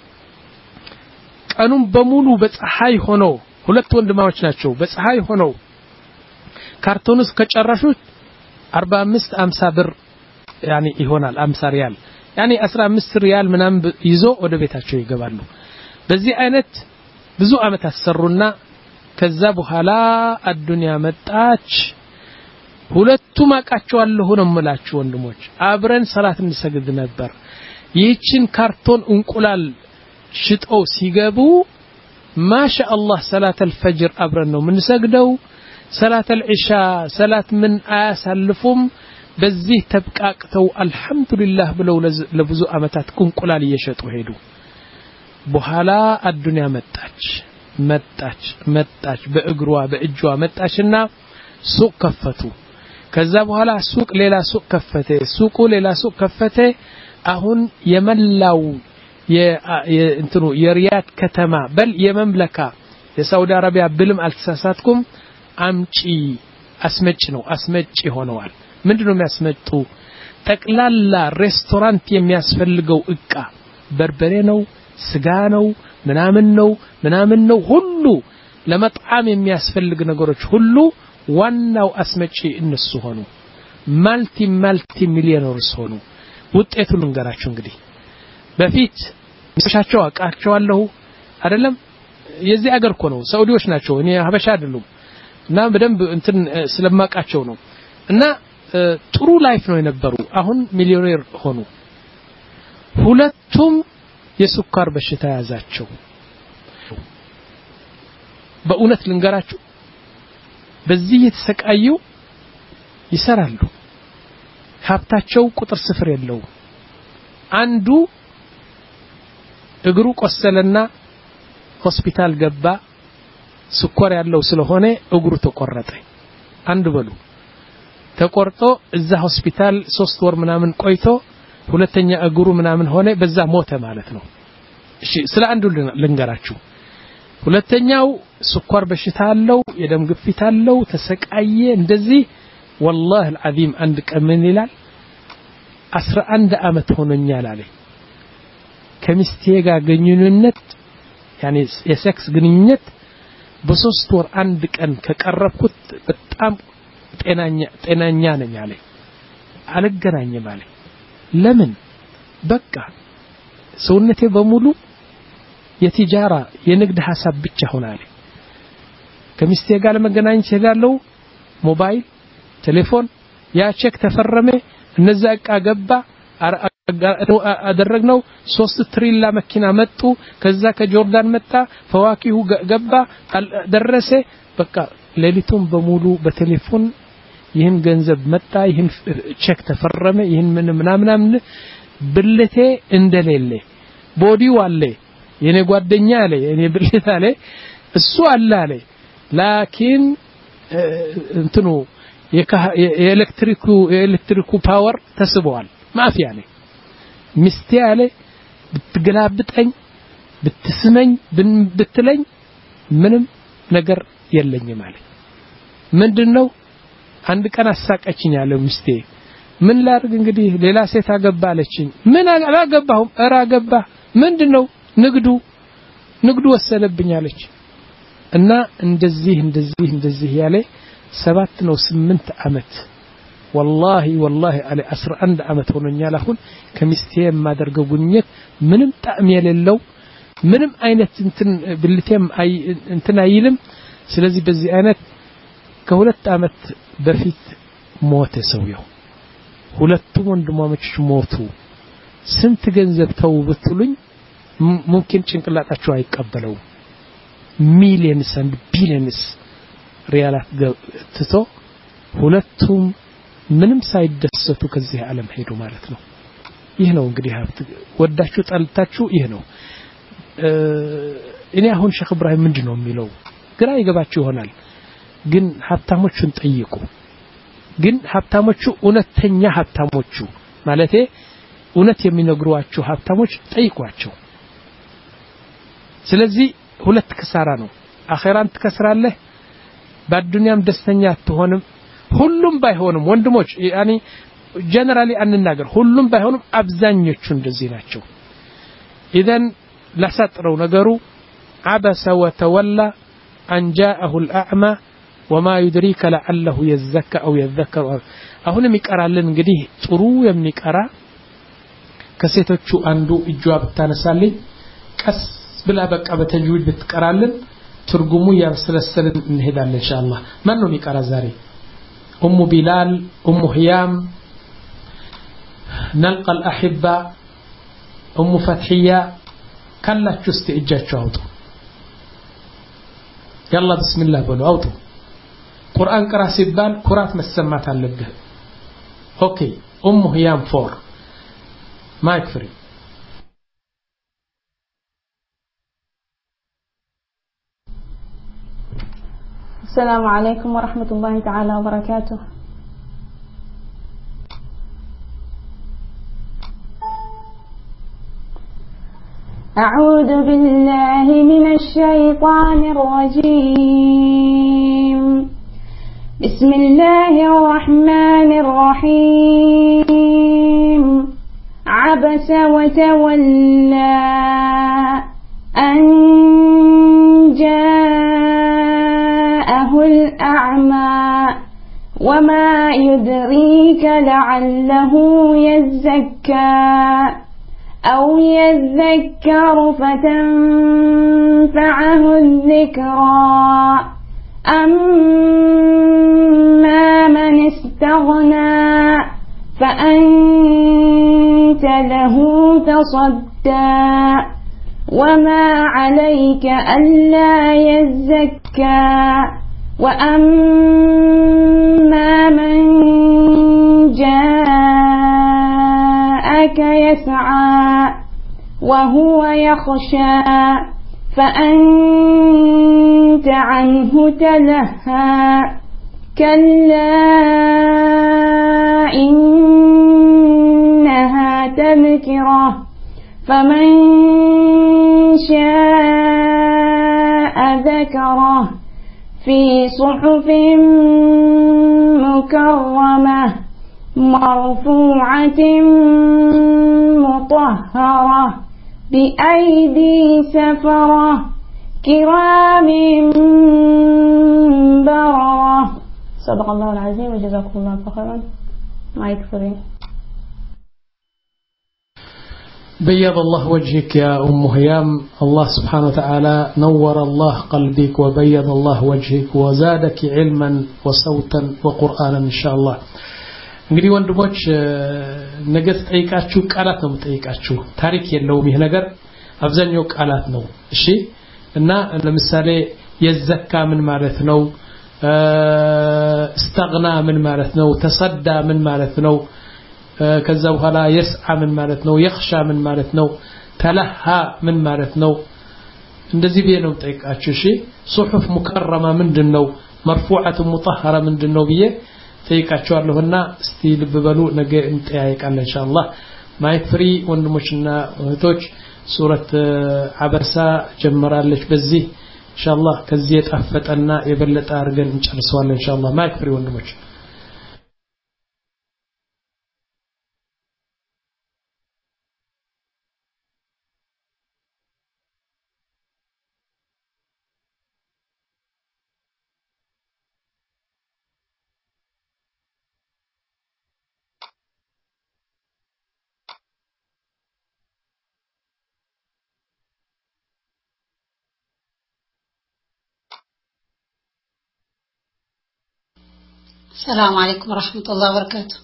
ቀኑን በሙሉ በፀሐይ ሆኖ ሁለት ወንድማዎች ናቸው በፀሐይ ሆኖ ካርቶኑስ ከጨረሹት አርባ አምስት ሃምሳ ብር ያኒ ይሆናል ሃምሳ ሪያል ያኒ አስራ አምስት ሪያል ምናም ይዞ ወደ ቤታቸው ይገባሉ በዚህ አይነት ብዙ አመት አሰሩና ከዛ በኋላ አዱንያ መጣች ሁለቱም አቃቸዋለሁ ነው የምላችሁ ወንድሞች አብረን ሰላት እንሰግድ ነበር ይህችን ካርቶን እንቁላል ሽጠው ሲገቡ ማሻአላህ ሰላት الفجر አብረን ነው ምን ሰግደው ሰላት العشاء ሰላት ምን አያሳልፉም በዚህ ተብቃቅተው አልহামዱሊላህ ብለው ለብዙ አመታት እንቁላል እየሸጡ ሄዱ በኋላ አዱንያ መጣች መጣች መጣች በእግሯ በእጇ መጣችና ሱቅ ከፈቱ ከዛ በኋላ ሱቅ ሌላ ሱቅ ከፈተ ሱቁ ሌላ ሱቅ ከፈተ አሁን የመላው የእንትኑ የሪያድ ከተማ በል የመምለካ የሳውዲ አረቢያ ብልም አልተሳሳትኩም አምጪ አስመጭ ነው አስመጭ ሆነዋል ምንድነው የሚያስመጡ ጠቅላላ ሬስቶራንት የሚያስፈልገው እቃ በርበሬ ነው ስጋ ነው ምናምን ነው ምናምን ነው ሁሉ ለመጣም የሚያስፈልግ ነገሮች ሁሉ ዋናው አስመጪ እነሱ ሆኑ ማልቲ ማልቲ ሚሊዮነርስ ሆኑ ውጤቱ ልንገራችሁ እንግዲህ በፊት ምሳቸው አቃቸዋለሁ አይደለም የዚህ አገር እኮ ነው ሳውዲዎች ናቸው እኔ ሀበሻ አይደሉም እና በደንብ እንትን ስለማቃቸው ነው እና ጥሩ ላይፍ ነው የነበሩ አሁን ሚሊዮነር ሆኑ ሁለቱም የሱካር በሽታ ያዛቸው በእውነት ልንገራችሁ በዚህ የተሰቃዩ ይሰራሉ ሀብታቸው ቁጥር ስፍር የለው አንዱ እግሩ ቆሰለና ሆስፒታል ገባ ስኳር ያለው ስለሆነ እግሩ ተቆረጠ አንዱ በሉ ተቆርጦ እዛ ሆስፒታል ሶስት ወር ምናምን ቆይቶ ሁለተኛ እግሩ ምናምን ሆነ በዛ ሞተ ማለት ነው እሺ ስለ አንዱ ልንገራችሁ ሁለተኛው ስኳር በሽታ አለው የደም ግፊት አለው ተሰቃየ እንደዚህ والله العظيم አንድ ቀን ምን ይላል አስራ አንድ አመት ሆኖኛል አለ ከሚስቴ ጋር ግንኙነት ያኒ የሴክስ ግንኙነት በሶስት ወር አንድ ቀን ከቀረብኩት በጣም ጤናኛ ጤናኛ ነኝ አለ አልገናኝም አለ ለምን በቃ ሰውነቴ በሙሉ የቲጃራ የንግድ ሐሳብ ብቻ ሆናል ከሚስቴ ጋር ለመገናኘት ሄዳለው ሞባይል ቴሌፎን ያ ቼክ ተፈረመ እነዛ እቃ ገባ አደረግነው ሶስት ትሪላ መኪና መጡ ከዛ ከጆርዳን መጣ ፈዋኪሁ ገባ ደረሰ በቃ ሌሊቱን በሙሉ በቴሌፎን ይህን ገንዘብ መጣ ይህን ቼክ ተፈረመ ይህን ምን ምናምን ብልቴ እንደሌለ ቦዲው አለ የኔ ጓደኛ አለ የኔ ብልት አለ እሱ አለ አለ ላኪን እንትኑ የኤሌክትሪኩ የኤሌክትሪኩ ፓወር ተስበዋል ማፊ አለ ሚስቴ አለ ብትገላብጠኝ ብትስመኝ ብትለኝ ምንም ነገር የለኝም አለ ምንድነው አንድ ቀን አሳቀችኝ አለ ሚስቴ ምን ላርግ እንግዲህ ሌላ ሴት አገባለችኝ ምን አላገባሁም እራ አገባ ምንድነው ንግዱ ንግዱ ወሰለብኝ አለች እና እንደዚህ እንደዚህ እንደዚህ ያለ ሰባት ነው ስምንት አመት والله والله አለ አስራ አንድ አመት ሆኖኛል አሁን ከሚስቴ የማደርገው ጉኝት ምንም ጣዕም የሌለው ምንም አይነት እንትን ብልቴም አይ እንትን አይልም ስለዚህ በዚህ አይነት ከሁለት አመት በፊት ሞተ ሰውየው ሁለቱም ወንድማሞች ሞቱ ስንት ገንዘብ ተው ብትሉኝ ሙምኪን ጭንቅላታቸው አይቀበለው ሚሊየንስ and billions ሪያላት ትቶ ሁለቱም ምንም ሳይደሰቱ ከዚህ ዓለም ሄዱ ማለት ነው ይህ ነው እንግዲህ ሀብት ወዳችሁ ጠልታችሁ ይህ ነው እኔ አሁን ሼክ ኢብራሂም ምንድነው የሚለው ግራ ይገባችሁ ይሆናል ግን ሀብታሞቹን ጠይቁ ግን ሀብታሞቹ እውነተኛ ሀብታሞቹ ማለቴ እውነት የሚነግሩዋችሁ ሀብታሞች ጠይቋቸው ስለዚህ ሁለት ክሳራ ነው አኺራን ትከስራለህ በአዱንያም ደስተኛ አትሆንም ሁሉም ባይሆንም ወንድሞች ያኒ ጀነራሊ አንናገር ሁሉም ባይሆንም አብዛኞቹ እንደዚህ ናቸው ኢዘን ለሰጥረው ነገሩ عبس وتولى أن جاءه الأعمى وما يدريك لعله يزكى أو يذكر አሁን የሚቀራልን እንግዲህ ጥሩ የሚቀራ ከሴቶቹ አንዱ እጇብ ታነሳለኝ ቀስ ብላ በቃ በተጅዊድ ብትቀራልን ትርጉሙ ያስለሰልን እንሄዳለን ኢንሻአላህ ማን ነው የሚቀራ ዛሬ ኡሙ ቢላል ኡሙ ህያም نلقى الأحبة ኡሙ ፈትሂያ ካላችሁ እስቲ እጃችሁ አውጡ يلا بسم الله بلو አውጡ ቁርአን ቅራ ሲባል ኩራት መሰማት አለብህ ኦኬ ኡሙ ህያም ፎር ማይክ ፍሪ السلام عليكم ورحمة الله تعالى وبركاته أعوذ بالله من الشيطان الرجيم بسم الله الرحمن الرحيم عبس وتولى أن جاءه الأعمى وما يدريك لعله يزكى أو يذكر فتنفعه الذكرى أما من استغنى فأنت له تصدى وما عليك ألا يزكى وأما من جاءك يسعى وهو يخشى فأنت عنه تلهى كلا إنها تذكرة فمن شاء ذكره في صحف مكرمة مرفوعة مطهرة بأيدي سفرة كرام بررة صدق الله العظيم وجزاكم الله خيرا ما يكفرين بيض الله وجهك يا أم هيام الله سبحانه وتعالى نور الله قلبك وبيض الله وجهك وزادك علما وصوتا وقرآنا إن شاء الله እንግዲህ ወንድሞች ነገ ተጠይቃችሁ ቃላት ነው ተጠይቃችሁ ታሪክ የለውም ይሄ ነገር አብዛኛው ቃላት ነው እሺ እና ለምሳሌ የዘካ ምን ማለት ነው استغنى من معناتنو تصدى من معناتنو ከዛ በኋላ يسعى من معناتنو يخشى من معناتنو تلهى من معناتنو እንደዚህ ብዬ ነው ጠይቃችሁ እሺ صحف مكرمه ምንድነው مرفوعه مطهره ምንድነው ብዬ ጠይቃችኋለሁና እስቲ ልብ በሉ ነገ እንጠያይቃለን ኢንሻአላህ ማይክ ፍሪ ወንድሞችና እህቶች ሱረት አበሳ ጀምራለች በዚህ ኢንሻአላህ ከዚህ የጣፈጠና የበለጠ አርገን እንጨርሰዋለን ኢንሻአላህ ማይክ ፍሪ ወንድሞች السلام عليكم ورحمة الله وبركاته.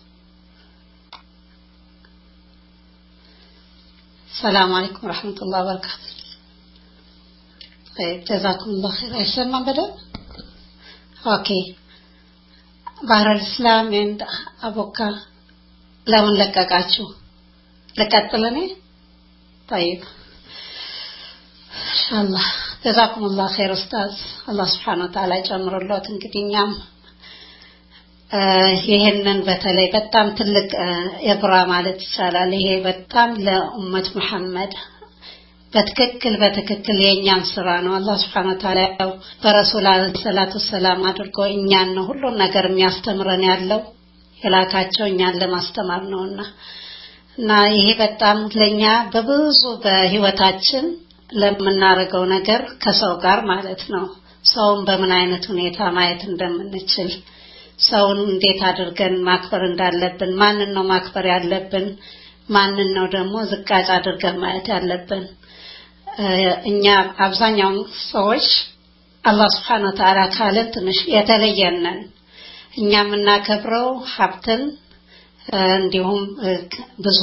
السلام عليكم ورحمة الله وبركاته. طيب جزاكم الله خير. يسمع بدأ؟ اوكي. بحر الإسلام عند أبوك لون لكاكاتشو لكاتلني؟ طيب إن شاء الله جزاكم الله خير أستاذ. الله سبحانه وتعالى يجمر الله تنكتين ይሄንን በተለይ በጣም ትልቅ የብራ ማለት ይችላል ይሄ በጣም ለኡመት መሐመድ በትክክል በትክክል የኛን ስራ ነው አላህ Subhanahu Wa Ta'ala በረሱል ሰለላሁ ዐለይሂ አድርጎ እኛን ነው ሁሉ ነገር የሚያስተምረን ያለው የላካቸው እኛን ለማስተማር ነውና እና ይሄ በጣም ለኛ በብዙ በህይወታችን ለምናረገው ነገር ከሰው ጋር ማለት ነው ሰውን በምን አይነት ሁኔታ ማየት እንደምንችል ሰውን እንዴት አድርገን ማክበር እንዳለብን ማንን ነው ማክበር ያለብን ማንን ነው ደግሞ ዝቃጭ አድርገን ማየት ያለብን እኛ አብዛኛው ሰዎች አላህ Subhanahu Wa Ta'ala ካለ ትንሽ የተለየነን እኛ የምናከብረው ሀብትን እንዲሁም ብዙ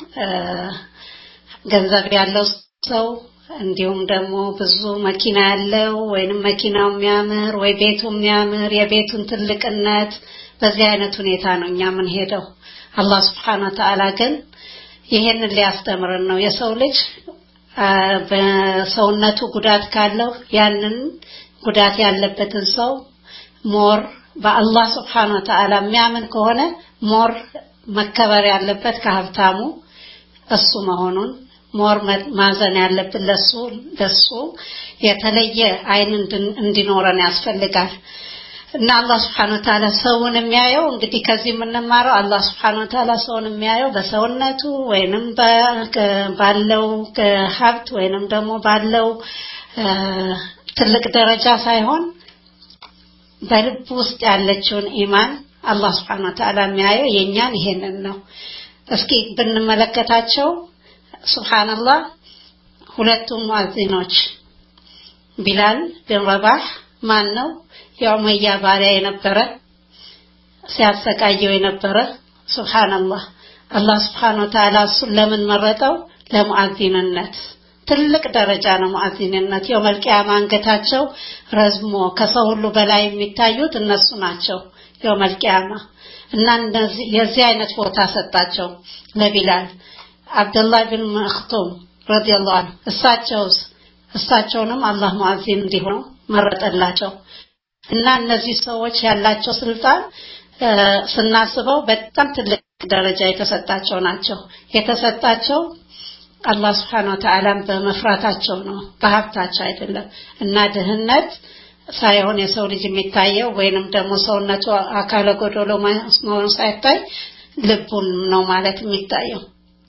ገንዘብ ያለው ሰው እንዲሁም ደግሞ ብዙ መኪና ያለው ወይንም መኪናው የሚያምር ወይ ቤቱ የሚያምር የቤቱን ትልቅነት በዚህ አይነት ሁኔታ ነው እኛ ምን ሄደው አላህ Subhanahu Wa Ta'ala ግን ይሄንን ሊያስተምረን ነው የሰው ልጅ በሰውነቱ ጉዳት ካለው ያንን ጉዳት ያለበትን ሰው ሞር በአላህ Subhanahu Wa Ta'ala የሚያምን ከሆነ ሞር መከበር ያለበት ከሀብታሙ እሱ መሆኑን ሞር ማዘን ያለበት ለሱ ለሱ የተለየ አይን እንዲኖረን ያስፈልጋል እና አላህ Subhanahu Wa Ta'ala ሰውን የሚያየው እንግዲህ ከዚህ የምንማረው አላህ Subhanahu Wa Ta'ala ሰውን የሚያየው በሰውነቱ ወይንም ባለው ሀብት ወይንም ደግሞ ባለው ትልቅ ደረጃ ሳይሆን በልብ ውስጥ ያለችውን ኢማን አላህ Subhanahu Wa Ta'ala የሚያየው የኛን ይሄንን ነው እስኪ ብንመለከታቸው ሱብሃንአላህ ሁለቱም ሙአዚኖች ቢላል bin ረባህ ማን ነው የኡመያ ባሪያ የነበረ ሲያሰቃየው የነበረ ሱብሃንአላህ አላህ Subhanahu Wa Ta'ala እሱን ለምን መረጠው ለሙአዚንነት ትልቅ ደረጃ ነው ሙአዚንነት የውመል ቂያማ አንገታቸው ረዝሞ ከሰው ሁሉ በላይ የሚታዩት እነሱ ናቸው የውመል ቂያማ እና እንደዚህ የዚህ አይነት ቦታ ሰጣቸው ለቢላል አብዱላህ bin መክቱም ረዲየላሁ ዐንሁ እሳቸውስ እሳቸውንም አላህ ሙአዚን እንዲሆኑ መረጠላቸው እና እነዚህ ሰዎች ያላቸው ስልጣን ስናስበው በጣም ትልቅ ደረጃ የተሰጣቸው ናቸው የተሰጣቸው አላህ Subhanahu Wa Ta'ala በመፍራታቸው ነው በሀብታቸው አይደለም እና ድህነት ሳይሆን የሰው ልጅ የሚታየው ወይንም ደግሞ ሰውነቱ አካለ ጎዶሎ መሆኑ ሳይታይ ልቡን ነው ማለት የሚታየው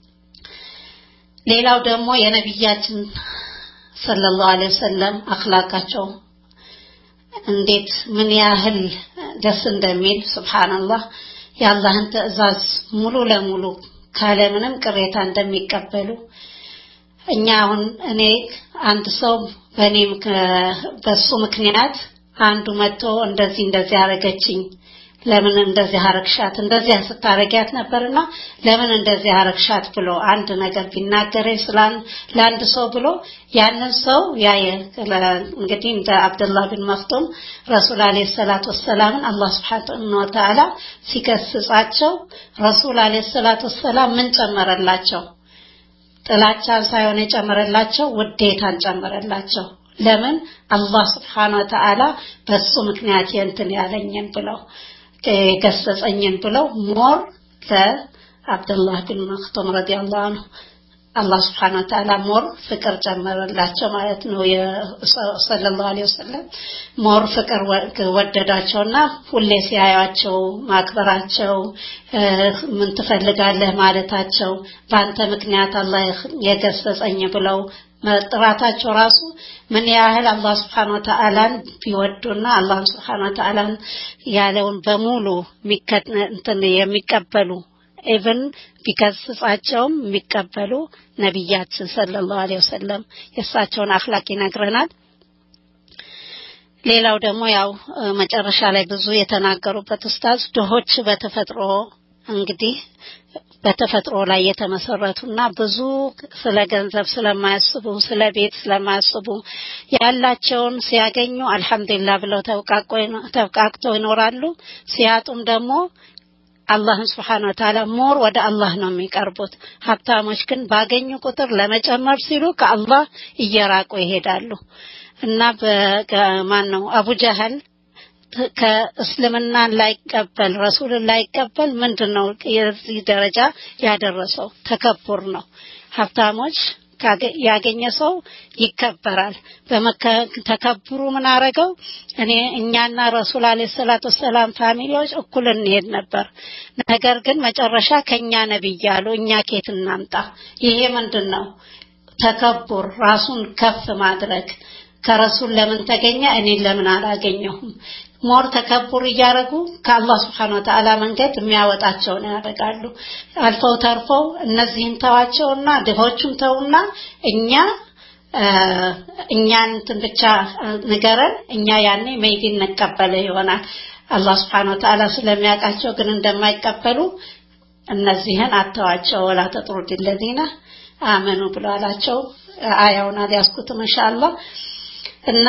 ሌላው ደግሞ የነብያችን ሰለላሁ ዐለይሂ ወሰለም አኽላቃቸው እንዴት ምን ያህል ደስ እንደሚል ሱብሃንአላህ የአላህን ትእዛዝ ሙሉ ለሙሉ ካለ ምንም ቅሬታ እንደሚቀበሉ እኛ አሁን እኔ አንድ ሰው በኔም በሱ ምክንያት አንዱ መጥቶ እንደዚህ እንደዚህ አረጋችኝ ለምን እንደዚህ አረክሻት እንደዚህ አስታረጊያት ነበርና ለምን እንደዚህ አረክሻት ብሎ አንድ ነገር ቢናገረኝ ስላን ለአንድ ሰው ብሎ ያንን ሰው ያየ እንግዲህ እንደ አብዱላህ ቢን መፍቱም ረሱል አለይሂ ሰላቱ ወሰለም አላህ Subhanahu Wa Ta'ala ሲከስጻቸው ረሱል አለይሂ ሰላቱ ወሰለም ምን ጨመረላቸው ጥላቻን ሳይሆን የጨመረላቸው ውዴታን ጨመረላቸው ለምን አላህ Subhanahu Wa Ta'ala በሱ ምክንያት የንትን ያለኝን ብለው ከገሰጸኝን ብለው ሞር ለአብዱላህ ቢን መክቱም ረዲየላሁ ዐንሁ አላህ Subhanahu Wa Ta'ala ሞር ፍቅር ጨመረላቸው ማለት ነው የሰለላሁ ዐለይሂ ወሰለም ሞር ፍቅር ወደዳቸውና ሁሌ ሲያያቸው ማክበራቸው ምን ትፈልጋለህ ማለታቸው ባንተ ምክንያት አላህ የገሰጸኝ ብለው መጥራታቸው ራሱ ምን ያህል አላህ Subhanahu Wa Ta'ala ቢወዱና አላህ Subhanahu Wa Ta'ala ያለውን በሙሉ እንትን የሚቀበሉ even ቢከስጻቸውም የሚቀበሉ ነብያችን ሰለላሁ ዐለይሂ ወሰለም የሳቸውን አኽላቅ ይነግረናል ሌላው ደግሞ ያው መጨረሻ ላይ ብዙ የተናገሩበት ኡስታዝ ድሆች በተፈጥሮ እንግዲህ በተፈጥሮ ላይ የተመሰረቱና ብዙ ስለ ገንዘብ ስለማያስቡ ስለ ቤት ስለማያስቡ ያላቸውን ሲያገኙ አልহামዱሊላህ ብለው ተውቃቅተው ይኖራሉ ሲያጡም ደግሞ አላህ Subhanahu Wa Ta'ala ሞር ወደ አላህ ነው የሚቀርቡት ሀብታሞች ግን ባገኙ ቁጥር ለመጨመር ሲሉ ከአላህ እየራቁ ይሄዳሉ እና በማን ነው አቡ ጀህል ከእስልምና ላይ ቀበል ረሱል ላይ ቀበል ምንድነው የዚህ ደረጃ ያደረሰው ተከብር ነው ሀብታሞች ያገኘ ሰው ይከበራል በመከ ተከብሩ ምን አረጋው እኔ እኛና ረሱል አለይሂ ሰላቱ ወሰለም ፋሚሊዎች እኩል እንሄድ ነበር ነገር ግን መጨረሻ ከኛ ነብይ ያሉ እኛ ከየት እናምጣ ይሄ ምንድነው ተከብር ራሱን ከፍ ማድረግ ከረሱል ለምን ተገኘ እኔ ለምን አላገኘሁም ሞር ተከብር ያረጉ ከአላህ Subhanahu Wa Ta'ala መንገድ የሚያወጣቸው ነው ያደርጋሉ አልፈው ተርፈው እነዚህን ተዋቸውና ድሆቹም ተውና እኛ እኛን ብቻ ነገረን እኛ ያኔ ሜይቢን ነቀበለ ይሆናል አላህ Subhanahu Wa Ta'ala ስለሚያውቃቸው ግን እንደማይቀበሉ እነዚህን አተዋቸው ወላ ተጥሩድ الذين آمنوا ብሏላቸው አያውና ሊያስኩት ኢንሻአላህ እና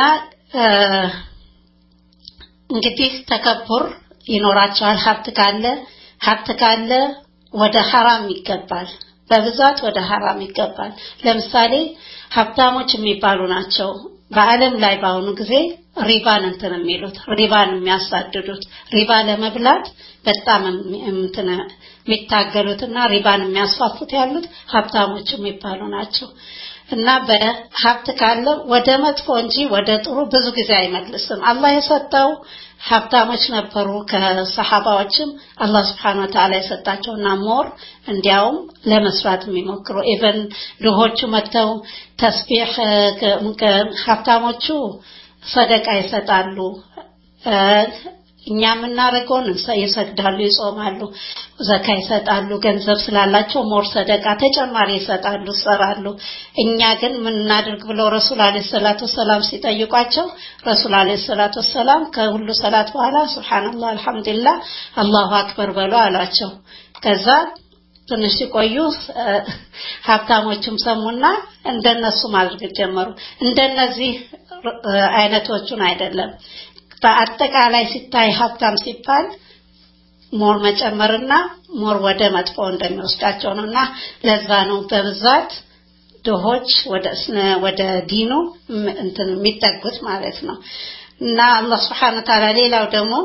እንግዲህ ተከብር ይኖራቸዋል ሀብት ካለ ሀብት ካለ ወደ حرام ይገባል በብዛት ወደ حرام ይገባል ለምሳሌ ሀብታሞች የሚባሉ ናቸው በአለም ላይ ባሁኑ ጊዜ ሪባን እንትን የሚሉት ሪባን የሚያሳድዱት ሪባ ለመብላት በጣም እንትን የሚታገሉትና ሪባን የሚያስፋፉት ያሉት ሀብታሞች የሚባሉ ናቸው እና በሀብት ካለ ወደ መጥፎ እንጂ ወደ ጥሩ ብዙ ጊዜ አይመልስም አላህ የሰጠው ሀብታሞች ነበሩ ከሰሃባዎችም አላህ Subhanahu Wa Ta'ala የሰጣቸውና ሞር እንዲያውም ለመስራት የሚሞክሩ ኢቭን ድሆቹ መተው ተስቢህ ሀብታሞቹ ሰደቃ ይሰጣሉ እኛ ምናረጋውን ይሰግዳሉ ይጾማሉ ዘካ ይሰጣሉ ገንዘብ ስላላቸው ሞር ሰደቃ ተጨማሪ ይሰጣሉ ሰራሉ እኛ ግን ምን እናድርግ ብለው ረሱል አለይሂ ሰላቱ ወሰለም ሲጠይቋቸው ረሱል አለይሂ ሰላቱ ወሰለም ከሁሉ ሰላት በኋላ ሱብሃንአላህ አልহামዱሊላህ አላሁ አክበር በሉ አላቸው ከዛ ትንሽ ሲቆዩ ሀብታሞችም ሰሙና እንደነሱ ማድረግ ጀመሩ እንደነዚህ አይነቶቹን አይደለም በአጠቃላይ ሲታይ ሀብታም ሲባል ሞር መጨመርና ሞር ወደ መጥፎ እንደሚወስዳቸው ነውና ለዛ ነው በብዛት ድሆች ወደ ወደ ዲኑ እንትን የሚጠጉት ማለት ነው እና አላህ Subhanahu Wa Ta'ala ሌላው ደግሞ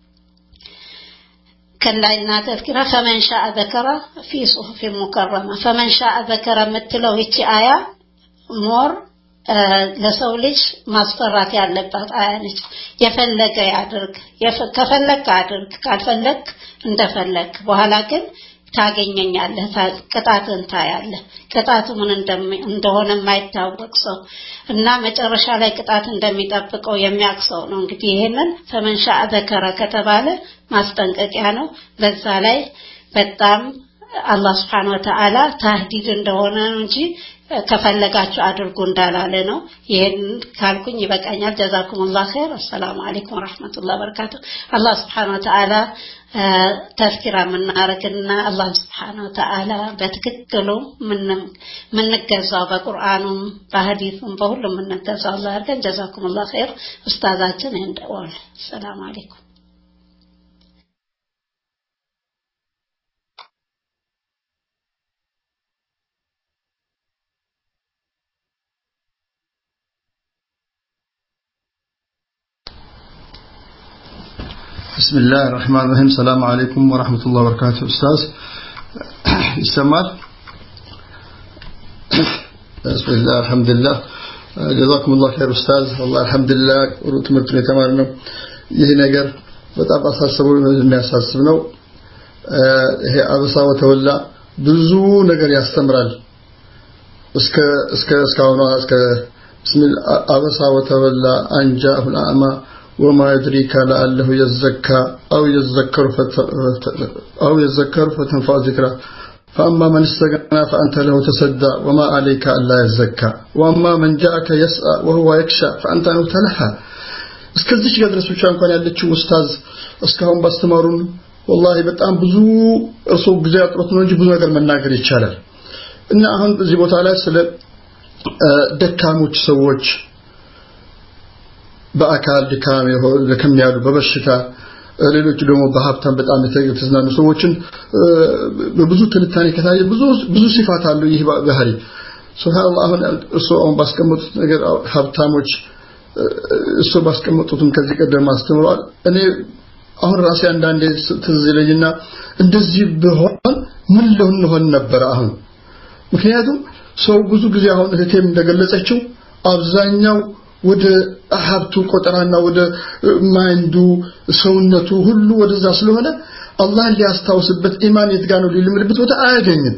ከላይና ተذكر فمن شاء ذكر في صحف مكرمه فمن شاء ذكر ምትለው እቺ አያ ሞር ለሰው ልጅ ማስፈራት ያለባት አያነች የፈለገ ያድርግ ከፈለክ አድርግ ካልፈለክ እንደፈለክ በኋላ ግን ታገኘኛለህ ቅጣትን ታያለህ ቅጣቱ ምን እንደሆነ የማይታወቅ ሰው እና መጨረሻ ላይ ቅጣት እንደሚጠብቀው የሚያክሰው ነው እንግዲህ ይሄንን ፈመንሻ አዘከረ ከተባለ ማስጠንቀቂያ ነው በዛ ላይ በጣም አላህ Subhanahu Wa Ta'ala ታህዲድ እንደሆነ እንጂ ከፈለጋችሁ አድርጉ እንዳላለ ነው ይሄን ካልኩኝ ይበቃኛል ጀዛኩሙላህ ኸይር አሰላሙ አለይኩም ወራህመቱላሂ ወበረካቱ አላህ Subhanahu Wa Ta'ala ተፍኪራ ምናረግና አላህ Subhanahu Wa Ta'ala በትክክሉ ምን ምንገዛው በቁርአኑም በሐዲሱም በሁሉም ምንገዛው አላህ አድርገን ጀዛኩሙላህ ኸይር ኡስታዛችን እንደዋል ሰላም አለይኩም بسم الله الرحمن الرحيم السلام عليكم ورحمة الله وبركاته أستاذ السمار بسم الله الحمد لله جزاكم الله خير أستاذ والله الحمد لله ورتمتني تمارنا ይህ ነገር በጣም አሳስበው የሚያሳስብነው ይሄ አበሳ ወተወላ ብዙ ነገር ያስተምራል እስከ እስከ እስካሁን እስከ ብስሚል አበሳ ወተወላ አንጃሁ አማ وما يدريك لعله يزكى أو يذكر أو يذكر فتنفع ذكره فأما من استغنى فأنت له تصدى وما عليك ألا يزكى وأما من جاءك يسعى وهو يخشى فأنت عنه تلهى እስከዚህ ድረስ ብቻ እንኳን ያለችው ኡስታዝ እስካሁን ባስተማሩን والله በጣም ብዙ እርሶ ጊዜ አጥሮት ነው እንጂ ብዙ ነገር መናገር ይቻላል እና አሁን እዚህ ቦታ ላይ ስለ ደካሞች ሰዎች በአካል ድካም ለከም ያሉ በበሽታ ሌሎች ደግሞ በሀብታም በጣም የተዝናኑ ሰዎችን በብዙ ትንታኔ ከታየ ብዙ ብዙ ሲፋት አሉ ይህ ባህሪ ሱብሃንአላህ አሁን እሱ አሁን ባስቀመጡት ነገር ሀብታሞች እሱ ባስቀመጡትም ከዚህ ቀደም አስተምሯል እኔ አሁን ራሴ አንዳንዴ ትዝ ይለኝና እንደዚህ በሆን ምን ልሆን ነበር አሁን ምክንያቱም ሰው ብዙ ጊዜ አሁን እህቴም እንደገለጸችው አብዛኛው ወደ ሀብቱ ቆጠራና ወደ ማንዱ ሰውነቱ ሁሉ ወደዛ ስለሆነ አላህን ሊያስታውስበት ኢማን የትጋኑ ሊልምልበት ወደ አያገኝም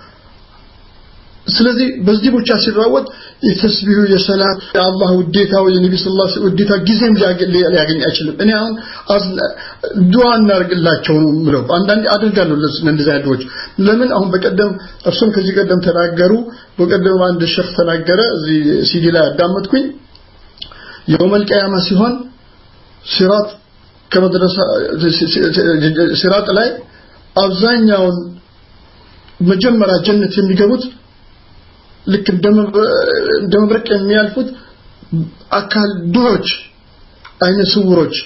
ስለዚህ በዚህ ብቻ ሲራወጥ የተስቢሁ የሰላት አላህ ውዴታው የነብዩ ሰለላሁ ዐለይሂ ወሰለም ውዴታ ጊዜም ሊያገኝ አይችልም እኔ አሁን ዱዓ እናርግላቸው ነው ምለው አንዳንዴ አድርጋለሁ ለእንደዚህ አይደዎች ለምን አሁን በቀደም እርሱም ከዚህ ቀደም ተናገሩ በቀደም አንድ ሸኽ ተናገረ እዚህ ሲዲ ላይ አዳመጥኩኝ يوم القيامة ሲሆን ሲራጥ ከመድረሳ ሲራጥ ላይ አብዛኛውን መጀመሪያ ጀነት የሚገቡት ልክ እንደመብረቅ የሚያልፉት አካል ዱሮች አይነ ስውሮች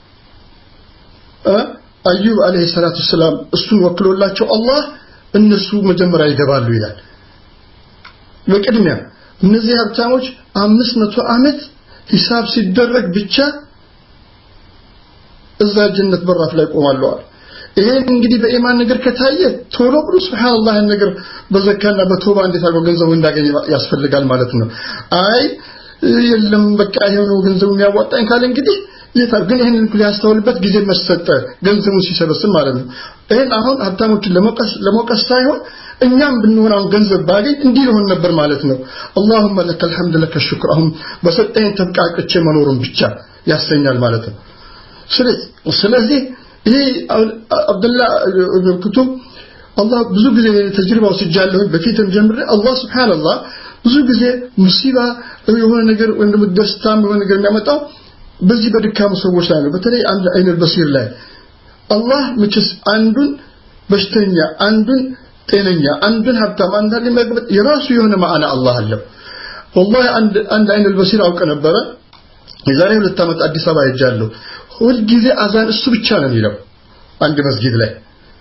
አዩብ አለይሂ ሰላቱ ሰላም እሱን ወክሎላቸው አላህ እነሱ መጀመሪያ ይገባሉ ይላል በቅድሚያ እነዚህ ሀብታሞች አምስት መቶ ዓመት ሂሳብ ሲደረግ ብቻ እዛ ጀነት በራፍ ላይ ቆማለሁ ይሄ እንግዲህ በኢማን ነገር ከታየ ቶሎ ብሎ ሱብሃንአላህ ነገር በዘካና በተውባ እንዴት አድርጎ ገንዘቡ እንዳገኘ ያስፈልጋል ማለት ነው አይ የለም በቃ ይሄው ገንዘቡ የሚያዋጣኝ ካለ እንግዲህ ይታር ግን ይሄንን ሁሉ ያስተውልበት ጊዜ መስጠት ገንዘቡ ሲሰበስብ ማለት ነው ይሄን አሁን ሀብታሞችን ለመቀስ ለመቀስ ሳይሆን እኛም ብንሆን ገንዘብ ባገኝ እንዲህ ሊሆን ነበር ማለት ነው اللهم لك الحمد لك الشكر አሁን በሰጠኝ ተብቃቅቼ መኖሩን ብቻ ያሰኛል ማለት ነው ስለዚህ ስለዚህ ይሄ አብዱላህ ኢብኑ ኩቱብ አላህ ብዙ ጊዜ ተጅርባው ሲጃለሁ በፊትም ጀምሬ አላህ Subhanallah ብዙ ጊዜ ሙሲባ የሆነ ነገር ወንድም ደስታም የሆነ ነገር የሚያመጣው በዚህ በድካሙ ሰዎች ላይ ነው በተለይ አንድ አይነ በሲር ላይ አላህ ምችስ አንዱን በሽተኛ አንዱን ጤነኛ አንዱን ሀብታም አንዱን ለማግበት የራሱ የሆነ ማዕና አላህ አለው والله አንድ አንድ አይነ በሲር አውቀ ነበር የዛሬ ሁለት ዓመት አዲስ አበባ ሄጃለሁ ሁሉ ጊዜ አዛን እሱ ብቻ ነው የሚለው አንድ መስጊድ ላይ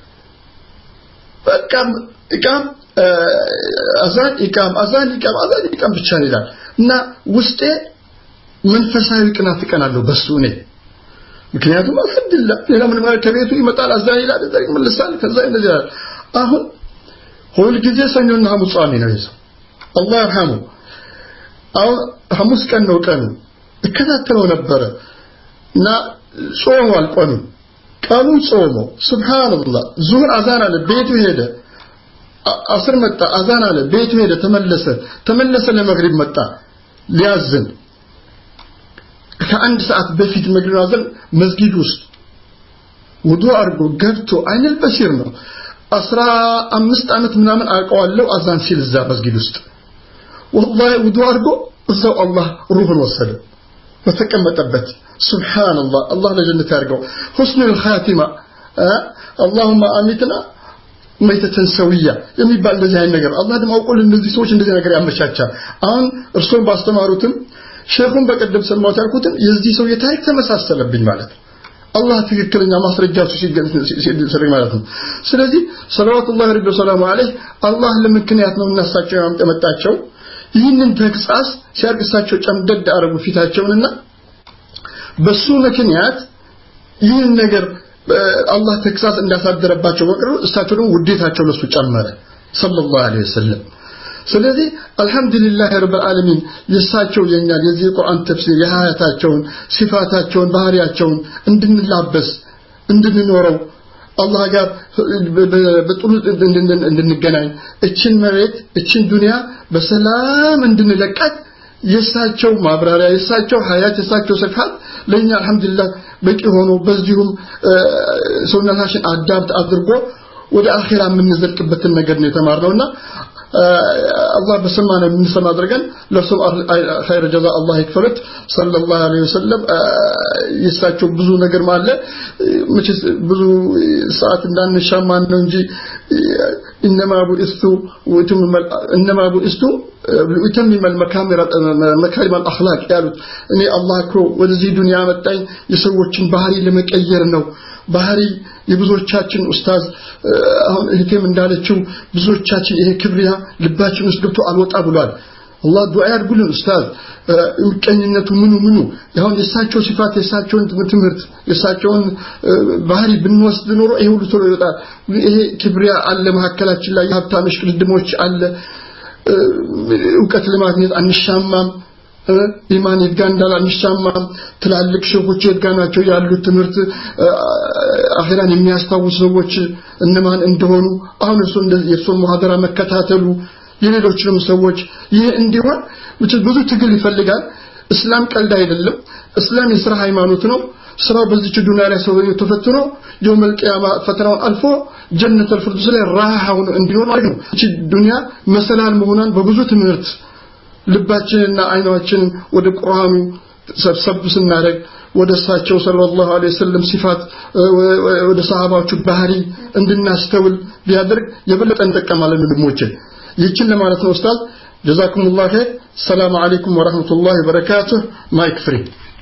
በቃ ኢቃም አዛን ኢቃም አዛን ኢቃም አዛን ኢቃም ብቻ ነው ይላል እና ውስጤ መንፈሳዊ ቅናት ይቀናለሁ በሱ ነው ምክንያቱም አልሐምዱሊላህ ሌላ ምን ማለት ከቤቱ ይመጣል አዛን ይላል ዘይ መልሳል ከዛ እንደዚህ አሁን ሁሉ ጊዜ ሰኞና ሐሙስ ጾም ነው ይዘው አላህ ይርሐሙ አሁን ሐሙስ ቀን ነው ቀን እከታተለው ነበር እና ጾም አልቆኑ ቀኑ ጾሞ ሱብሃንአላህ ዙህር አዛን አለ ቤቱ ሄደ አስር መጣ አዛን አለ ቤቱ ሄደ ተመለሰ ተመለሰ ለመግሪብ መጣ ሊያዝን ከአንድ ሰዓት በፊት መግሪብ አዘን መስጊድ ውስጥ ውዱእ አርጎ ገብቶ አይነል በሲር ነው አስራ አምስት ዓመት ምናምን አውቀዋለሁ አዛን ሲል እዛ መስጊድ ውስጥ والله ودعاء أرجو أزاو الله روح وصله وتكمتبت سبحان الله الله لجنة أرجو حسن الخاتمة أه؟ اللهم أمتنا ميتة سوية يمي بعد ذي النجار الله دم أقول إن ذي سوتش ذي النجار أم شاشة أن رسول باستماروتم شيخهم بقدم سلمات الكتب يزدي سوية تاريخ تمساس سلبين مالت الله تذكرنا مصر الجالس سيد سري مالتهم سلذي صلوات الله ربي وسلامه عليه الله لما كنياتنا الناس ساتشوا يوم تمتعشوا ይህንን ተግሳስ ሲያርግሳቸው ጨምደድ አረጉ ፊታቸውንና በሱ ምክንያት ይህን ነገር አላህ ተግሳስ እንዳሳደረባቸው ወቅሩ እሳቸው ውዴታቸው ለሱ ጨመረ ሰለላሁ ዐለይሂ ወሰለም ስለዚህ አልহামዱሊላህ ረብል ዓለሚን የሳቸው የኛል የዚህ ቁርአን ተፍሲር የሐያታቸውን ሲፋታቸውን ባህሪያቸውን እንድንላበስ እንድንኖረው الله قال بطول እንድንገናኝ እቺን መሬት እቺን ዱንያ በሰላም እንድንለቃት የሳቸው ማብራሪያ የሳቸው ሐያት የሳቸው ሰፋት ለኛ አልহামዱሊላህ በቂ ሆኖ በዚሁም ሰውነታችን አዳፕት አድርጎ ወደ አኺራ የምንዘልቅበትን ነገር ነው የተማርነውና الله بسمعنا من سمع درجان لسم خير جزاء الله يكفرت صلى الله عليه وسلم يساچو ብዙ ነገር ማለት مش ብዙ ሰዓት እንዳንሻማን ነው እንጂ انما بعثت وتم انما بعثت وتمم المكامل مكارم الاخلاق ያሉት እኔ አላህ እኮ ወደዚህ ዱንያ መጣኝ የሰዎችን ባህሪ ለመቀየር ነው ባህሪ የብዙዎቻችን ኡስታዝ አሁን እህቴም እንዳለችው ብዙዎቻችን ይሄ ክብሪያ ልባችን ውስጥ ገብቶ አልወጣ ብሏል አላህ ዱዓ ያድርጉልን ኡስታዝ ምቀኝነቱ ምኑ ምኑ ያሁን የሳቸው ሲፋት የሳቸውን ትምህርት የሳቸውን ባህሪ ብንወስድ ኖሮ ይሄ ሁሉ ቶሎ ይወጣ ይሄ ክብሪያ አለ መሐከላችን ላይ ሀብታሞች ቅድሞች አለ እውቀት ለማግኘት አንሻማም ኢማን ይጋንዳል አንሻማም ትላልቅ ሸኾች ይጋናቸው ያሉት ትምህርት አኺራን የሚያስታውሱ ሰዎች እነማን እንደሆኑ አሁን እሱ እንደዚህ የሱ ሙሐደራ መከታተሉ የሌሎችንም ሰዎች ይሄ እንዲሆን ብዙ ትግል ይፈልጋል እስላም ቀልድ አይደለም እስላም የሥራ ሃይማኖት ነው ስራው በዚህ ዱንያ ላይ ሰው ተፈትኖ يوم القيامه ፈተናውን አልፎ ጀነት الفردوس ላይ ራሃው እንዲሆን ነው እቺ ዱንያ መሰላል መሆኗን በብዙ ትምህርት ልባችንና አይናችንን ወደ ቁርአኑ ሰብሰብ ስናደርግ ወደ እሳቸው ሰለላሁ ዐለይሂ ወሰለም ሲፋት ወደ ሰሃባዎቹ ባህሪ እንድናስተውል ቢያደርግ የበለጠ እንጠቀማለን ልሞቼ ይችን ለማለት ነው ኡስታዝ ጀዛኩሙላህ ኸይር ሰላም አለይኩም ወራህመቱላሂ ወበረካቱሁ ማይክ ፍሪ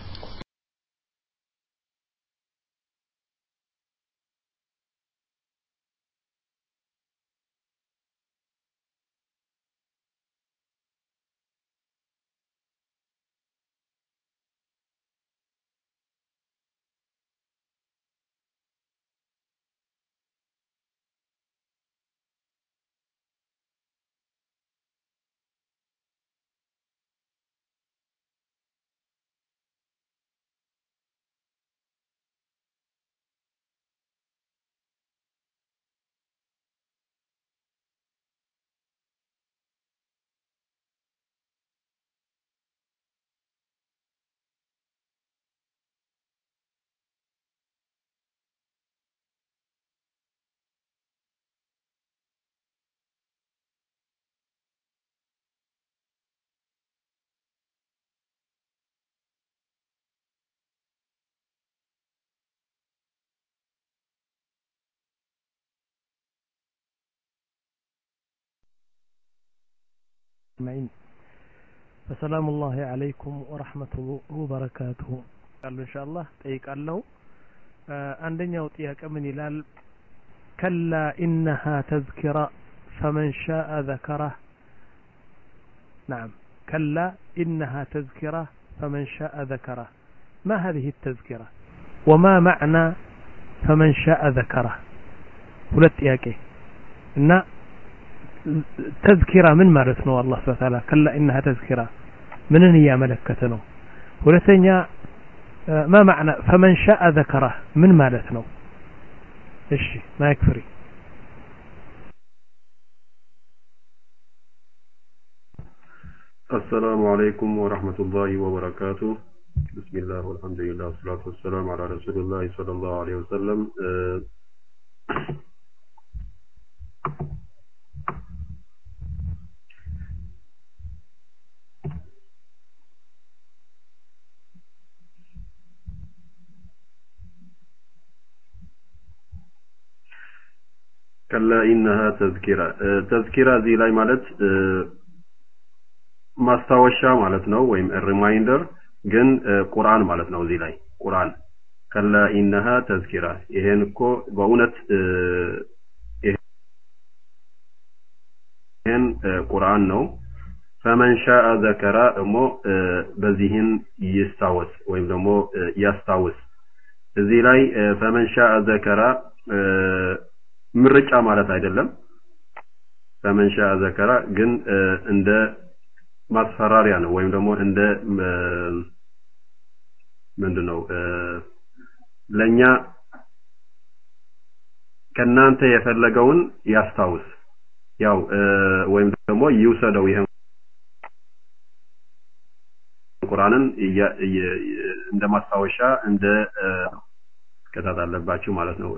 معين فسلام الله عليكم ورحمة الله وبركاته قالوا إن شاء الله ጠይቃለሁ አንደኛው ጥያቄ ምን ይላል كلا إنها تذكرة فمن شاء ذكره نعم كلا إنها تذكرة فمن شاء ذكره ما هذه التذكرة وما معنى فمن شاء ذكره ሁለት ጥያቄ እና تذكرة من مارثنا الله سبحانه وتعالى كلا إنها تذكرة من هي ملكتنا ولثنيا ما معنى فمن شاء ذكره من مارثنا إيش ما يكفري السلام عليكم ورحمة الله وبركاته بسم الله والحمد لله والصلاة والسلام على رسول الله صلى الله عليه وسلم كلا إنها تذكرة تذكرة ذي لاي مالت ማስታወሻ ማለት ነው ወይም ሪማይንደር ግን ቁርአን ማለት ነው እዚህ ላይ ቁርአን ከላ ኢነሃ ተዝኪራ ይሄን እኮ በእውነት ይሄን ቁርአን ነው فمن شاء ذكر እሞ በዚህን ይስታወስ ወይም ደግሞ ያስታውስ እዚህ ላይ فمن شاء ذكر ምርጫ ማለት አይደለም فمن شاء ذكر ግን እንደ ማስፈራሪያ ነው ወይም ደግሞ እንደ ምንድነው ለኛ ከናንተ የፈለገውን ያስታውስ ያው ወይም ደግሞ ይውሰደው ይሄን ቁርአንን እንደ ማስታወሻ እንደ ከተታለባችሁ ማለት ነው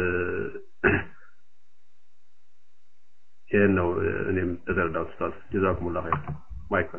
ይሄን ነው እኔም ተደርዳው ኡስታዝ ጀዛኩሙላህ ኸይር ማይክሪ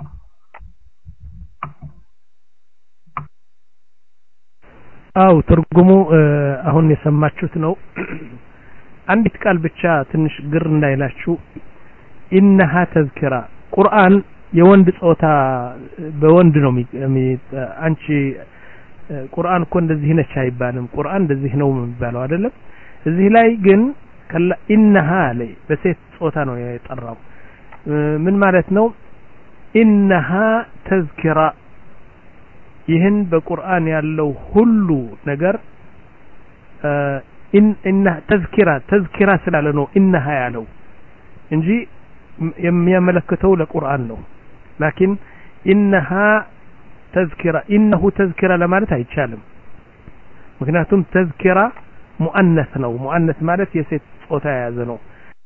አው ትርጉሙ አሁን የሰማችሁት ነው አንዲት ቃል ብቻ ትንሽ ግር እንዳይላችሁ ኢነሃ ተዝኪራ ቁርአን የወንድ ጾታ በወንድ ነው አንቺ ቁርአን እኮ እንደዚህ ነች አይባልም ቁርአን እንደዚህ ነው የሚባለው አይደለም እዚህ ላይ ግን ከላ ኢነሃ ላይ በሴት ጾታ ነው የጠራው ምን ማለት ነው ኢነሃ ተዝኪራ ይህን በቁርአን ያለው ሁሉ ነገር ኢን ኢነ ተዝኪራ ተዝኪራ ስላለ ነው ኢነሃ ያለው እንጂ የሚያመለክተው ለቁርአን ነው ላኪን ኢነሃ ተዝኪራ ኢነሁ ተዝኪራ ለማለት አይቻልም ምክንያቱም ተዝኪራ ሙአነስ ነው ሙአነስ ማለት የሴት ጾታ የያዘ ነው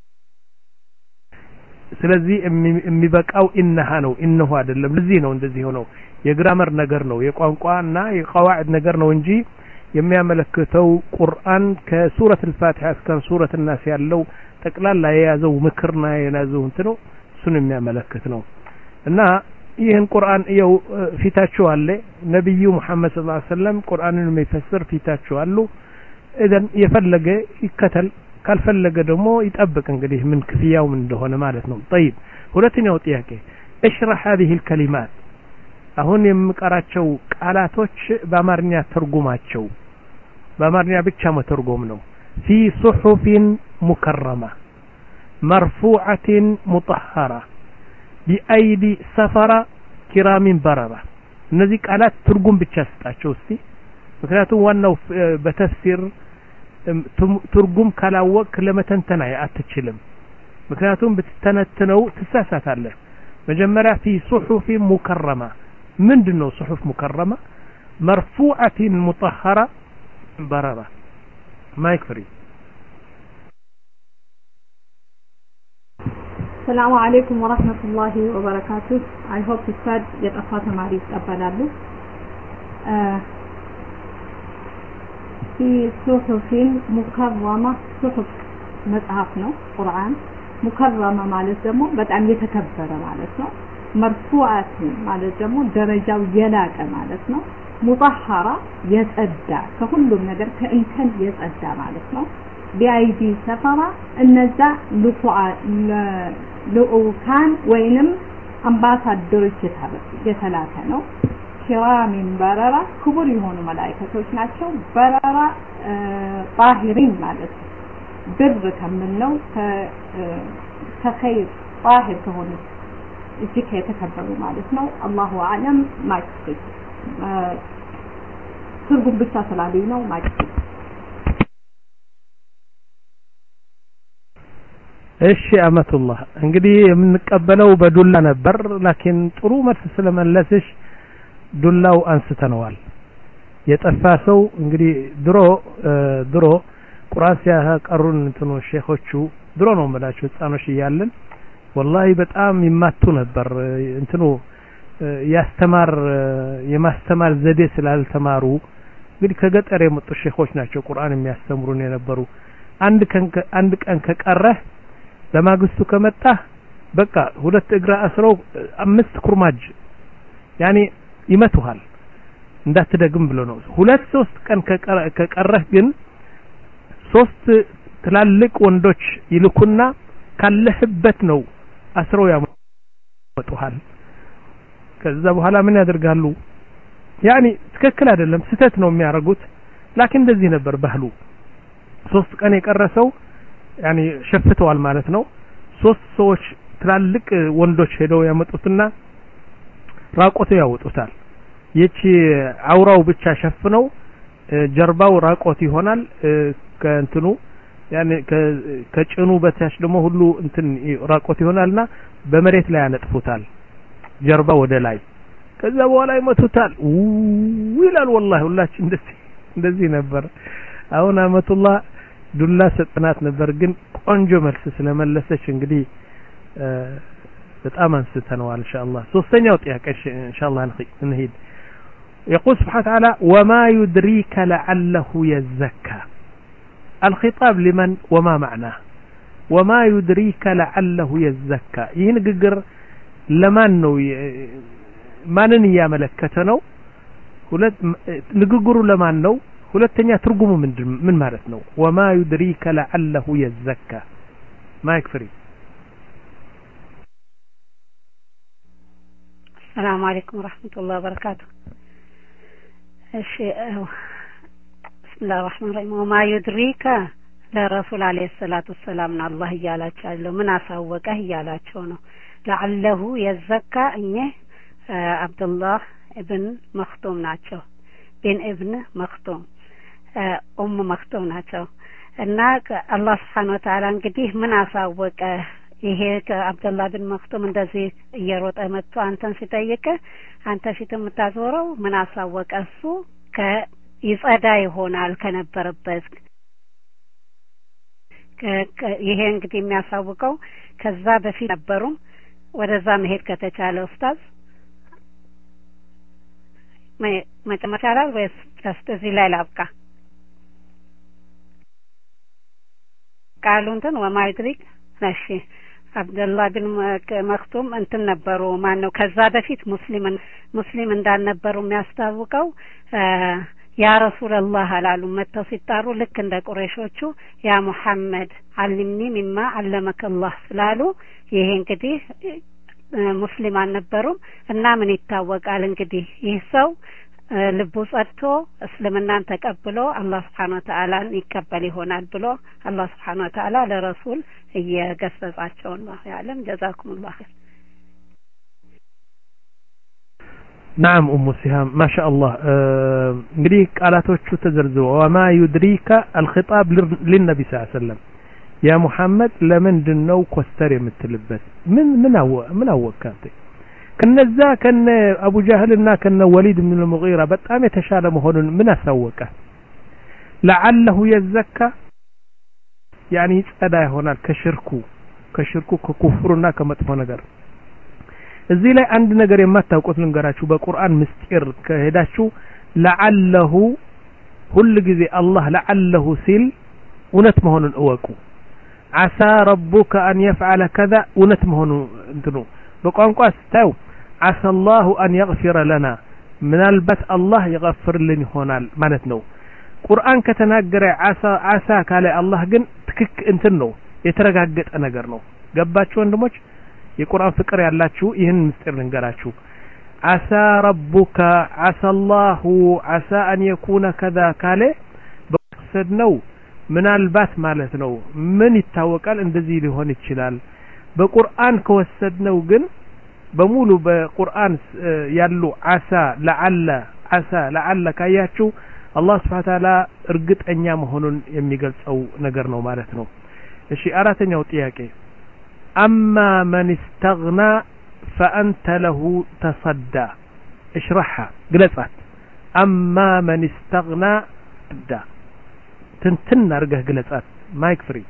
ስለዚህ የሚበቃው ኢነሃ ነው ኢነሁ አይደለም ለዚህ ነው እንደዚህ ሆነው የግራመር ነገር ነው የቋንቋና የቋዋዕድ ነገር ነው እንጂ የሚያመለክተው ቁርአን ከሱረት አልፋቲሃ እስከ ሱረት الناس ያለው ጠቅላላ የያዘው ምክርና የያዘው እንት ነው እሱን የሚያመለክት ነው እና ይህን ቁርአን ይው ፊታችሁ አለ ነብዩ መሐመድ ሰለላሁ ዐለይሂ ወሰለም ቁርአንን የሚፈስር ፊታችሁ አሉ እذن የፈለገ ይከተል ካልፈለገ ደግሞ ይጠብቅ እንግዲህ ምን ክፍያው ምን እንደሆነ ማለት ነው طيب ሁለተኛው ጥያቄ اشرح هذه الكلمات አሁን የምቀራቸው ቃላቶች በአማርኛ ተርጉማቸው በአማርኛ ብቻ መተርጎም ነው في صحف مكرمة مرفوعة مطهرة بأيدي سفرة كرام بررة እነዚህ ቃላት ትርጉም ብቻ ስጣቸው እስቲ ምክንያቱም ዋናው በተፍሲር ትርጉም ካላወቅ ለመተንተና አትችልም ምክንያቱም ብትተነተነው ትሳሳታለህ መጀመሪያ في صحف مكرمة ምንድነው صحف مكرمة مرفوعة مطهرة بررة ما يكفري السلام عليكم ورحمة الله وبركاته I hope استاذ يتقفى تماري يتقبلالو في صحف مكرمة صحف مصحف ነው ቁርአን مكرمة ማለት ደግሞ በጣም የተከበረ ማለት ነው مرفوعة ማለት ደግሞ ደረጃው የላቀ ማለት ነው مطهرة የጸዳ ከሁሉም ነገር ከእንከን የጸዳ ማለት ነው بأيدي سفرة እነዛ ልኡካን ወይንም አምባሳደሮች የተላከ ነው كرام بررة ክቡር የሆኑ መላእክቶች ናቸው በረራ ጣሂሪን ማለት ብር ከምነው ከኸይር ጣሂር ከሆኑ እዚህ ከተከበሩ ማለት ነው አላሁ አለም ማክሲ ትርጉም ብቻ ስላለኝ ነው ማክሲ እሺ አመቱላህ እንግዲህ የምንቀበለው በዱላ ነበር ላኪን ጥሩ መልስ ስለመለስሽ ዱላው አንስተነዋል የጠፋ ሰው እንግዲህ ድሮ ድሮ ቁርአን ሲያቀሩን እንትኑ ሼኾቹ ድሮ ነው መላችሁ ህፃኖች ይያለን والله በጣም ይማቱ ነበር እንትኑ ያስተማር የማስተማር ዘዴ ስላልተማሩ እንግዲህ ከገጠር የመጡ ሼኾች ናቸው ቁርአን የሚያስተምሩን የነበሩ አንድ ቀን አንድ ቀን ከቀረህ ለማግስቱ ከመጣ በቃ ሁለት እግራ አስረው አምስት ኩርማጅ ያኒ ይመቱሃል እንዳትደግም ብሎ ነው ሁለት ሶስት ቀን ከቀረህ ግን ሶስት ትላልቅ ወንዶች ይልኩና ካለህበት ነው አስረው ያመጡሃል ከዛ በኋላ ምን ያደርጋሉ ያኒ ትክክል አይደለም ስተት ነው የሚያረጉት ላኪን እንደዚህ ነበር ባህሉ ሶስት ቀን የቀረሰው ያኒ ሸፍተዋል ማለት ነው ሶስት ሰዎች ትላልቅ ወንዶች ሄደው ያመጡትና ራቆት ያወጡታል የቺ አውራው ብቻ ሸፍነው ጀርባው ራቆት ይሆናል ከእንትኑ ያኔ ከጭኑ በታች ደግሞ ሁሉ እንትን ራቆት ይሆናልና በመሬት ላይ ያነጥፉታል ጀርባ ወደ ላይ ከዛ በኋላ ይመቱታል ይላል والله ሁላችን እንደዚህ እንደዚህ ነበር አሁን አመቱላህ ዱላ ሰጥናት ነበር ግን ቆንጆ መልስ ስለመለሰች እንግዲህ በጣም አንስተነዋል ኢንሻአላህ ሶስተኛው ጥያቄ ኢንሻአላህ እንሂድ يقول سبحانه وتعالى وما يدريك لعله يزكى الخطاب لمن وما معناه وما يدريك لعله يزكى ይህ ንግግር ለማን ነው ማንን ያመለከተ ነው ሁለት ንግግሩ ለማን ነው ሁለተኛ ትርጉሙ ምንድን ምን ማለት ነው وما يدريك لعله يزكى ማይክ ፍሪ السلام عليكم ورحمة الله وبركاته እሺ بسم الله الرحمن الرحيم وما يدريك ለረሱል አለይሂ ሰላቱ ሰላም ነው አላህ ይያላቻለው ምን አሳወቀህ ይያላቸው ነው لعله يزكى እኛ አብዱላህ ኢብን መክቱም ናቸው ቢን ኢብን መክቱም ኡም መክቱም ናቸው እና አላህ Subhanahu Wa Ta'ala እንግዲህ ምን አሳወቀ ይሄ ከአብዱላህ ኢብን መክቱም እንደዚህ እየሮጠ መጥቶ አንተን ሲጠይቅ አንተ ፊት የምታዞረው ምን አሳወቀ እሱ ከይጸዳ ይሆናል ከነበረበት ይሄ እንግዲህ የሚያሳውቀው ከዛ በፊት ነበሩ ወደዛ መሄድ ከተቻለ ኡስታዝ መጨመቻላል ወይስ እዚህ ላይ ላብቃ ቃሉንተን ወማይድሪክ እሺ አብዱላህ ኢብን መክቱም እንትን ነበሩ ማን ነው ከዛ በፊት ሙስሊምን ሙስሊም እንዳልነበሩ የሚያስታውቀው ያ ረሱላህ አላሉ መተው ሲጣሩ ልክ እንደ ቁረይሾቹ ያ ሙሐመድ አልምኒ ሚማ አለመከ አላህ ስላሉ ይሄ እንግዲህ ሙስሊም አልነበሩም እና ምን ይታወቃል እንግዲህ ይህ ሰው ልቡ ጸድቶ እስልምናን ተቀብሎ አላህ Subhanahu Wa Ta'ala ይቀበል ይሆናል ብሎ አላህ Subhanahu Wa Ta'ala ለረሱል እየገሰጻቸው ነው ያለም ጀዛኩሙላህ ኸይር نعم ام سهام ما شاء الله እንግዲህ ቃላቶቹ ተዘርዝረው وما يدريك الخطاب للنبي صلى الله عليه وسلم يا محمد ለምንድን ነው ኮስተር የምትልበት ምን ምን አወ ምን አወካንተ ከነዛ ከነ አቡ ጃህልና ከነ ወሊድ ኢብኑ المغيرة በጣም የተሻለ መሆኑን ምን አሳወቀ لعله يزكى يعني ጸዳ ይሆናል ከሽርኩ ከሽርኩ ከኩፍሩና ከመጥፎ ነገር እዚህ ላይ አንድ ነገር የማታውቁት ልንገራችሁ በቁርአን ምስጢር ከሄዳችሁ لعله ሁሉ ጊዜ አላህ لعله ሲል እውነት መሆኑን እወቁ عسى ربك أن يفعل كذا እውነት መሆኑን እንትኑ በቋንቋ ስታዩ عسى الله أن يغفر لنا ምናልባት አላህ ይغفርልን ይሆናል ማለት ነው ቁርአን ከተናገረ عسى عسى ካለ አላህ ግን ትክክ እንትን ነው የተረጋገጠ ነገር ነው ገባችሁ ወንድሞች የቁርአን ፍቅር ያላችሁ ይህን ምስጢር ልንገራችሁ عسى ربك عسى الله عسى أن يكون كذا ካለ በሰድነው ምናልባት ማለት ነው ምን ይታወቃል እንደዚህ ሊሆን ይችላል በቁርአን ከወሰድነው ግን በሙሉ በቁርአን ያሉ عسى لعل عسى لعل ካያችሁ አላህ Subhanahu Wa Ta'ala እርግጠኛ መሆኑን የሚገልጸው ነገር ነው ማለት ነው እሺ አራተኛው ጥያቄ أما من استغنى فأنت له تصدى اشرحها قلصات أما من استغنى دا تنتن أرجع قلصات ما يكفري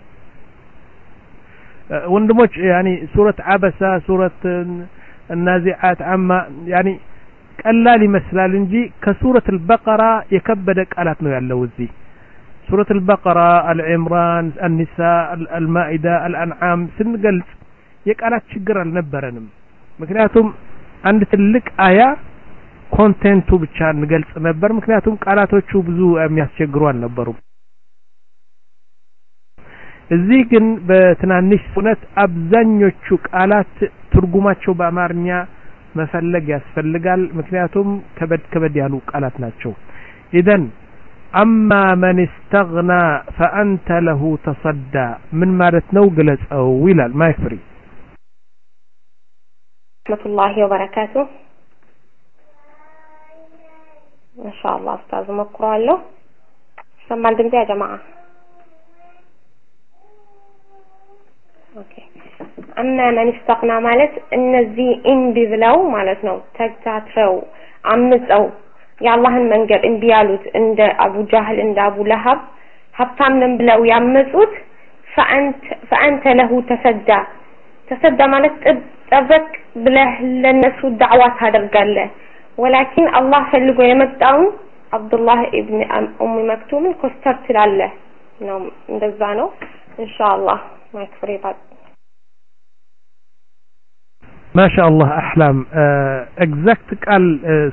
وندمج يعني سورة عبسة سورة النازعات عما يعني قلال مثلا እንጂ ከሱረة البقرة የከበደቅ አላት ነው ያለው እዚህ سورة البقرة العمران النساء المائدة الأنعام ስንገልጽ የቃላት ችግር አልነበረንም ምክንያቱም አንድ ትልቅ አያ ኮንቴንቱ ብቻ እንገልጽ ነበር ምክንያቱም ቃላቶቹ ብዙ የሚያስቸግሩ አልነበሩም እዚህ ግን በትናንሽ ሱነት አብዛኞቹ ቃላት ትርጉማቸው በአማርኛ መፈለግ ያስፈልጋል ምክንያቱም ከበድ ከበድ ያሉ ቃላት ናቸው ኢደን أما من استغنى فأنت له تصدى من مارت نو قلت أو ويلال ما يفري ورحمة الله وبركاته ما شاء الله أستاذ مقرأ له سمعت دمتي يا جماعة أوكي أما من استغنى مالت إن زي إن بذلو مالت نو تكتاترو عمز أو يا الله المنجر إن بيالوت عند أبو جهل عند أبو لهب هبتام من بلو يعمزوت فأنت فأنت له تصدى تصدى مالت تبك بله للناس الدعوات هذا الجلة ولكن الله فلقوا يمتعون عبد الله ابن أم مكتوم كسترت الله نعم ندزانه إن شاء الله ما يكفري بعد ما شاء الله أحلام exact قال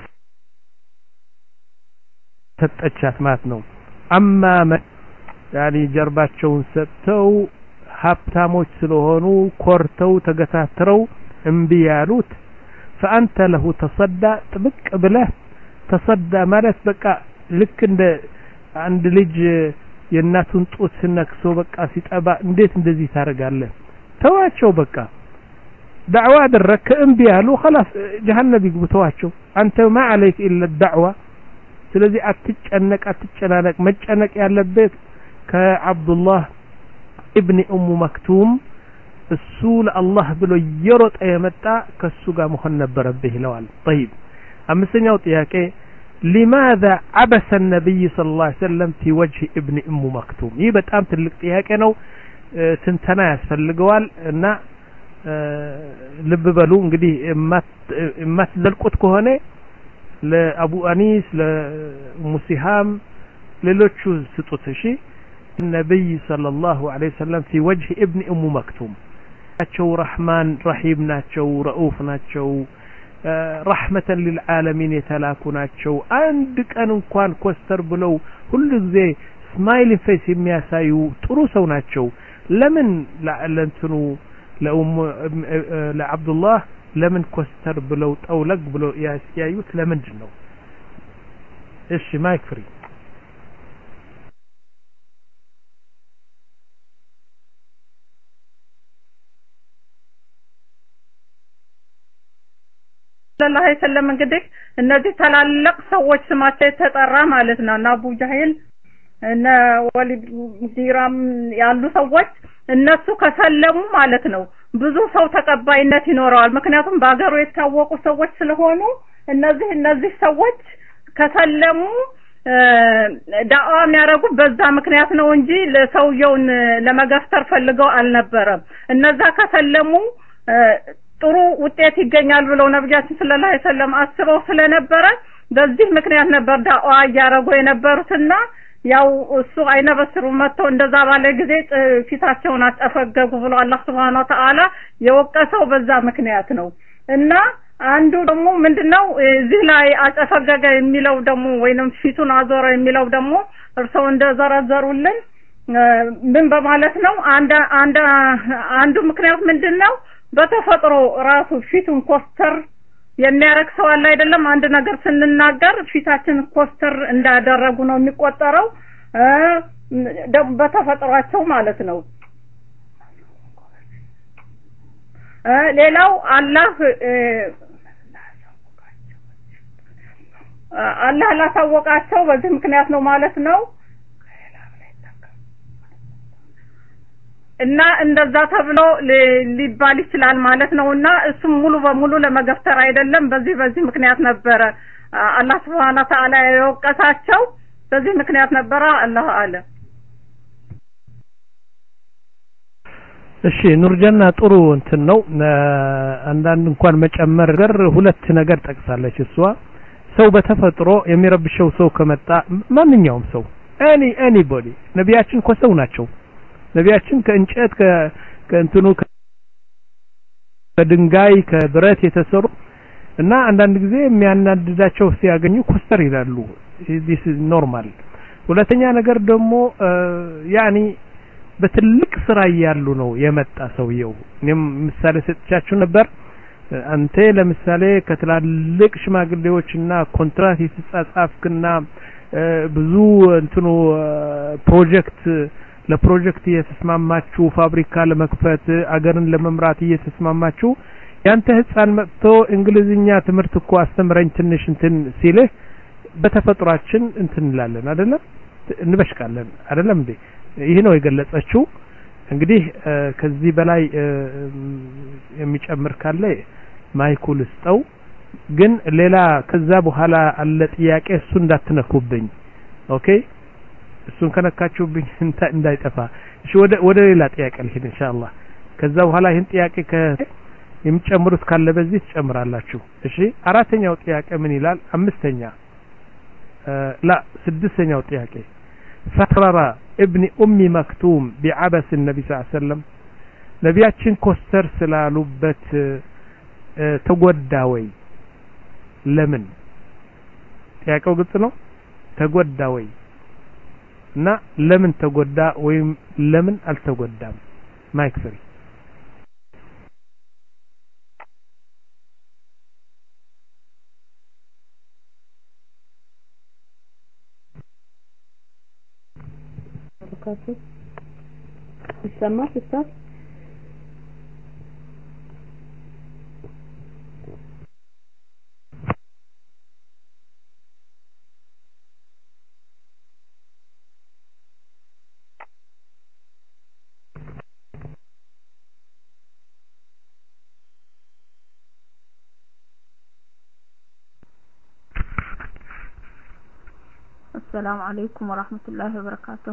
ተጠቻት ማለት ነው አማ ያኒ ጀርባቸውን ሰጥተው ሀብታሞች ስለሆኑ ኮርተው ተገታትረው እምቢ ያሉት فأنت له تصدى ጥብቅ ብለህ تصدى ማለት በቃ ልክ እንደ አንድ ልጅ የእናቱን ጡት ነክሶ በቃ ሲጠባ እንዴት እንደዚህ ታረጋለህ ተዋቸው በቃ ዳዕዋ አደረክ እምቢ ያሉ خلاص جهنم ይግቡተዋቸው አንተ ما عليك إلا الدعوة ስለዚህ አትጨነቅ አትጨናነቅ መጨነቅ ያለበት ከአብዱላህ ኢብኑ ኡም መክቱም እሱ ለአላህ ብሎ ይሮጥ የመጣ ከሱ ጋር መሆን ነበረብህ ይለዋል طيب አምስተኛው ጥያቄ لماذا عبس النبي صلى الله عليه وسلم في وجه ابن ام مكتوم ይህ በጣም ትልቅ ጥያቄ ነው ትንተና ያስፈልገዋል እና ልብ በሉ እንግዲህ የማትዘልቁት ከሆነ ለአቡ አኒስ ለሙሲሃም ሌሎቹ ስጡት እሺ النبي صلى الله عليه وسلم في وجه ابن ام مكتوم ናቸው ረህማን ረሂም ናቸው ረኡፍ ናቸው رحمة للعالمين የተላኩ ናቸው አንድ ቀን እንኳን ኮስተር ብለው ሁሉ ጊዜ ስማይል ፌስ የሚያሳዩ ጥሩ ሰው ናቸው ለምን ለእንትኑ ለኡም ለአብዱላህ ለምን ኮስተር ብለው ጠውለግ ብለው ያያዩት ለምንድን ነው እሺ ማይክ ፍሪ ሰለላሁ ዐለይሂ ወሰለም እንግዲህ እነዚህ ታላላቅ ሰዎች ስማቸው የተጠራ ማለት ነው እና አቡ ጃሂል እና ወሊድ ዲራም ያሉ ሰዎች እነሱ ከሰለሙ ማለት ነው ብዙ ሰው ተቀባይነት ይኖረዋል ምክንያቱም በአገሩ የታወቁ ሰዎች ስለሆኑ እነዚህ እነዚህ ሰዎች ከሰለሙ ዳዋ የሚያረጉ በዛ ምክንያት ነው እንጂ ለሰውየውን ለመገፍተር ፈልገው አልነበረም እነዛ ከሰለሙ ጥሩ ውጤት ይገኛል ብለው ነብያችን ሰለላሁ ዐለይሂ ወሰለም አስበው ስለነበረ በዚህ ምክንያት ነበር ዳዋ ያረጉ የነበሩትና ያው እሱ አይነበስሩ መጥተው እንደዛ ባለ ጊዜ ፊታቸውን አጠፈገጉ ብሎ አላህ Subhanahu Wa Ta'ala የወቀሰው በዛ ምክንያት ነው እና አንዱ ደግሞ ምንድነው እዚህ ላይ አጠፈገገ የሚለው ደግሞ ወይንም ፊቱን አዞረ የሚለው ደግሞ እርሰው እንደዘረዘሩልን ምን በማለት ነው አንድ አንድ አንዱ ምክንያት ምንድነው በተፈጥሮ ራሱ ፊቱን ኮስተር የሚያረክ ሰው አለ አይደለም አንድ ነገር ስንናገር ፊታችን ኮስተር እንዳደረጉ ነው የሚቆጠረው በተፈጥሯቸው ማለት ነው ሌላው አላህ አላህ ላሳወቃቸው በዚህ ምክንያት ነው ማለት ነው እና እንደዛ ተብሎ ሊባል ይችላል ማለት ነውና እሱ ሙሉ በሙሉ ለመገፍተር አይደለም በዚህ በዚህ ምክንያት ነበር አላህ Subhanahu Wa Ta'ala የወቀሳቸው በዚህ ምክንያት ነበር አላህ አለ እሺ ኑርጀና ጥሩ እንትን ነው አንዳንድ እንኳን መጨመር ገር ሁለት ነገር ጠቅሳለች እሷ ሰው በተፈጥሮ የሚረብሸው ሰው ከመጣ ማንኛውም ሰው any anybody ነቢያችን ኮሰው ናቸው ነቢያችን ከእንጨት ከእንትኑ ከድንጋይ ከብረት የተሰሩ እና አንዳንድ ጊዜ የሚያናድዳቸው ሲያገኙ ኮስተር ይላሉ this is normal ሁለተኛ ነገር ደግሞ ያኒ በትልቅ ስራ ያያሉ ነው የመጣ ሰውየው እኔም ምሳሌ ሰጥቻችሁ ነበር አንተ ለምሳሌ ከትላልቅ ሽማግሌዎችና ኮንትራት የተጻጻፍክና ብዙ እንትኑ ፕሮጀክት ለፕሮጀክት እየተስማማችሁ ፋብሪካ ለመክፈት አገርን ለመምራት እየተስማማችሁ ያንተ ህፃን መጥቶ እንግሊዝኛ ትምህርት እኮ አስተምረኝ ትንሽ እንትን ሲልህ በተፈጥሯችን እንትን እንላለን አይደለ እንበሽቃለን አይደለም እንዴ ይሄ ነው የገለጸችው እንግዲህ ከዚህ በላይ የሚጨምር ካለ ማይኩል ስጠው ግን ሌላ ከዛ በኋላ አለ ጥያቄ እሱ እንዳትነኩብኝ ኦኬ እሱን ከነካችሁብኝ እንዳይጠፋ እሺ ወደ ወደ ሌላ ጥያቄ ልሂድ ኢንሻአላህ ከዛ በኋላ ይሄን ጥያቄ ከ የሚጨምሩት ካለ በዚህ ትጨምራላችሁ እሺ አራተኛው ጥያቄ ምን ይላል አምስተኛ لا ስድስተኛው ጥያቄ ፈክረራ ابن ام مكتوم بعبس النبي صلى الله عليه وسلم ነቢያችን ኮስተር ስላሉበት ተጎዳ ወይ ለምን ጥያቄው ግልጽ ነው ተጎዳ ወይ እና ለምን ተጎዳ ወይም ለምን አልተጎዳም ማይክ ፍሪ ካቱ ይሰማል ኡስታዝ السلام عليكم ورحمة الله وبركاته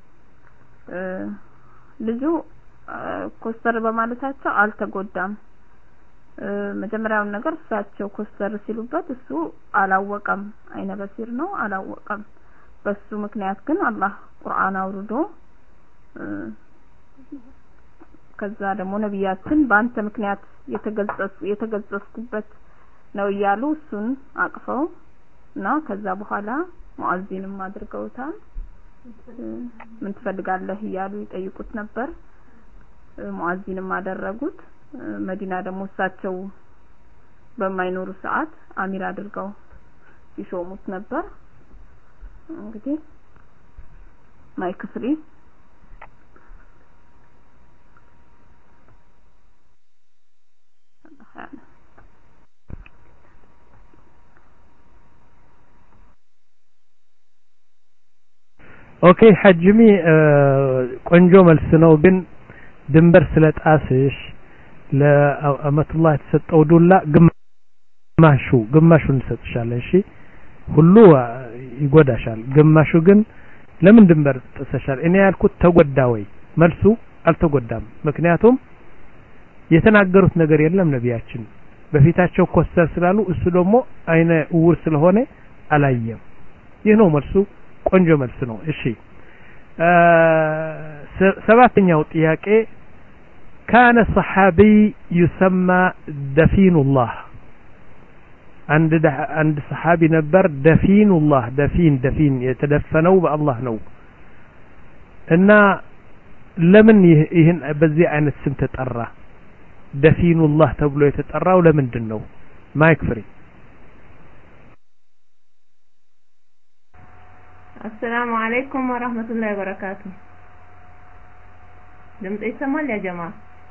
ልጁ ኮስተር በማለታቸው አልተጎዳም መጀመሪያው ነገር እሳቸው ኮስተር ሲሉበት እሱ አላወቀም አይነ በሲር ነው አላወቀም በሱ ምክንያት ግን አላህ ቁርአን አውርዶ ከዛ ደግሞ ነብያችን በአንተ ምክንያት የተገጸጽ የተገጸጽኩበት ነው ያሉ እሱን አቅፈው እና ከዛ በኋላ ሙአዚንም አድርገውታል ምን ትፈልጋለህ ይያሉ ይጠይቁት ነበር ሙአዚንም አደረጉት መዲና ደግሞ እሳቸው በማይኖሩ ሰዓት አሚር አድርገው ይሾሙት ነበር እንግዲህ ማይክ ፍሪ ኦኬ ሐጅሚ ቆንጆ መልስ ነው ግን ድንበር ስለጣስሽ ለአመቱላህ ተሰጠው ዱላ ግማሹ ግማሹን ሰጥሻለሽ እሺ ሁሉ ይጎዳሻል ግማሹ ግን ለምን ድንበር ጥሰሻል እኔ ያልኩት ተጎዳ ወይ መልሱ አልተጎዳም ምክንያቱም የተናገሩት ነገር የለም ነብያችን በፊታቸው ኮስተር ስላሉ እሱ ደግሞ አይነ ውር ስለሆነ አላየም ይህ ነው መልሱ ቆንጆ መልስ ነው እሺ ሰባተኛው ጥያቄ كان صحابي يسمى دفين الله عند عند صحابي نبر دفين الله دفين دفين يتدفنوا بالله ነው እና ለምን ይሄን በዚህ አይነት ስም ተጠራ دفين الله ተብሎ የተጠራው ለምንድነው ማይክ ፍሪ السلام عليكم ورحمة الله وبركاته دمت يسمال يا جماعة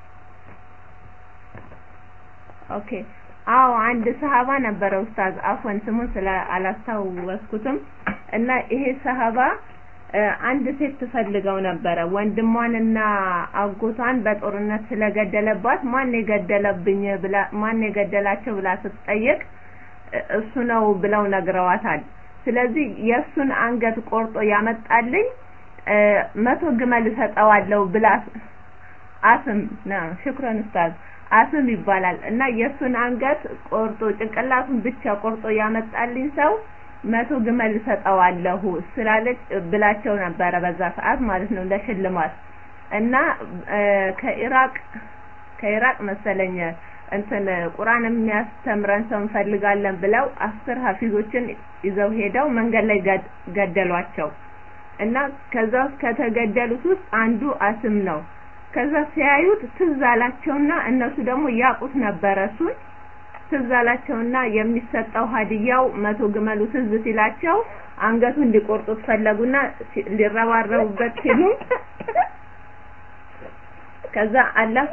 اوكي አዎ አንድ ሰሃባ ነበር ኡስታዝ አፈን ስሙን ስለ አላስታወስኩትም እና ይሄ ሰሃባ አንድ ሴት ተፈልገው ነበር ወንድሟንና አጎቷን በጦርነት ስለገደለባት ማን የገደለብኝ ብላ ማን የገደላቸው ብላ ስትጠይቅ እሱ ነው ብለው ነግረዋታል ስለዚህ የሱን አንገት ቆርጦ ያመጣልኝ መቶ ግመል ሰጣዋለው ብላ አስም ነው ሽክራን ኡስታዝ አስም ይባላል እና የሱን አንገት ቆርጦ ጭንቅላቱን ብቻ ቆርጦ ያመጣልኝ ሰው መቶ ግመል ሰጣዋለሁ ስላለች ብላቸው ነበር በዛ ሰዓት ማለት ነው ለሽልማት እና ከኢራቅ ከኢራቅ መሰለኝ እንትን ቁርአን የሚያስተምረን ሰው እንፈልጋለን ብለው አስር ሐፊዞችን ይዘው ሄደው መንገድ ላይ ገደሏቸው እና ከዛ ከተገደሉት ውስጥ አንዱ አስም ነው ከዛ ሲያዩት ትዝ አላቸውና እነሱ ደግሞ ያቁት ነበር እሱን ትዝ አላቸውና የሚሰጠው ሀዲያው መቶ ግመሉ ትዝ ሲላቸው አንገቱ እንዲቆርጡት ፈለጉና ሊረባረቡበት ሲሉ ከዛ አላህ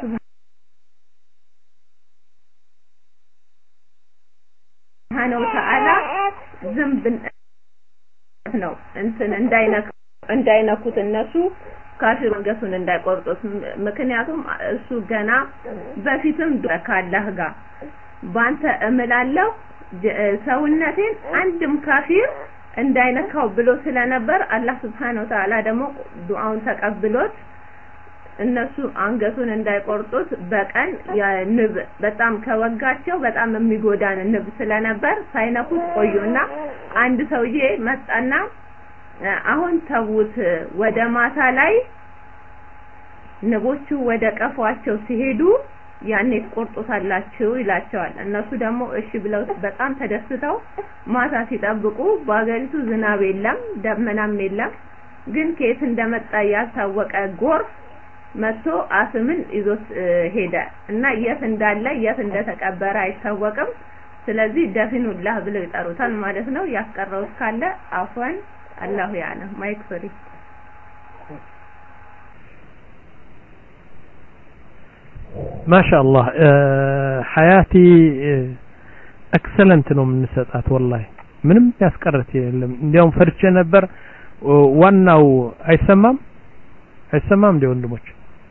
ሱብሃነሁ ወተዓላ ዝምብ ነው እንትን እንዳይነኩ እንዳይነኩት እነሱ ካፊር ገሱን እንዳይቆርጡት ምክንያቱም እሱ ገና በፊትም ካላህ ጋር ባንተ እምላለው ሰውነቴን አንድም ካፊር እንዳይነካው ብሎ ስለነበር አላህ Subhanahu Wa Ta'ala ደግሞ ዱዓውን ተቀብሎት እነሱ አንገቱን እንዳይቆርጡት በቀን የንብ በጣም ከወጋቸው በጣም የሚጎዳን ንብ ስለነበር ሳይነኩት ቆዩና አንድ ሰውዬ መጣና አሁን ተውት ወደ ማታ ላይ ንቦቹ ወደ ቀፏቸው ሲሄዱ ያኔ ቆርጦታላችሁ ይላቸዋል እነሱ ደግሞ እሺ ብለው በጣም ተደስተው ማታ ሲጠብቁ ባገሪቱ ዝናብ የለም ደመናም የለም ግን ከየት እንደመጣ ያልታወቀ ጎርፍ መጥቶ አስምን ይዞት ሄደ እና የት እንዳለ የት እንደተቀበረ አይታወቅም ስለዚህ ደፊኑላህ ብለው ይጠሩታል ማለት ነው ያስቀረው ካለ አፈን አላሁ ያለም ማይክ ፍሪ ما شاء الله حياتي اكسلنت ነው የምንሰጣት والله ምንም ያስቀረት የለም እንዲያውም ፈርቼ ነበር ዋናው አይሰማም አይሰማም እንደ ወንድሞች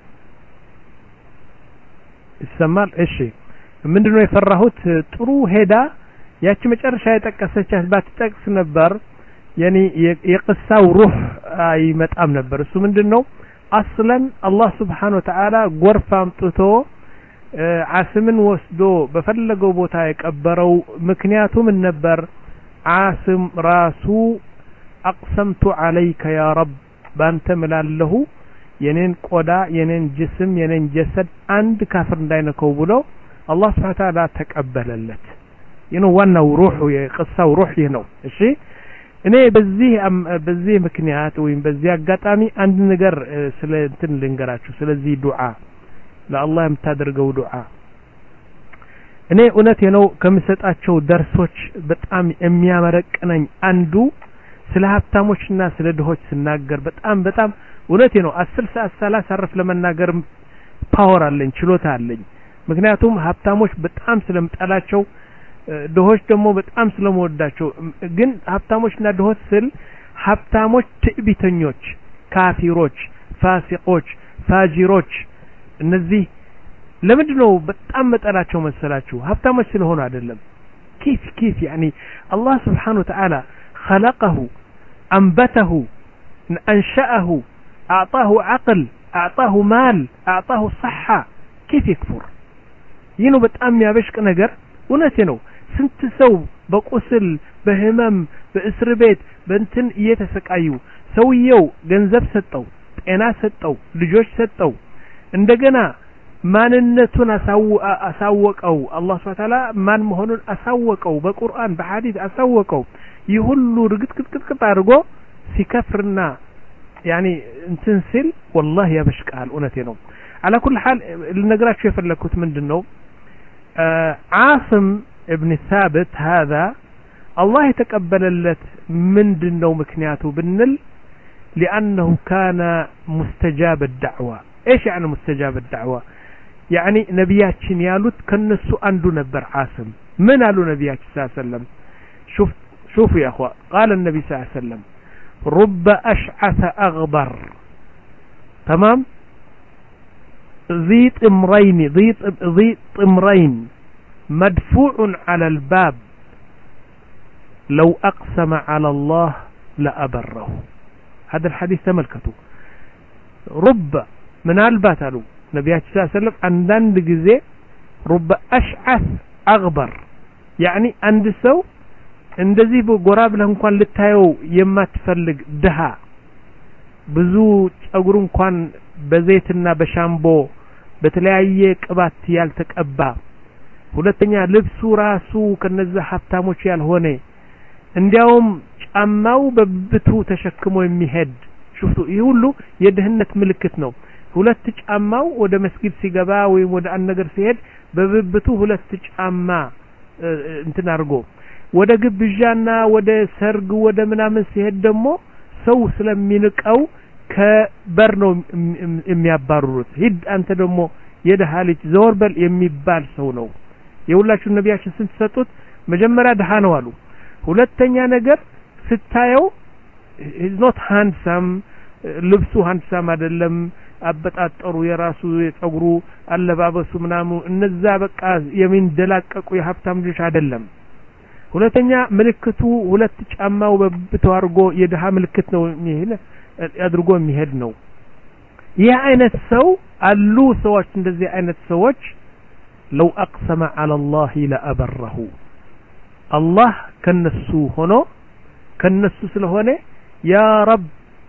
ይሰማል እሺ ምንድነው የፈራሁት ጥሩ ሄዳ ያቺ መጨረሻ የጠቀሰቻት ባትጠቅስ ነበር ያኒ የቅሳው ሩህ አይመጣም ነበር እሱ ምንድነው አስለን አላህ Subhanahu Wa Ta'ala ጎርፍ አምጥቶ አስምን ወስዶ በፈለገው ቦታ የቀበረው ምክንያቱ ምን ነበር አስም ራሱ አቅሰምቱ عليك يا رب ባንተ ምላልሁ የኔን ቆዳ የኔን ጅስም የኔን ጀሰድ አንድ ካፍር እንዳይነከው ብሎ አላህ Subhanahu Wa Ta'ala ተቀበለለት ይሄ ዋናው ሩህ የቅሳው ሩህ ይሄ ነው እሺ እኔ በዚህ በዚህ ምክንያት ወይም በዚህ አጋጣሚ አንድ ነገር ስለ እንትን ልንገራችሁ ስለዚህ ዱዓ ለአላህ የምታደርገው ዱዓ እኔ እውነቴ ነው ከምሰጣቸው ደርሶች በጣም የሚያመረቅነኝ አንዱ ስለ ሀብታሞችና ስለ ድሆች ስናገር በጣም በጣም እውነቴ ነው አስር ሰዓት ሰላሳ አረፍ ለመናገር ፓወር አለኝ ችሎታ አለኝ ምክንያቱም ሀብታሞች በጣም ስለምጠላቸው ድሆች ደግሞ በጣም ስለምወዳቸው ግን ሀብታሞችና ድሆች ስል ሀብታሞች ትዕቢተኞች ካፊሮች ፋሲቆች ፋጂሮች እነዚህ ለምንድነው በጣም መጠላቸው መሰላችሁ ሀብታሞች ስለሆኑ አይደለም كيف كيف يعني الله سبحانه وتعالى خلقه أنبته أنشأه أعطاه عقل أعطاه مال أعطاه صحة كيف يكفر ينو بتأم يا بشك نجر ونتنو ስንት ሰው በቁስል በህመም በእስር ቤት በእንትን እየተሰቃዩ ሰውየው ገንዘብ ሰጠው ጤና ሰጠው ልጆች ሰጠው እንደገና ማንነቱን አሳወቀው አላህ Subhanahu Wa Ta'ala ማን መሆኑን አሳወቀው በቁርአን በሐዲስ አሳወቀው ይሁሉ ርግጥቅጥቅጥ አድርጎ ሲከፍርና يعني እንትን ሲል والله ያበሽቃል እውነቴ ነው على كل حال ልነግራችሁ የፈለኩት ምንድነው عاصم ابن ثابت هذا الله يتقبل اللت من دنو مكنياته بالنل لأنه كان مستجاب الدعوة ايش يعني مستجاب الدعوة يعني نبياتشن يالوت كنسو اندو نبر عاصم من قالوا نبياتش صلى الله عليه وسلم شوف شوفوا يا اخوة قال النبي صلى الله عليه وسلم رب أشعث أغبر تمام ذي طمرين ذي ذي طمرين مدفوع على الباب لو أقسم على الله لأبره هذا الحديث تملكته رب من البات له نبي صلى الله عليه وسلم عندن بجزء رب أشعث أغبر يعني عند سو እንደዚህ በጎራብ ላይ እንኳን ልታየው የማትፈልግ ድሃ ብዙ ጸጉሩ እንኳን በዘይትና በሻምቦ በተለያየ ቅባት ያልተቀባ ሁለተኛ ልብሱ ራሱ ከነዛ ሀብታሞች ያልሆነ እንዲያውም ጫማው በብቱ ተሸክሞ የሚሄድ ሹፍቱ ይሄ ሁሉ የድህነት ምልክት ነው ሁለት ጫማው ወደ መስጊድ ሲገባ ወይም ወደ አንድ ነገር ሲሄድ በብብቱ ሁለት ጫማ እንትን አድርጎ ወደ ግብዣና ወደ ሰርግ ወደ ምናምን ሲሄድ ደግሞ ሰው ስለሚንቀው ከበር ነው የሚያባሩት ሂድ አንተ ደግሞ የደሃ ልጅ ዘወር በል የሚባል ሰው ነው የሁላችሁ ነቢያችን ስንት ሰጡት መጀመሪያ ደሃ ነው አሉ ሁለተኛ ነገር ስታየው is not handsome ልብሱ handsome አይደለም አበጣጠሩ የራሱ የፀጉሩ አለባበሱ ምናምን እነዛ በቃ የሚንደላቀቁ የሀብታም ልጅ አይደለም ሁለተኛ ምልክቱ ሁለት ጫማው በብቱ አድርጎ የደሃ ምልክት ነው የሚሄድ አድርጎ የሚሄድ ነው ይህ አይነት ሰው አሉ ሰዎች እንደዚህ አይነት ሰዎች لو اقسم على الله لابره الله ከነሱ ሆኖ ከነሱ ስለሆነ ያ ረብ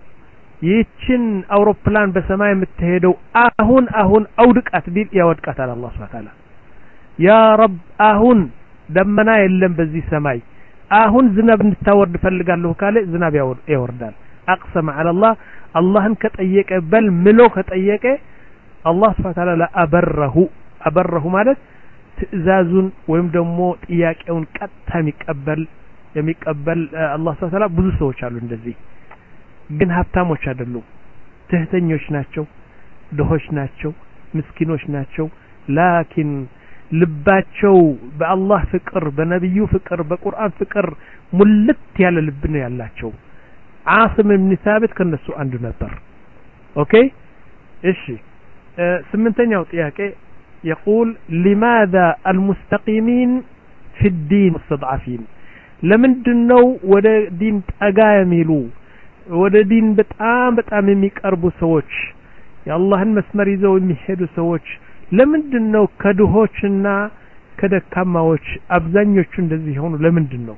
ይችን አውሮፕላን በሰማይ የምትሄደው አሁን አሁን አውድቃት ቢል ያወድቃታል አላህ Subhanahu Wa Ta'ala ያ ረብ አሁን ደመና የለም በዚህ ሰማይ አሁን ዝናብ እንድታወርድ ፈልጋለሁ ካለ ዝናብ ያወርዳል اقسم على الله አላህን ከጠየቀ በል ምሎ ከጠየቀ አላህ Subhanahu Wa Ta'ala ለአበረሁ አበረሁ ማለት ትእዛዙን ወይም ደግሞ ጥያቄውን ቀጥታ የሚቀበል የሚቀበል አላህ Subhanahu Wa Ta'ala ብዙ ሰዎች አሉ እንደዚህ ግን ሀብታሞች አይደሉም ትህተኞች ናቸው ድሆች ናቸው ምስኪኖች ናቸው ላኪን ልባቸው በአላህ ፍቅር በነብዩ ፍቅር በቁርአን ፍቅር ሙልት ያለ ልብ ነው ያላቸው ዓስም ኢብኑ ሳቢት ከነሱ አንዱ ነበር ኦኬ እሺ ስምንተኛው ጥያቄ يقول لماذا المستقيمين في الدين مستضعفين ለምንድነው ወደ ዲን ጠጋ የሚሉ ወደ ዲን በጣም በጣም የሚቀርቡ ሰዎች የአላህን መስመር ይዘው የሚሄዱ ሰዎች ለምንድነው ከድሆችና ከደካማዎች አብዛኞቹ እንደዚህ ሆኑ ለምንድነው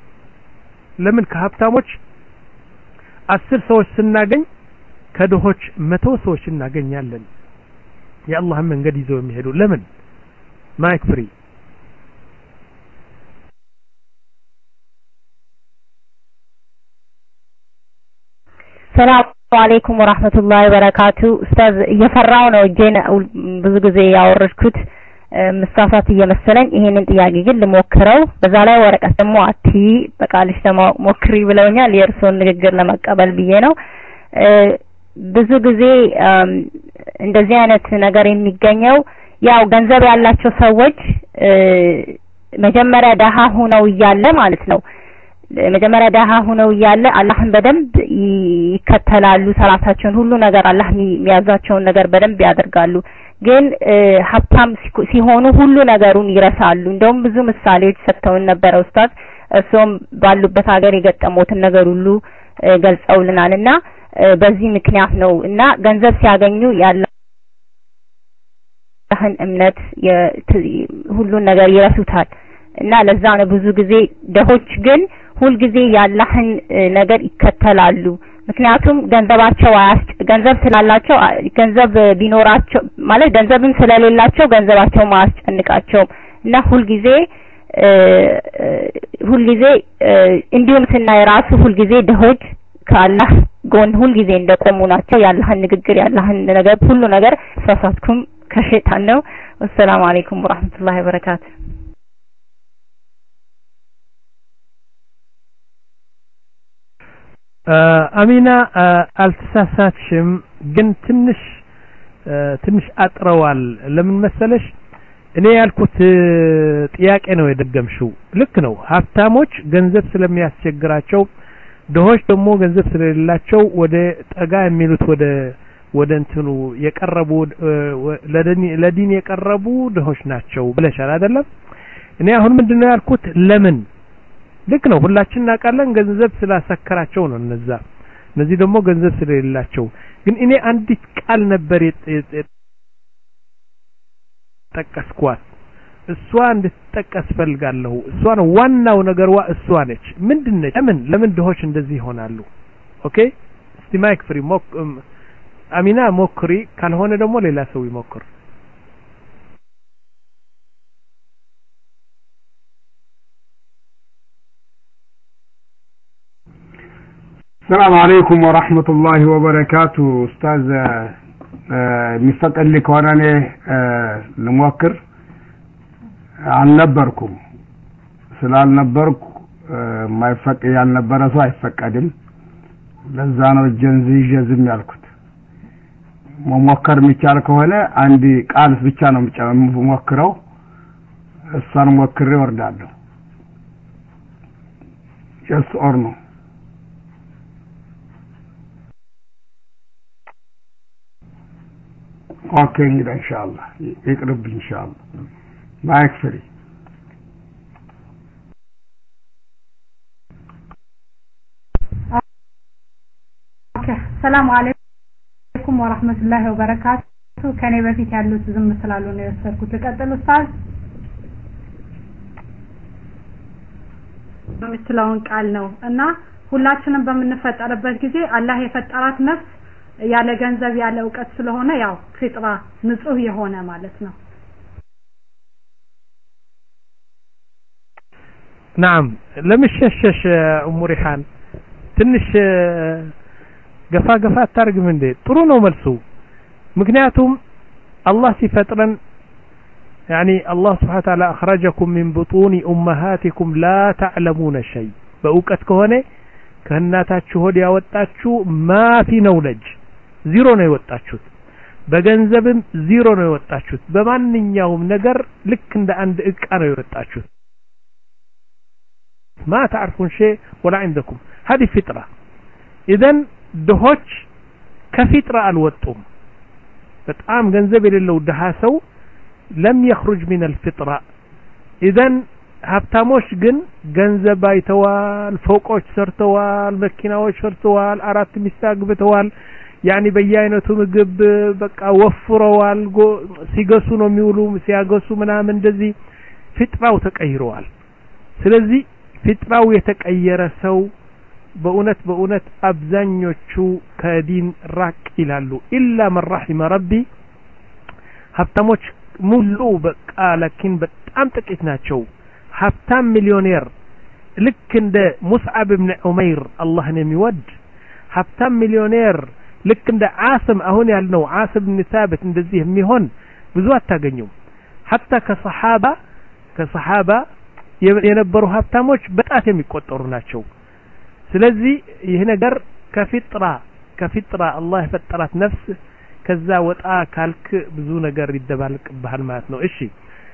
ለምን ከሀብታሞች አስር ሰዎች ስናገኝ ከድሆች መቶ ሰዎች እናገኛለን የአላህን መንገድ ይዘው የሚሄዱ ለምን ማይክ ፍሪ ሰላም አለይኩም ወራህመቱላሂ ወበረካቱ ኡስታዝ እየፈራው ነው እጄን ብዙ ጊዜ ያወረድኩት መስፋፋት እየመሰለኝ ይሄንን ጥያቄ ግን ልሞክረው በዛ ላይ ወረቀት ደግሞ አቲ በቃልሽ ለሞክሪ ብለውኛል የእርሶን ንግግር ለመቀበል ብዬ ነው ብዙ ጊዜ እንደዚህ አይነት ነገር የሚገኘው ያው ገንዘብ ያላቸው ሰዎች መጀመሪያ ደሃ ሆነው ይያለ ማለት ነው መጀመሪያ ደሃ ሆነው ይያለ አላህን በደንብ ይከተላሉ ሰላታቸውን ሁሉ ነገር አላህ የሚያዛቸውን ነገር በደንብ ያደርጋሉ ግን ሀብታም ሲሆኑ ሁሉ ነገሩን ይረሳሉ እንደውም ብዙ ምሳሌዎች ሰጥተውን ነበር ኡስታዝ እርሶም ባሉበት ሀገር የገጠሙትን ነገር ሁሉ ገልጸውልናልና በዚህ ምክንያት ነው እና ገንዘብ ሲያገኙ ያላህን እምነት ሁሉ ነገር ይረሱታል እና ለዛ ነው ብዙ ጊዜ ደሆች ግን ሁሉ ጊዜ ያላህን ነገር ይከተላሉ ምክንያቱም ገንዘባቸው ገንዘብ ስላላቸው ገንዘብ ቢኖራቸው ማለት ገንዘብም ስለሌላቸው ገንዘባቸው ማስጨንቃቸው እና ሁሉ ጊዜ ሁሉ ጊዜ እንዲሁም ስናይ ራሱ ሁሉ ጊዜ ደሆች ከአላህ ጎን ሁሉ ጊዜ እንደቆሙ ናቸው ያላህን ንግግር ያላህን ነገር ሁሉ ነገር ፈሳትኩም ከሸይጣን ነው ወሰላሙ አለይኩም ወራህመቱላሂ ወበረካቱ አሚና አልተሳሳትሽም ግን ትንሽ ትንሽ አጥረዋል ለምን መሰለሽ እኔ ያልኩት ጥያቄ ነው የደገምሽው ልክ ነው ሀብታሞች ገንዘብ ስለሚያስቸግራቸው ደሆች ደግሞ ገንዘብ ስለሌላቸው ወደ ጠጋ የሚሉት ወደ ወደ እንትኑ የቀረቡ ለዲን ለዲን የቀረቡ ደሆች ናቸው ብለሻል አይደለም እኔ አሁን ምንድነው ያልኩት ለምን ልክ ነው ሁላችን እናውቃለን ገንዘብ ስላሰከራቸው ነው እነዛ እነዚህ ደግሞ ገንዘብ ስለሌላቸው ግን እኔ አንዲት ቃል ነበር ተጠቀስኳት እሷ እንድትጠቀስ ፈልጋለሁ እሷ ነው ዋናው ነገርዋ እሷ ነች ምንድነው ለምን ለምን ደሆች እንደዚህ ይሆናሉ ኦኬ እስቲ ማይክ ፍሪ ሞክ አሚና ሞክሪ ካልሆነ ደግሞ ሌላ ሰው ይሞክር السلام عليكم ورحمة الله وبركاته. أستاذ مستقل لك وانا لموكر عن نبركم سلال نبرك ما يفك يعني نبر سو يفك ادم لزانو جنزي جزم ያልኩት መሞከር የሚቻል ከሆነ አንድ ቃል ብቻ ነው የምሞክረው እሷን ሞክሬ ወርዳለሁ yes or no okay inshallah يقرب inshallah ማይክ ፍሪ السلام عليكم ورحمة الله وبركاته كان በፊት ያሉት ዝም ስላሉ ነው የወሰድኩት ተቀጥሉ ኡስታዝ በምትለውን ቃል ነው እና ሁላችንም በምንፈጠርበት ጊዜ አላህ የፈጠራት ነፍስ ያለ ገንዘብ ያለ ዕውቀት ስለሆነ ያው ፍጥራ ንጹህ የሆነ ማለት ነው نعم ለምሸሸሽ ኡሙ ሪሃን ትንሽ ገፋ ገፋ ታርግም እንዴ ጥሩ ነው መልሱ ምክንያቱም አላህ ሲፈጥረን يعني الله سبحانه وتعالى أخرجكم من بطون أمهاتكم لا تعلمون شيء በእውቀት ከሆነ ከእናታችሁ ሆድ ያወጣችሁ ማፊ ነውለጅ ዜሮ ነው ያወጣችሁት በገንዘብም ዜሮ ነው ያወጣችሁት በማንኛውም ነገር ልክ እንደ አንድ እቃ ነው ያወጣችሁት ما تعرفون شيء ولا عندكم هذه فطرة إذن دهوش كفطرة الوطم بتقام ገንዘብ የሌለው ደሃ ሰው لم يخرج من الفطرة إذن ሀብታሞች ግን ገንዘብ አይተዋል ፎቆች ሰርተዋል መኪናዎች ሰርተዋል አራት ሚስት አግብተዋል يعني በየአይነቱ ምግብ በቃ ወፍረዋል ሲገሱ ነው የሚውሉ ሲያገሱ ምናምን እንደዚህ ፍጥራው ተቀይሯል ስለዚህ ፍጥራው የተቀየረ ሰው በእውነት በእውነት አብዛኞቹ ከዲን ራቅ ይላሉ ኢላ من رحم ربي ሀብታሞች ሙሉ በቃ لكن በጣም ጥቂት ናቸው ሀብታም ሚሊዮኔር ልክ እንደ ሙስዓብ ኢብኑ ዑመይር አላህን የሚወድ ሀብታም ሚሊዮኔር ልክ እንደ ዓስም አሁን ያልነው ዓስም ኢብኑ ሳቢት እንደዚህ የሚሆን ብዙ አታገኙም حتى ከሰሃባ ከሰሃባ የነበሩ ሀብታሞች በጣት የሚቆጠሩ ናቸው ስለዚህ ይሄ ነገር ከፍጥራ ከፍጥራ አላህ የፈጠራት ነፍስ ከዛ ወጣ ካልክ ብዙ ነገር ይደባልቅብሃል ማለት ነው እሺ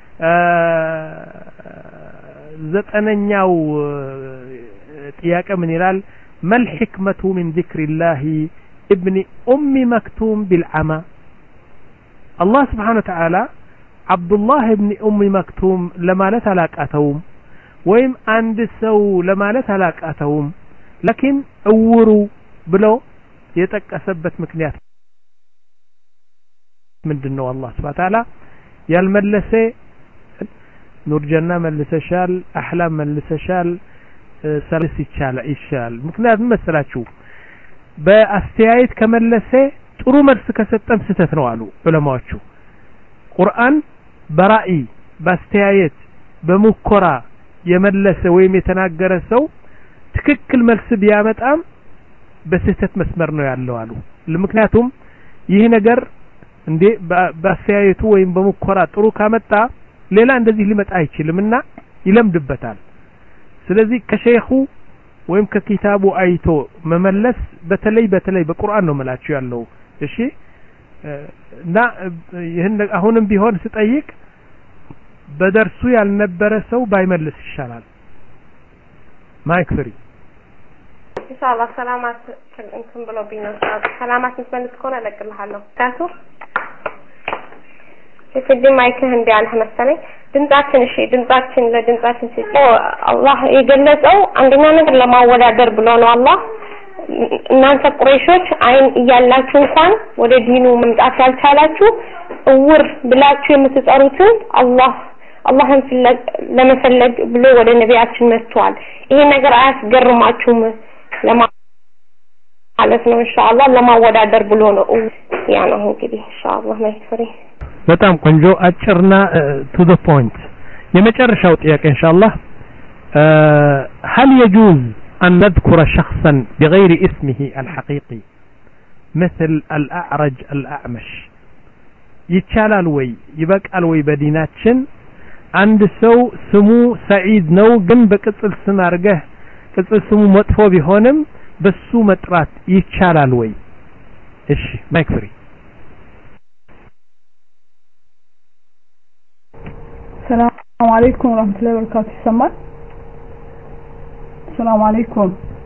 ዘጠነኛው ጥያቄ ምን ይላል መል ህክመቱ من ذكر الله ابن ام مكتوم بالعمى الله سبحانه وتعالى عبد الله ابن ام مكتوم ለማለት አላቃተውም ወይም አንድ ሰው ለማለት አላቃተውም لكن እውሩ ብሎ የጠቀሰበት ምክንያት ምንድነው አላህ Subhanahu Ta'ala ያልመለሰ ኑር ጀና መልሰሻል አህላም መልሰሻል ሰልስ ይቻላል ይሻል ምክንያቱም መሰላችሁ በአስተያየት ከመለሰ ጥሩ መልስ ከሰጠም ስተት ነው አሉ ዑለማዎቹ ቁርአን በራኢ በአስተያየት በሙከራ የመለሰ ወይም የተናገረ ሰው ትክክል መልስ ቢያመጣም በስተት መስመር ነው ያለው አሉ ለምክንያቱም ይሄ ነገር እንዴ በአስተያየቱ ወይም በሙከራ ጥሩ ካመጣ ሌላ እንደዚህ ሊመጣ አይችልምና ይለምድበታል ስለዚህ ከሼኹ ወይም ከኪታቡ አይቶ መመለስ በተለይ በተለይ በቁርአን ነው መላችሁ ያለው እሺ እና ይሄን አሁንም ቢሆን ስጠይቅ በደርሱ ያልነበረ ሰው ባይመልስ ይሻላል ማይክ ፍሪ ኢንሻአላህ ሰላማት እንትን ብሎ ቢነሳ ሰላማት ምትመልስ ከሆነ ለቅልሃለሁ ታቱ እዚህ ማይክህ እንዲያልህ መሰለኝ ድምጻችን እሺ ድምጻችን ለድምጻችን ሲጮ አላህ የገለጸው አንደኛ ነገር ለማወዳደር ብሎ ነው አላህ እናንተ ቁረይሾች አይን እያላችሁ እንኳን ወደ ዲኑ መምጣት ያልቻላችሁ እውር ብላችሁ የምትጠሩትን አላህ አላህን ለመፈለግ ብሎ ወደ ነቢያችን መጥቷል ይሄ ነገር አያስገርማችሁም ለማለት ነው ኢንሻአላህ ለማወዳደር ብሎ ነው ያ ነው እንግዲህ ኢንሻአላህ ማይክፈሪ በጣም ቆንጆ አጭርና to the point የመጨረሻው ጥያቄ ኢንሻአላህ هل يجوز أن نذكر شخصا بغير اسمه الحقيقي مثل الأعرج الأعمش يتشالال وي يبقى وي بديناتشن عند سو سمو سعيد نو ግን በቅጽል ስም አርገህ ቅጽል ስሙ መጥፎ ቢሆንም በሱ መጥራት ይቻላል ወይ? እሺ ማይክ ፍሪ። ሰላም አለይኩም ወራህመቱላሂ ወበረካቱ። ይሰማል? ሰላም አለይኩም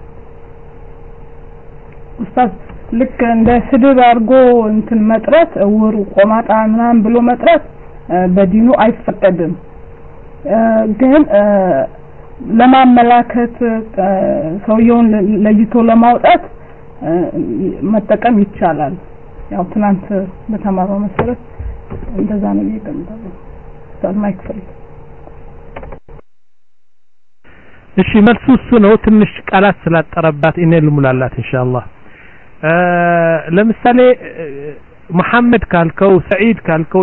ኡስታዝ። ልክ እንደ ስድብ አርጎ እንትን መጥራት ወሩ ቆማጣ ምናምን ብሎ መጥራት በዲኑ አይፈቀድም። ግን ለማመላከት ሰውየውን ለይቶ ለማውጣት መጠቀም ይቻላል። ያው ትናንት በተማረው መሰረት እንደዛ ነው የሚገምተው። ኡስታዝ ማይክ ፍሪ። እሺ መልሱ እሱ ነው። ትንሽ ቃላት ስላጠረባት እኔ ልሙላላት ኢንሻአላህ። ለምሳሌ መሐመድ ካልከው ሰዒድ ካልከው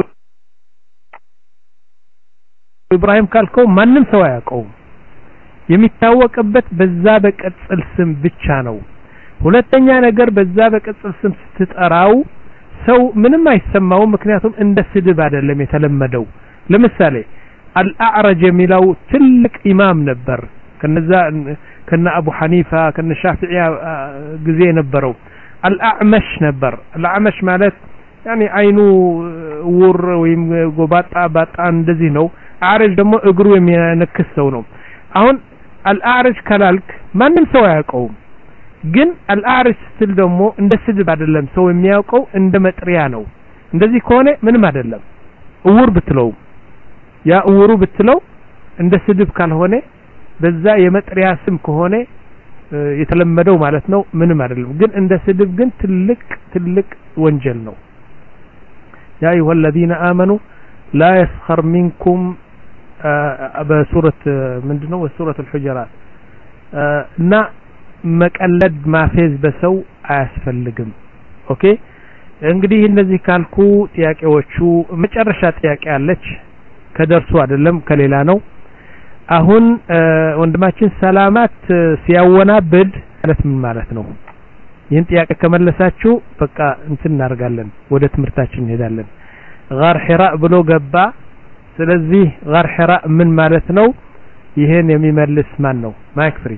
ኢብራሂም ካልከው ማንም ሰው አያውቀውም። የሚታወቅበት በዛ በቅጽል ስም ብቻ ነው። ሁለተኛ ነገር በዛ በቅጽል ስም ስትጠራው ሰው ምንም አይሰማው፣ ምክንያቱም እንደ ስድብ አይደለም የተለመደው። ለምሳሌ አልአዕረጅ የሚለው ትልቅ ኢማም ነበር ከነዛ ከነ አቡ ሐኒፋ ከነ ሻፊዒ ጊዜ ነበረው። አልአዕመሽ ነበር። አልአዕመሽ ማለት يعني አይኑ ውር ወይም ጎባጣ ባጣ እንደዚህ ነው። አዕረጅ ደግሞ እግሩ የሚነክስ ሰው ነው። አሁን አልአዕረጅ ካላልክ ማንም ሰው አያውቀውም። ግን አልአዕረጅ ስትል ደግሞ እንደ ስድብ አይደለም ሰው የሚያውቀው እንደ መጥሪያ ነው። እንደዚህ ከሆነ ምንም አይደለም። እውር ብትለው ያ እውሩ ብትለው እንደ ስድብ ካልሆነ በዛ የመጥሪያ ስም ከሆነ የተለመደው ማለት ነው ምንም አይደለም። ግን እንደ ስድብ ግን ትልቅ ትልቅ ወንጀል ነው። ያ አዩሃ الذين آمنوا لا يسخر منكم በሱረት ምንድነው በሱረት الحجرات እና መቀለድ ማፌዝ በሰው አያስፈልግም። ኦኬ እንግዲህ እነዚህ ካልኩ ጥያቄዎቹ መጨረሻ ጥያቄ አለች ከደርሱ አይደለም ከሌላ ነው። አሁን ወንድማችን ሰላማት ሲያወናብድ ማለት ምን ማለት ነው? ይህን ጥያቄ ከመለሳችሁ በቃ እንትን እናርጋለን ወደ ትምርታችን እንሄዳለን። ጋር ሒራ ብሎ ገባ። ስለዚህ ጋር ሒራ ምን ማለት ነው? ይሄን የሚመልስ ማን ነው? ማይክ ፍሪ።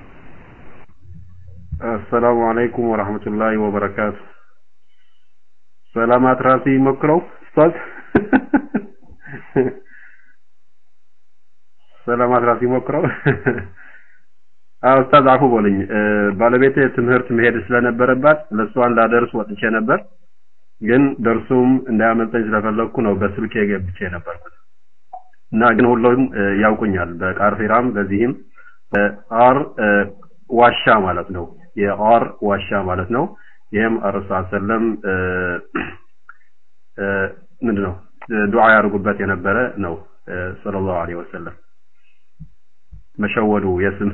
አሰላሙ አለይኩም ወራህመቱላሂ ወበረካቱ። ሰላማት ራሲ ሞክረው ኡስታዝ። ሰላማት ራሲ ሞክረው። አው ኡስታዝ አፉ በሉኝ። ባለቤቴ ትምህርት መሄድ ስለነበረባት ለሷ እንዳደርስ ወጥቼ ነበር። ግን ደርሱም እንዳያመልጠኝ ስለፈለኩ ነው በስልኬ ገብቼ ነበርኩት። እና ግን ሁሉም ያውቁኛል በቃርፊራም በዚህም አር ዋሻ ማለት ነው። የአር ዋሻ ማለት ነው። ይሄም አርሰላ ሰለም ምንድነው ዱዓ ያርጉበት የነበረ ነው ሰለላሁ ዐለይሂ ወሰለም። መሸወዱ የስም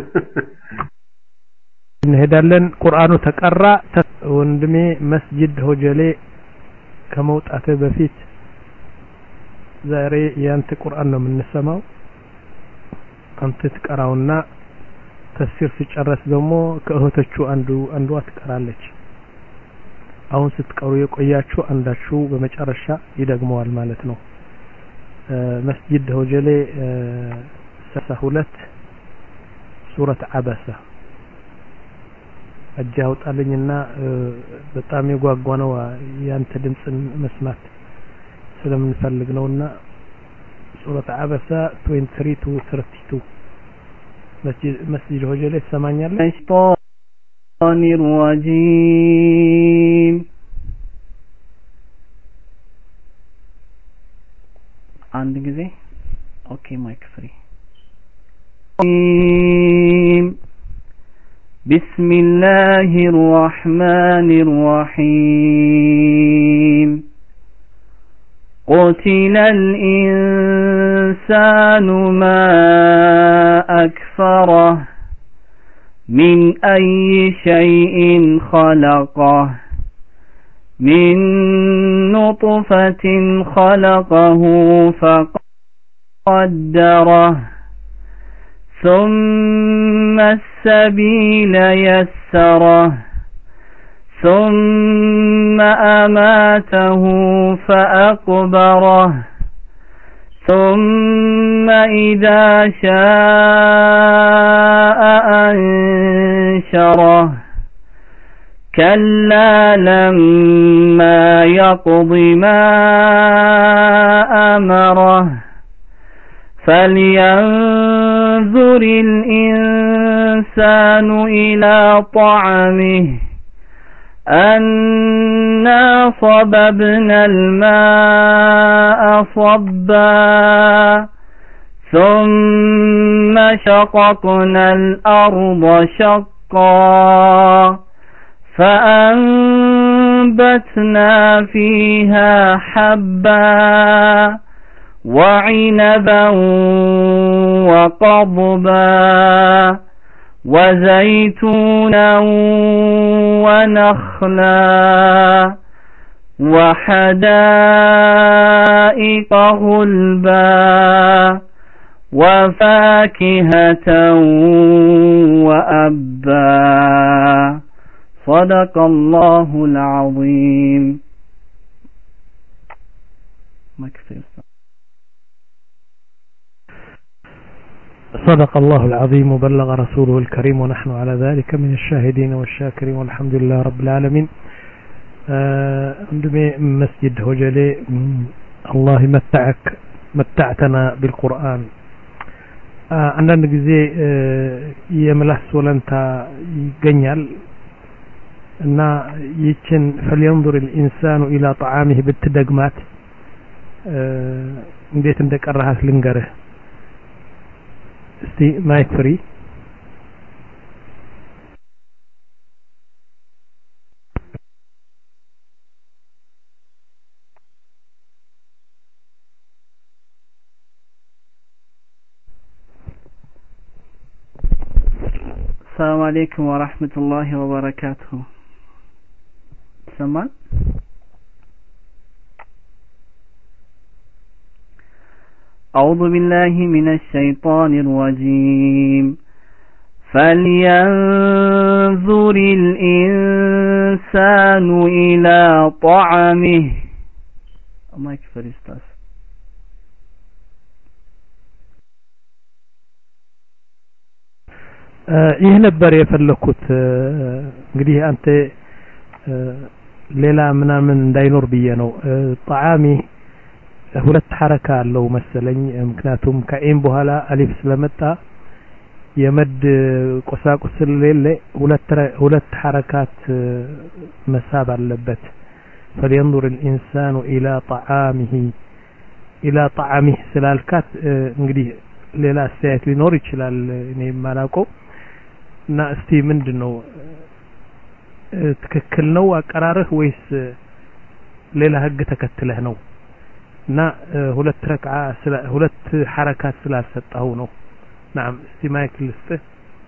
እንሄዳለን። ቁርአኑ ተቀራ። ወንድሜ መስጂድ ሆጀሌ ከመውጣት በፊት ዛሬ ያንተ ቁርአን ነው የምንሰማው። አንተ ትቀራውና ተፍሲር ሲጨርስ ደግሞ ከእህቶቹ አንዱ አንዷ ትቀራለች። አሁን ስትቀሩ የቆያችሁ አንዳችሁ በመጨረሻ ይደግመዋል ማለት ነው። መስጂድ ሆጀሌ ሰሳ ሁለት ሱረት አበሳ አጃው ጣልኝና በጣም የጓጓ ነው ያንተ ድምጽን መስማት ስለምንፈልግ ነውና ሱረት አበሳ twenty-three to thirty-two መስጂድ መስጂድ ሆጀሌ ተሰማኛለህ? الشيطان الرجيم አንድ ጊዜ ኦኬ ማይክ ፍሪ بسم الله الرحمن الرحيم قتل الإنسان ما أكفره من أي شيء خلقه من نطفة خلقه فقدره ثم السبيل يسره ثم أماته فأقبره ثم إذا شاء أنشره كلا لما يقض ما أمره فلينظر الإنسان إلى طعمه أنا صببنا الماء صبا ثم شققنا الأرض شقا فأنبتنا فيها حبا وعنبا وقضبا وزيتونا ونخلا وحدائق غلبا وفاكهة وأبا صدق الله العظيم. صدق الله العظيم وبلغ رسوله الكريم ونحن على ذلك من الشاهدين والشاكرين والحمد لله رب العالمين. عندما مسجد هجلي الله متعك متعتنا بالقرآن. عندنا جزء يملس ولنتا يجنيل እና ይችን فلينظر الإنسان إلى طعامه بالتدقمات እንዴት እንደቀራሃት ልንገርህ እስቲ ማይክ ፍሪ السلام عليكم ورحمة الله وبركاته. سمان أعوذ بالله من الشيطان الرجيم. فلينظر الإنسان إلى طعمه. الله يكفر استاذ. ይህ ነበር የፈለኩት እንግዲህ አንተ ሌላ ምናምን እንዳይኖር ብዬ ነው ጣዓሚ ሁለት ሐረካ አለው መሰለኝ ምክንያቱም ከኢም በኋላ አሊፍ ስለመጣ የመድ ቆሳቁስ ስለሌለ ሁለት ሁለት ሐረካት መሳብ አለበት فلينظر الإنسان إلى طعامه إلى طعامه ስላልካት እንግዲህ ሌላ አስተያየት ሊኖር ይችላል እኔ ማላውቀው እና እስቲ ምንድነው ትክክል ነው አቀራረህ ወይስ ሌላ ህግ ተከትለህ ነው እና ሁለት ረክዓ ሁለት ሐረካት ስላልሰጣው ነው نعم እስቲ ማይክ ልስጥህ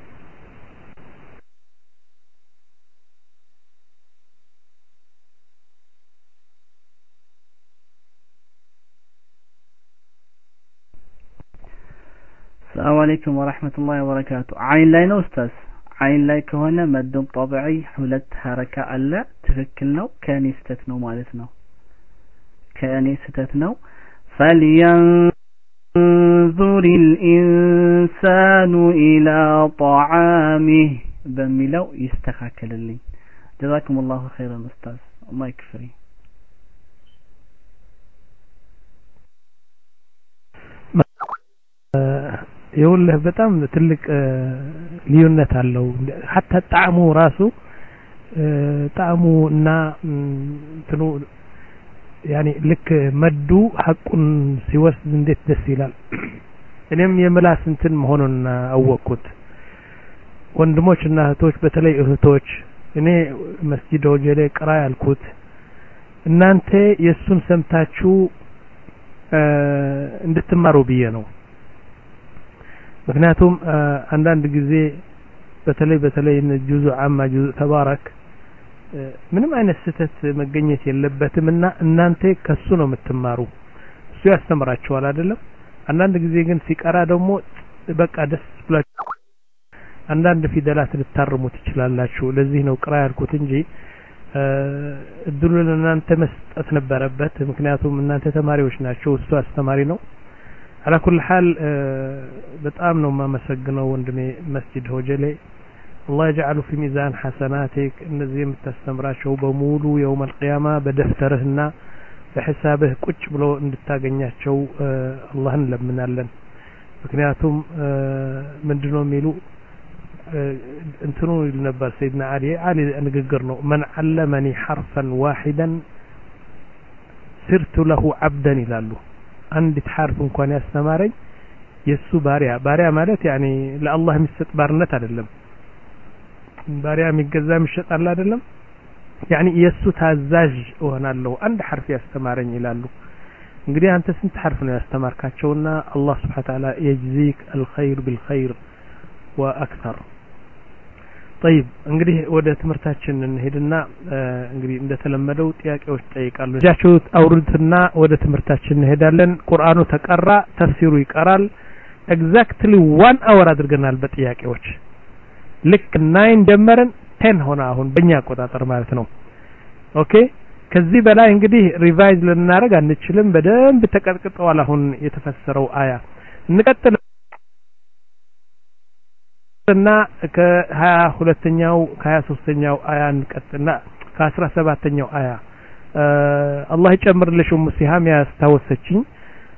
السلام عليكم ورحمة الله وبركاته. عين لاي نو استاذ عين لاي كهونه مد طبيعي ሁለት ሐረካ አለ ትክክል ነው ከኔ ስተት ነው ማለት ነው ከኔ ስተት ነው فلينظر الإنسان إلى طعامه በሚለው ይስተካከልልኝ جزاكم الله خيرا استاذ الله يكفري ይኸውልህ በጣም ትልቅ ልዩነት አለው حتى ጣዕሙ ራሱ ጣዕሙ እና እንትኑ يعني ልክ መዱ ሐቁን ሲወስድ እንዴት ደስ ይላል እኔም የምላስ እንትን መሆኑን አወቅኩት ወንድሞችና እህቶች በተለይ እህቶች እኔ መስጂድ ወጀሌ ቅራ ያልኩት እናንተ የሱን ሰምታችሁ እንድትማሩ ብዬ ነው ምክንያቱም አንዳንድ ጊዜ በተለይ በተለይ ጁዙ አማ ጁዙ ተባረክ ምንም አይነት ስተት መገኘት የለበትምና እናንተ ከሱ ነው የምትማሩ እሱ ያስተምራችኋል አይደለም አንዳንድ ጊዜ ግን ሲቀራ ደግሞ በቃ ደስ ብላችሁ አንዳንድ ፊደላት ልታርሙት ይችላልላችሁ ለዚህ ነው ቅራ ያልኩት እንጂ እድሉን እናንተ መስጠት ነበረበት ምክንያቱም እናንተ ተማሪዎች ናችሁ እሱ አስተማሪ ነው على كل حال በጣም ነው ማመሰግነው ወንድሜ መስጂድ ሆጀሌ الله يجعله في ميزان حسناتك እነዚህ የምታስተምራቸው በሙሉ يوم القيامة በደፍተርህና በحسابህ ቁጭ ብሎ እንድታገኛቸው አላህን ለምናለን ምክንያቱም ምንድነው የሚሉ እንትኑ ነበር سيدنا علي علي ንግግር ነው من علمني حرفا واحدا صرت له عبدا ይላሉ አንዲት حرف እንኳን ያስተማረኝ የሱ ባሪያ ባሪያ ማለት يعني ለአላህ የሚሰጥ ባርነት አይደለም ባሪያ የሚገዛ የሚሸጣል አይደለም يعني የሱ ታዛዥ ሆናለሁ አንድ حرف ያስተማረኝ ይላሉ እንግዲህ አንተ ስንት حرف ነው ያስተማርካቸውና አላህ Subhanahu Wa Ta'ala يجزيك الخير بالخير واكثر طيب እንግዲህ ወደ ትምርታችን እንሄድና እንግዲህ እንደተለመደው ጥያቄዎች ጠይቃሉ ጃችሁት አውርድና ወደ ትምርታችን እንሄዳለን ቁርአኑ ተቀራ ተፍሲሩ ይቀራል exactly one hour አድርገናል በጥያቄዎች ልክ nine ደመረን ten ሆነ አሁን በእኛ አቆጣጠር ማለት ነው ኦኬ ከዚህ በላይ እንግዲህ ሪቫይዝ ልናደርግ አንችልም በደንብ ተቀጥቅጠዋል አሁን የተፈሰረው አያ እንቀጥል እና ከ22ኛው ከ23ኛው አያ እንቀጥልና ከ17ኛው አያ አላህ ይጨምርልሽ ሙሲሃም ያስታወሰችኝ